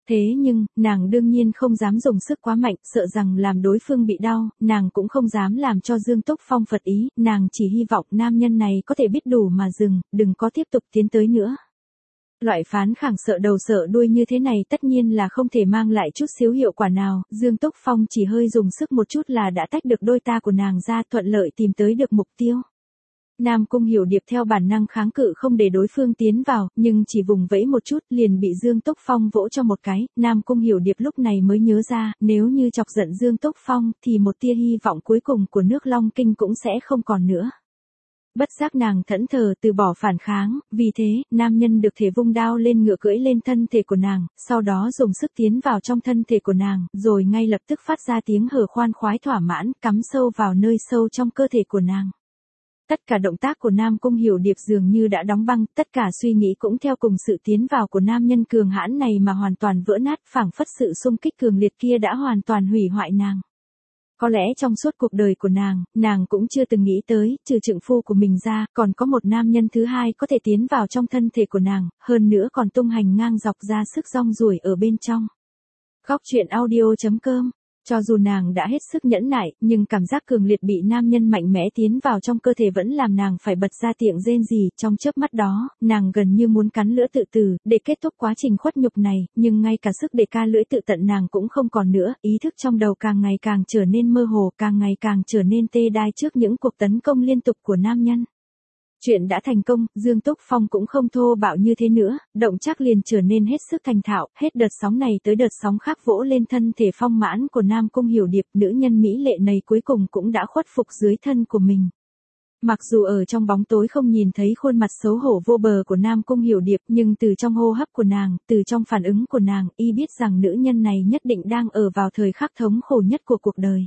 Thế nhưng, nàng đương nhiên không dám dùng sức quá mạnh, sợ rằng làm đối phương bị đau, nàng cũng không dám làm cho Dương Túc Phong phật ý, nàng chỉ hy vọng nam nhân này có thể biết đủ mà dừng, đừng có tiếp tục tiến tới nữa. Loại phán khẳng sợ đầu sợ đuôi như thế này tất nhiên là không thể mang lại chút xíu hiệu quả nào, Dương Túc Phong chỉ hơi dùng sức một chút là đã tách được đôi ta của nàng ra, thuận lợi tìm tới được mục tiêu. Nam Cung Hiểu Điệp theo bản năng kháng cự không để đối phương tiến vào, nhưng chỉ vùng vẫy một chút liền bị Dương Túc Phong vỗ cho một cái, Nam Cung Hiểu Điệp lúc này mới nhớ ra, nếu như chọc giận Dương Túc Phong thì một tia hy vọng cuối cùng của nước Long Kinh cũng sẽ không còn nữa. Bất giác nàng thẫn thờ từ bỏ phản kháng, vì thế, nam nhân được thể vung đao lên ngựa cưỡi lên thân thể của nàng, sau đó dùng sức tiến vào trong thân thể của nàng, rồi ngay lập tức phát ra tiếng hở khoan khoái thỏa mãn, cắm sâu vào nơi sâu trong cơ thể của nàng. Tất cả động tác của Nam Cung Hiểu Điệp dường như đã đóng băng, tất cả suy nghĩ cũng theo cùng sự tiến vào của nam nhân cường hãn này mà hoàn toàn vỡ nát, phảng phất sự xung kích cường liệt kia đã hoàn toàn hủy hoại nàng. Có lẽ trong suốt cuộc đời của nàng, nàng cũng chưa từng nghĩ tới, trừ trượng phu của mình ra, còn có một nam nhân thứ hai có thể tiến vào trong thân thể của nàng, hơn nữa còn tung hành ngang dọc ra sức rong ruổi ở bên trong. Khóc chuyện audio chấm com. Cho dù nàng đã hết sức nhẫn nại, nhưng cảm giác cường liệt bị nam nhân mạnh mẽ tiến vào trong cơ thể vẫn làm nàng phải bật ra tiệc rên rỉ, trong chớp mắt đó, nàng gần như muốn cắn lưỡi tự tử, để kết thúc quá trình khuất nhục này, nhưng ngay cả sức để ca lưỡi tự tận nàng cũng không còn nữa, ý thức trong đầu càng ngày càng trở nên mơ hồ, càng ngày càng trở nên tê đai trước những cuộc tấn công liên tục của nam nhân. Chuyện đã thành công, Dương Túc Phong cũng không thô bạo như thế nữa, động tác liền trở nên hết sức thành thạo, hết đợt sóng này tới đợt sóng khác vỗ lên thân thể phong mãn của Nam Cung Hiểu Điệp, nữ nhân mỹ lệ này cuối cùng cũng đã khuất phục dưới thân của mình. Mặc dù ở trong bóng tối không nhìn thấy khuôn mặt xấu hổ vô bờ của Nam Cung Hiểu Điệp, nhưng từ trong hô hấp của nàng, từ trong phản ứng của nàng, y biết rằng nữ nhân này nhất định đang ở vào thời khắc thống khổ nhất của cuộc đời.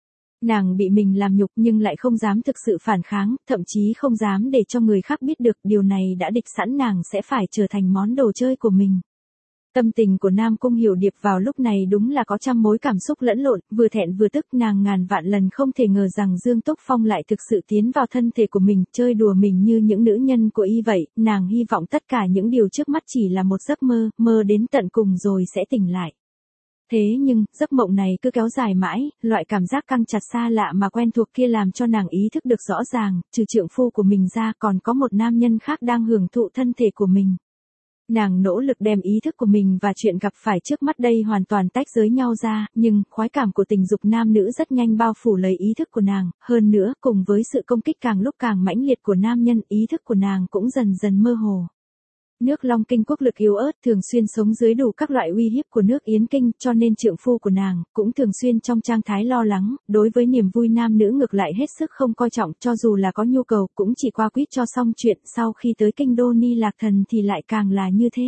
Nàng bị mình làm nhục nhưng lại không dám thực sự phản kháng, thậm chí không dám để cho người khác biết được, điều này đã địch sẵn nàng sẽ phải trở thành món đồ chơi của mình. Tâm tình của Nam Cung Hiểu Điệp vào lúc này đúng là có trăm mối cảm xúc lẫn lộn, vừa thẹn vừa tức, nàng ngàn vạn lần không thể ngờ rằng Dương Túc Phong lại thực sự tiến vào thân thể của mình, chơi đùa mình như những nữ nhân của y vậy, nàng hy vọng tất cả những điều trước mắt chỉ là một giấc mơ, mơ đến tận cùng rồi sẽ tỉnh lại. Thế nhưng, giấc mộng này cứ kéo dài mãi, loại cảm giác căng chặt xa lạ mà quen thuộc kia làm cho nàng ý thức được rõ ràng, trừ trượng phu của mình ra còn có một nam nhân khác đang hưởng thụ thân thể của mình. Nàng nỗ lực đem ý thức của mình và chuyện gặp phải trước mắt đây hoàn toàn tách rời nhau ra, nhưng khoái cảm của tình dục nam nữ rất nhanh bao phủ lấy ý thức của nàng, hơn nữa cùng với sự công kích càng lúc càng mãnh liệt của nam nhân, ý thức của nàng cũng dần dần mơ hồ. Nước Long Kinh quốc lực yếu ớt, thường xuyên sống dưới đủ các loại uy hiếp của nước Yến Kinh, cho nên trượng phu của nàng cũng thường xuyên trong trạng thái lo lắng, đối với niềm vui nam nữ ngược lại hết sức không coi trọng, cho dù là có nhu cầu cũng chỉ qua quýt cho xong chuyện, sau khi tới kinh đô Ni Lạc Thần thì lại càng là như thế.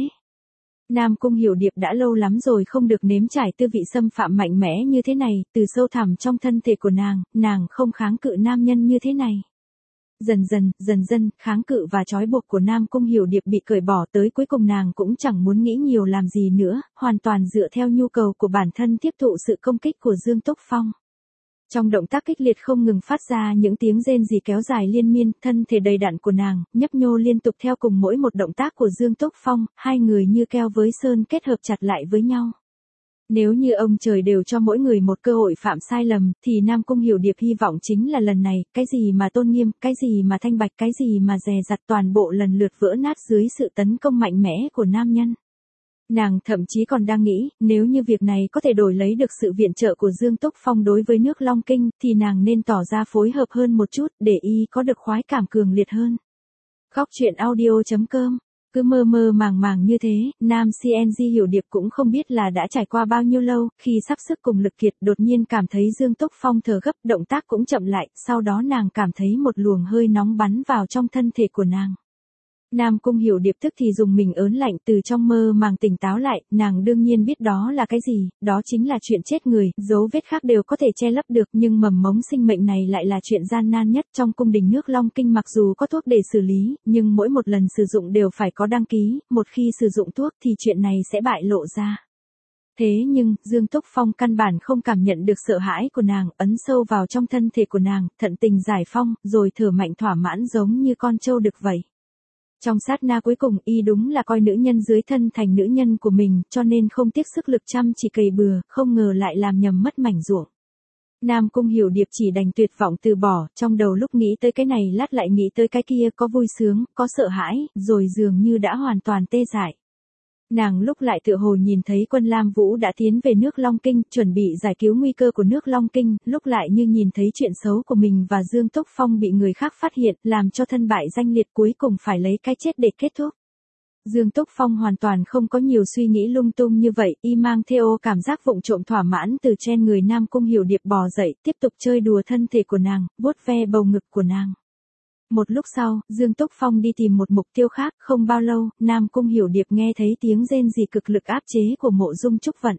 Nam Cung Hiểu Điệp đã lâu lắm rồi không được nếm trải tư vị xâm phạm mạnh mẽ như thế này, từ sâu thẳm trong thân thể của nàng, nàng không kháng cự nam nhân như thế này. Dần dần, dần dần, kháng cự và trói buộc của Nam Cung Hiểu Điệp bị cởi bỏ, tới cuối cùng nàng cũng chẳng muốn nghĩ nhiều làm gì nữa, hoàn toàn dựa theo nhu cầu của bản thân tiếp thụ sự công kích của Dương Túc Phong. Trong động tác kích liệt không ngừng phát ra những tiếng rên rỉ kéo dài liên miên, thân thể đầy đặn của nàng, nhấp nhô liên tục theo cùng mỗi một động tác của Dương Túc Phong, hai người như keo với sơn kết hợp chặt lại với nhau. Nếu như ông trời đều cho mỗi người một cơ hội phạm sai lầm, thì Nam Cung Hiểu Điệp hy vọng chính là lần này, cái gì mà tôn nghiêm, cái gì mà thanh bạch, cái gì mà dè dặt toàn bộ lần lượt vỡ nát dưới sự tấn công mạnh mẽ của nam nhân. Nàng thậm chí còn đang nghĩ, nếu như việc này có thể đổi lấy được sự viện trợ của Dương Túc Phong đối với nước Long Kinh, thì nàng nên tỏ ra phối hợp hơn một chút, để y có được khoái cảm cường liệt hơn. Khóc chuyện audio chấm com. Cứ mơ mơ màng màng như thế, nam xê en giê Hiểu Điệp cũng không biết là đã trải qua bao nhiêu lâu, khi sắp sức cùng lực kiệt đột nhiên cảm thấy Dương Túc Phong thở gấp, động tác cũng chậm lại, sau đó nàng cảm thấy một luồng hơi nóng bắn vào trong thân thể của nàng. Nam Cung Hiểu Điệp tức thì dùng mình ớn lạnh, từ trong mơ màng tỉnh táo lại, nàng đương nhiên biết đó là cái gì, đó chính là chuyện chết người, dấu vết khác đều có thể che lấp được, nhưng mầm mống sinh mệnh này lại là chuyện gian nan nhất. Trong cung đình nước Long Kinh mặc dù có thuốc để xử lý, nhưng mỗi một lần sử dụng đều phải có đăng ký, một khi sử dụng thuốc thì chuyện này sẽ bại lộ ra. Thế nhưng, Dương Túc Phong căn bản không cảm nhận được sợ hãi của nàng, ấn sâu vào trong thân thể của nàng, thận tình giải phong, rồi thở mạnh thỏa mãn giống như con trâu đực vậy. Trong sát na cuối cùng y đúng là coi nữ nhân dưới thân thành nữ nhân của mình, cho nên không tiếc sức lực chăm chỉ cày bừa, không ngờ lại làm nhầm mất mảnh ruộng. Nam Cung Hiểu Điệp chỉ đành tuyệt vọng từ bỏ, trong đầu lúc nghĩ tới cái này lát lại nghĩ tới cái kia, có vui sướng, có sợ hãi, rồi dường như đã hoàn toàn tê dại. Nàng lúc lại tựa hồ nhìn thấy quân Lam Vũ đã tiến về nước Long Kinh, chuẩn bị giải cứu nguy cơ của nước Long Kinh, lúc lại như nhìn thấy chuyện xấu của mình và Dương Túc Phong bị người khác phát hiện, làm cho thân bại danh liệt cuối cùng phải lấy cái chết để kết thúc. Dương Túc Phong hoàn toàn không có nhiều suy nghĩ lung tung như vậy, y mang theo cảm giác vụng trộm thỏa mãn từ trên người Nam Cung Hiểu Điệp bò dậy, tiếp tục chơi đùa thân thể của nàng, vuốt ve bầu ngực của nàng. Một lúc sau, Dương Túc Phong đi tìm một mục tiêu khác, không bao lâu, Nam Cung Hiểu Điệp nghe thấy tiếng rên rỉ cực lực áp chế của Mộ Dung Trúc Vận.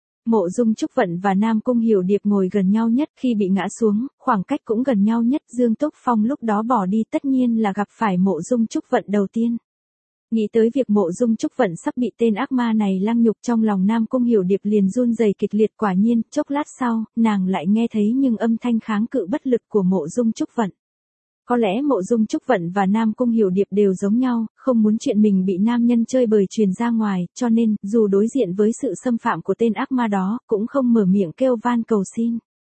Mộ Dung Trúc Vận và Nam Cung Hiểu Điệp ngồi gần nhau nhất, khi bị ngã xuống, khoảng cách cũng gần nhau nhất, Dương Túc Phong lúc đó bỏ đi tất nhiên là gặp phải Mộ Dung Trúc Vận đầu tiên. Nghĩ tới việc Mộ Dung Trúc Vận sắp bị tên ác ma này lăng nhục, trong lòng Nam Cung Hiểu Điệp liền run rẩy kịch liệt, quả nhiên, chốc lát sau, nàng lại nghe thấy nhưng âm thanh kháng cự bất lực của Mộ Dung Trúc Vận. Có lẽ Mộ Dung Trúc Vận và Nam Cung Hiểu Điệp đều giống nhau, không muốn chuyện mình bị nam nhân chơi bời truyền ra ngoài, cho nên, dù đối diện với sự xâm phạm của tên ác ma đó, cũng không mở miệng kêu van cầu xin.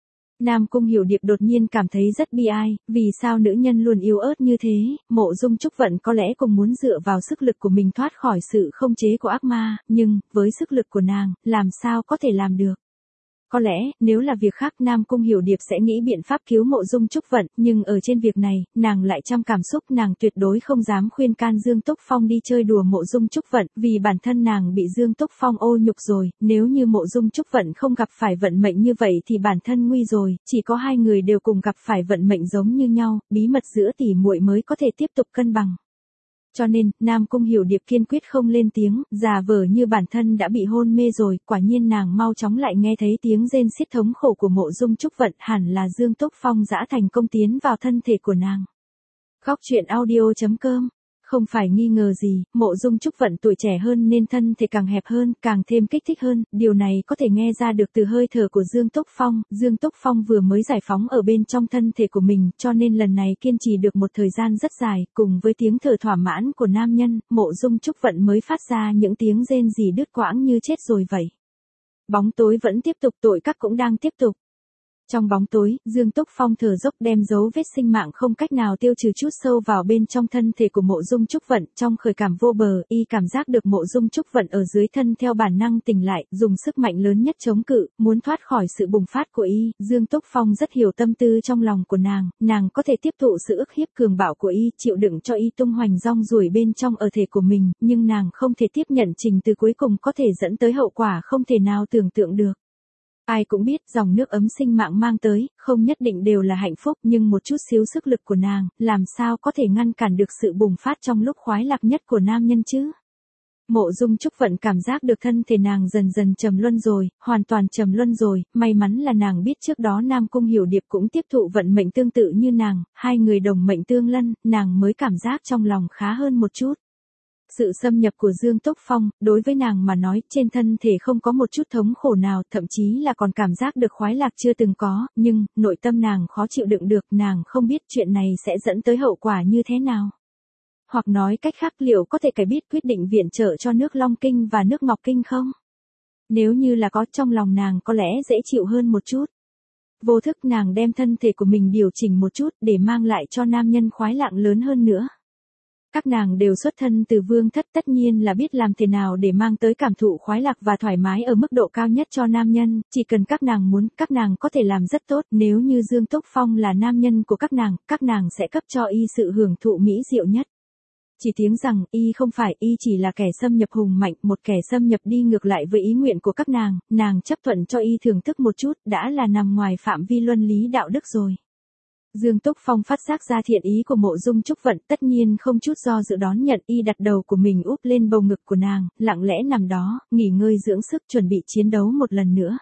Nam Cung Hiểu Điệp đột nhiên cảm thấy rất bi ai, vì sao nữ nhân luôn yếu ớt như thế, Mộ Dung Trúc Vận có lẽ cũng muốn dựa vào sức lực của mình thoát khỏi sự không chế của ác ma, nhưng, với sức lực của nàng, làm sao có thể làm được. Có lẽ, nếu là việc khác Nam Cung Hiểu Điệp sẽ nghĩ biện pháp cứu Mộ Dung Trúc Vận, nhưng ở trên việc này, nàng lại trăm cảm xúc, nàng tuyệt đối không dám khuyên can Dương Túc Phong đi chơi đùa Mộ Dung Trúc Vận, vì bản thân nàng bị Dương Túc Phong ô nhục rồi, nếu như Mộ Dung Trúc Vận không gặp phải vận mệnh như vậy thì bản thân nguy rồi, chỉ có hai người đều cùng gặp phải vận mệnh giống như nhau, bí mật giữa tỷ muội mới có thể tiếp tục cân bằng. Cho nên, Nam Cung Hiểu Điệp kiên quyết không lên tiếng, giả vờ như bản thân đã bị hôn mê rồi, quả nhiên nàng mau chóng lại nghe thấy tiếng rên xiết thống khổ của Mộ Dung Trúc Vận, hẳn là Dương Túc Phong dã thành công tiến vào thân thể của nàng. Khóc chuyện audio chấm com. Không phải nghi ngờ gì, Mộ Dung Trúc Vận tuổi trẻ hơn nên thân thể càng hẹp hơn, càng thêm kích thích hơn, điều này có thể nghe ra được từ hơi thở của Dương Túc Phong, Dương Túc Phong vừa mới giải phóng ở bên trong thân thể của mình, cho nên lần này kiên trì được một thời gian rất dài, cùng với tiếng thở thỏa mãn của nam nhân, Mộ Dung Trúc Vận mới phát ra những tiếng rên rỉ đứt quãng như chết rồi vậy. Bóng tối vẫn tiếp tục, tội các cũng đang tiếp tục. Trong bóng tối, Dương Túc Phong thở dốc đem dấu vết sinh mạng không cách nào tiêu trừ chút sâu vào bên trong thân thể của Mộ Dung Trúc Vận, trong khởi cảm vô bờ, y cảm giác được Mộ Dung Trúc Vận ở dưới thân theo bản năng tỉnh lại, dùng sức mạnh lớn nhất chống cự, muốn thoát khỏi sự bùng phát của y, Dương Túc Phong rất hiểu tâm tư trong lòng của nàng, nàng có thể tiếp thụ sự ức hiếp cường bạo của y, chịu đựng cho y tung hoành rong ruổi bên trong ở thể của mình, nhưng nàng không thể tiếp nhận trình từ cuối cùng có thể dẫn tới hậu quả không thể nào tưởng tượng được. Ai cũng biết dòng nước ấm sinh mạng mang tới, không nhất định đều là hạnh phúc, nhưng một chút xíu sức lực của nàng, làm sao có thể ngăn cản được sự bùng phát trong lúc khoái lạc nhất của nam nhân chứ? Mộ Dung Trúc Vận cảm giác được thân thể nàng dần dần trầm luân rồi, hoàn toàn trầm luân rồi, may mắn là nàng biết trước đó Nam Cung Hiểu Điệp cũng tiếp thụ vận mệnh tương tự như nàng, hai người đồng mệnh tương lân, nàng mới cảm giác trong lòng khá hơn một chút. Sự xâm nhập của Dương Túc Phong, đối với nàng mà nói, trên thân thể không có một chút thống khổ nào, thậm chí là còn cảm giác được khoái lạc chưa từng có, nhưng, nội tâm nàng khó chịu đựng được, nàng không biết chuyện này sẽ dẫn tới hậu quả như thế nào. Hoặc nói cách khác, liệu có thể cải biết quyết định viện trợ cho nước Long Kinh và nước Ngọc Kinh không? Nếu như là có, trong lòng nàng có lẽ dễ chịu hơn một chút. Vô thức nàng đem thân thể của mình điều chỉnh một chút để mang lại cho nam nhân khoái lạc lớn hơn nữa. Các nàng đều xuất thân từ vương thất, tất nhiên là biết làm thế nào để mang tới cảm thụ khoái lạc và thoải mái ở mức độ cao nhất cho nam nhân, chỉ cần các nàng muốn, các nàng có thể làm rất tốt, nếu như Dương Túc Phong là nam nhân của các nàng, các nàng sẽ cấp cho y sự hưởng thụ mỹ diệu nhất. Chỉ tiếng rằng, y không phải, y chỉ là kẻ xâm nhập hùng mạnh, một kẻ xâm nhập đi ngược lại với ý nguyện của các nàng, nàng chấp thuận cho y thưởng thức một chút, đã là nằm ngoài phạm vi luân lý đạo đức rồi. Dương Túc Phong phát giác ra thiện ý của Mộ Dung Trúc Vận, tất nhiên không chút do dự đón nhận, y đặt đầu của mình úp lên bầu ngực của nàng, lặng lẽ nằm đó, nghỉ ngơi dưỡng sức chuẩn bị chiến đấu một lần nữa.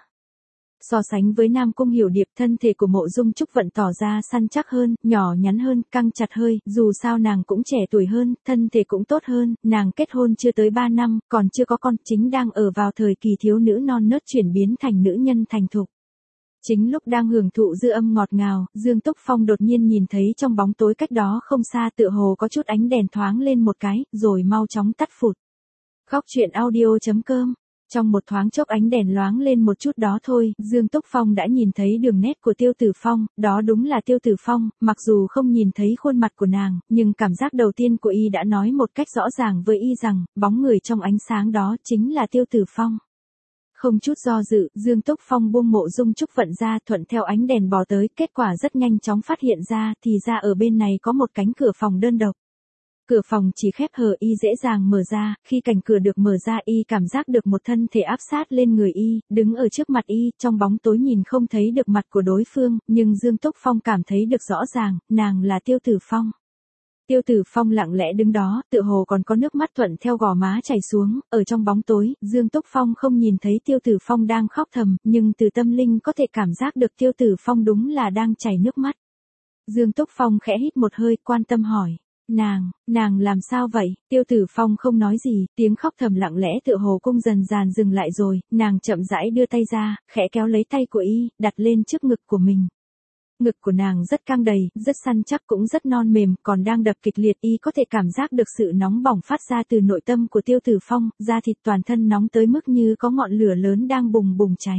So sánh với Nam Cung Hiểu Điệp, thân thể của Mộ Dung Trúc Vận tỏ ra săn chắc hơn, nhỏ nhắn hơn, căng chặt hơi, dù sao nàng cũng trẻ tuổi hơn, thân thể cũng tốt hơn, nàng kết hôn chưa tới ba năm, còn chưa có con, chính đang ở vào thời kỳ thiếu nữ non nớt chuyển biến thành nữ nhân thành thục. Chính lúc đang hưởng thụ dư âm ngọt ngào, Dương Túc Phong đột nhiên nhìn thấy trong bóng tối cách đó không xa tựa hồ có chút ánh đèn thoáng lên một cái, rồi mau chóng tắt phụt. Khóc chuyện audio chấm com. Trong một thoáng chốc ánh đèn loáng lên một chút đó thôi, Dương Túc Phong đã nhìn thấy đường nét của Tiêu Tử Phong, đó đúng là Tiêu Tử Phong, mặc dù không nhìn thấy khuôn mặt của nàng, nhưng cảm giác đầu tiên của y đã nói một cách rõ ràng với y rằng, bóng người trong ánh sáng đó chính là Tiêu Tử Phong. Không chút do dự, Dương Túc Phong buông Mộ Dung Trúc Vận ra, thuận theo ánh đèn bò tới, kết quả rất nhanh chóng phát hiện ra, thì ra ở bên này có một cánh cửa phòng đơn độc. Cửa phòng chỉ khép hờ y dễ dàng mở ra, khi cánh cửa được mở ra y cảm giác được một thân thể áp sát lên người y, đứng ở trước mặt y, trong bóng tối nhìn không thấy được mặt của đối phương, nhưng Dương Túc Phong cảm thấy được rõ ràng, nàng là Tiêu Tử Phong. Tiêu Tử Phong lặng lẽ đứng đó, tựa hồ còn có nước mắt thuận theo gò má chảy xuống, ở trong bóng tối, Dương Túc Phong không nhìn thấy Tiêu Tử Phong đang khóc thầm, nhưng từ tâm linh có thể cảm giác được Tiêu Tử Phong đúng là đang chảy nước mắt. Dương Túc Phong khẽ hít một hơi, quan tâm hỏi. Nàng, nàng làm sao vậy? Tiêu Tử Phong không nói gì, tiếng khóc thầm lặng lẽ tựa hồ cung dần dàn dừng lại rồi, nàng chậm rãi đưa tay ra, khẽ kéo lấy tay của y, đặt lên trước ngực của mình. Ngực của nàng rất căng đầy, rất săn chắc cũng rất non mềm, còn đang đập kịch liệt, y có thể cảm giác được sự nóng bỏng phát ra từ nội tâm của Tiêu Tử Phong, da thịt toàn thân nóng tới mức như có ngọn lửa lớn đang bùng bùng cháy.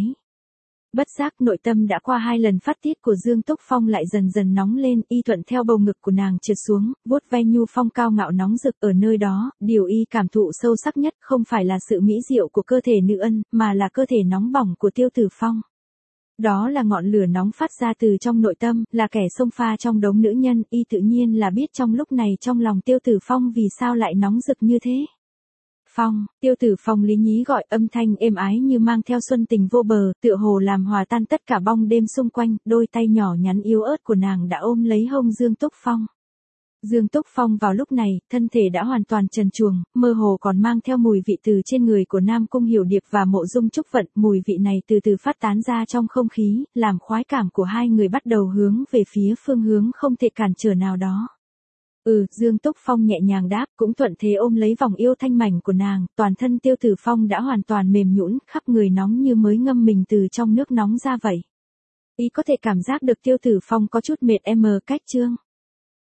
Bất giác nội tâm đã qua hai lần phát tiết của Dương Túc Phong lại dần dần nóng lên, y thuận theo bầu ngực của nàng trượt xuống, vuốt ve nhu phong cao ngạo nóng rực ở nơi đó, điều y cảm thụ sâu sắc nhất không phải là sự mỹ diệu của cơ thể nữ ân, mà là cơ thể nóng bỏng của Tiêu Tử Phong. Đó là ngọn lửa nóng phát ra từ trong nội tâm, là kẻ xông pha trong đống nữ nhân, y tự nhiên là biết trong lúc này trong lòng Tiêu Tử Phong vì sao lại nóng rực như thế. Phong, Tiêu Tử Phong lý nhí gọi, âm thanh êm ái như mang theo xuân tình vô bờ, tựa hồ làm hòa tan tất cả bong đêm xung quanh, đôi tay nhỏ nhắn yếu ớt của nàng đã ôm lấy hông Dương Túc Phong. Dương Túc Phong vào lúc này, thân thể đã hoàn toàn trần truồng, mơ hồ còn mang theo mùi vị từ trên người của Nam Cung Hiểu Điệp và Mộ Dung Trúc Vận, mùi vị này từ từ phát tán ra trong không khí, làm khoái cảm của hai người bắt đầu hướng về phía phương hướng không thể cản trở nào đó. Ừ, Dương Túc Phong nhẹ nhàng đáp, cũng thuận thế ôm lấy vòng yêu thanh mảnh của nàng, toàn thân Tiêu Tử Phong đã hoàn toàn mềm nhũn, khắp người nóng như mới ngâm mình từ trong nước nóng ra vậy. Y có thể cảm giác được Tiêu Tử Phong có chút mệt em cách chương.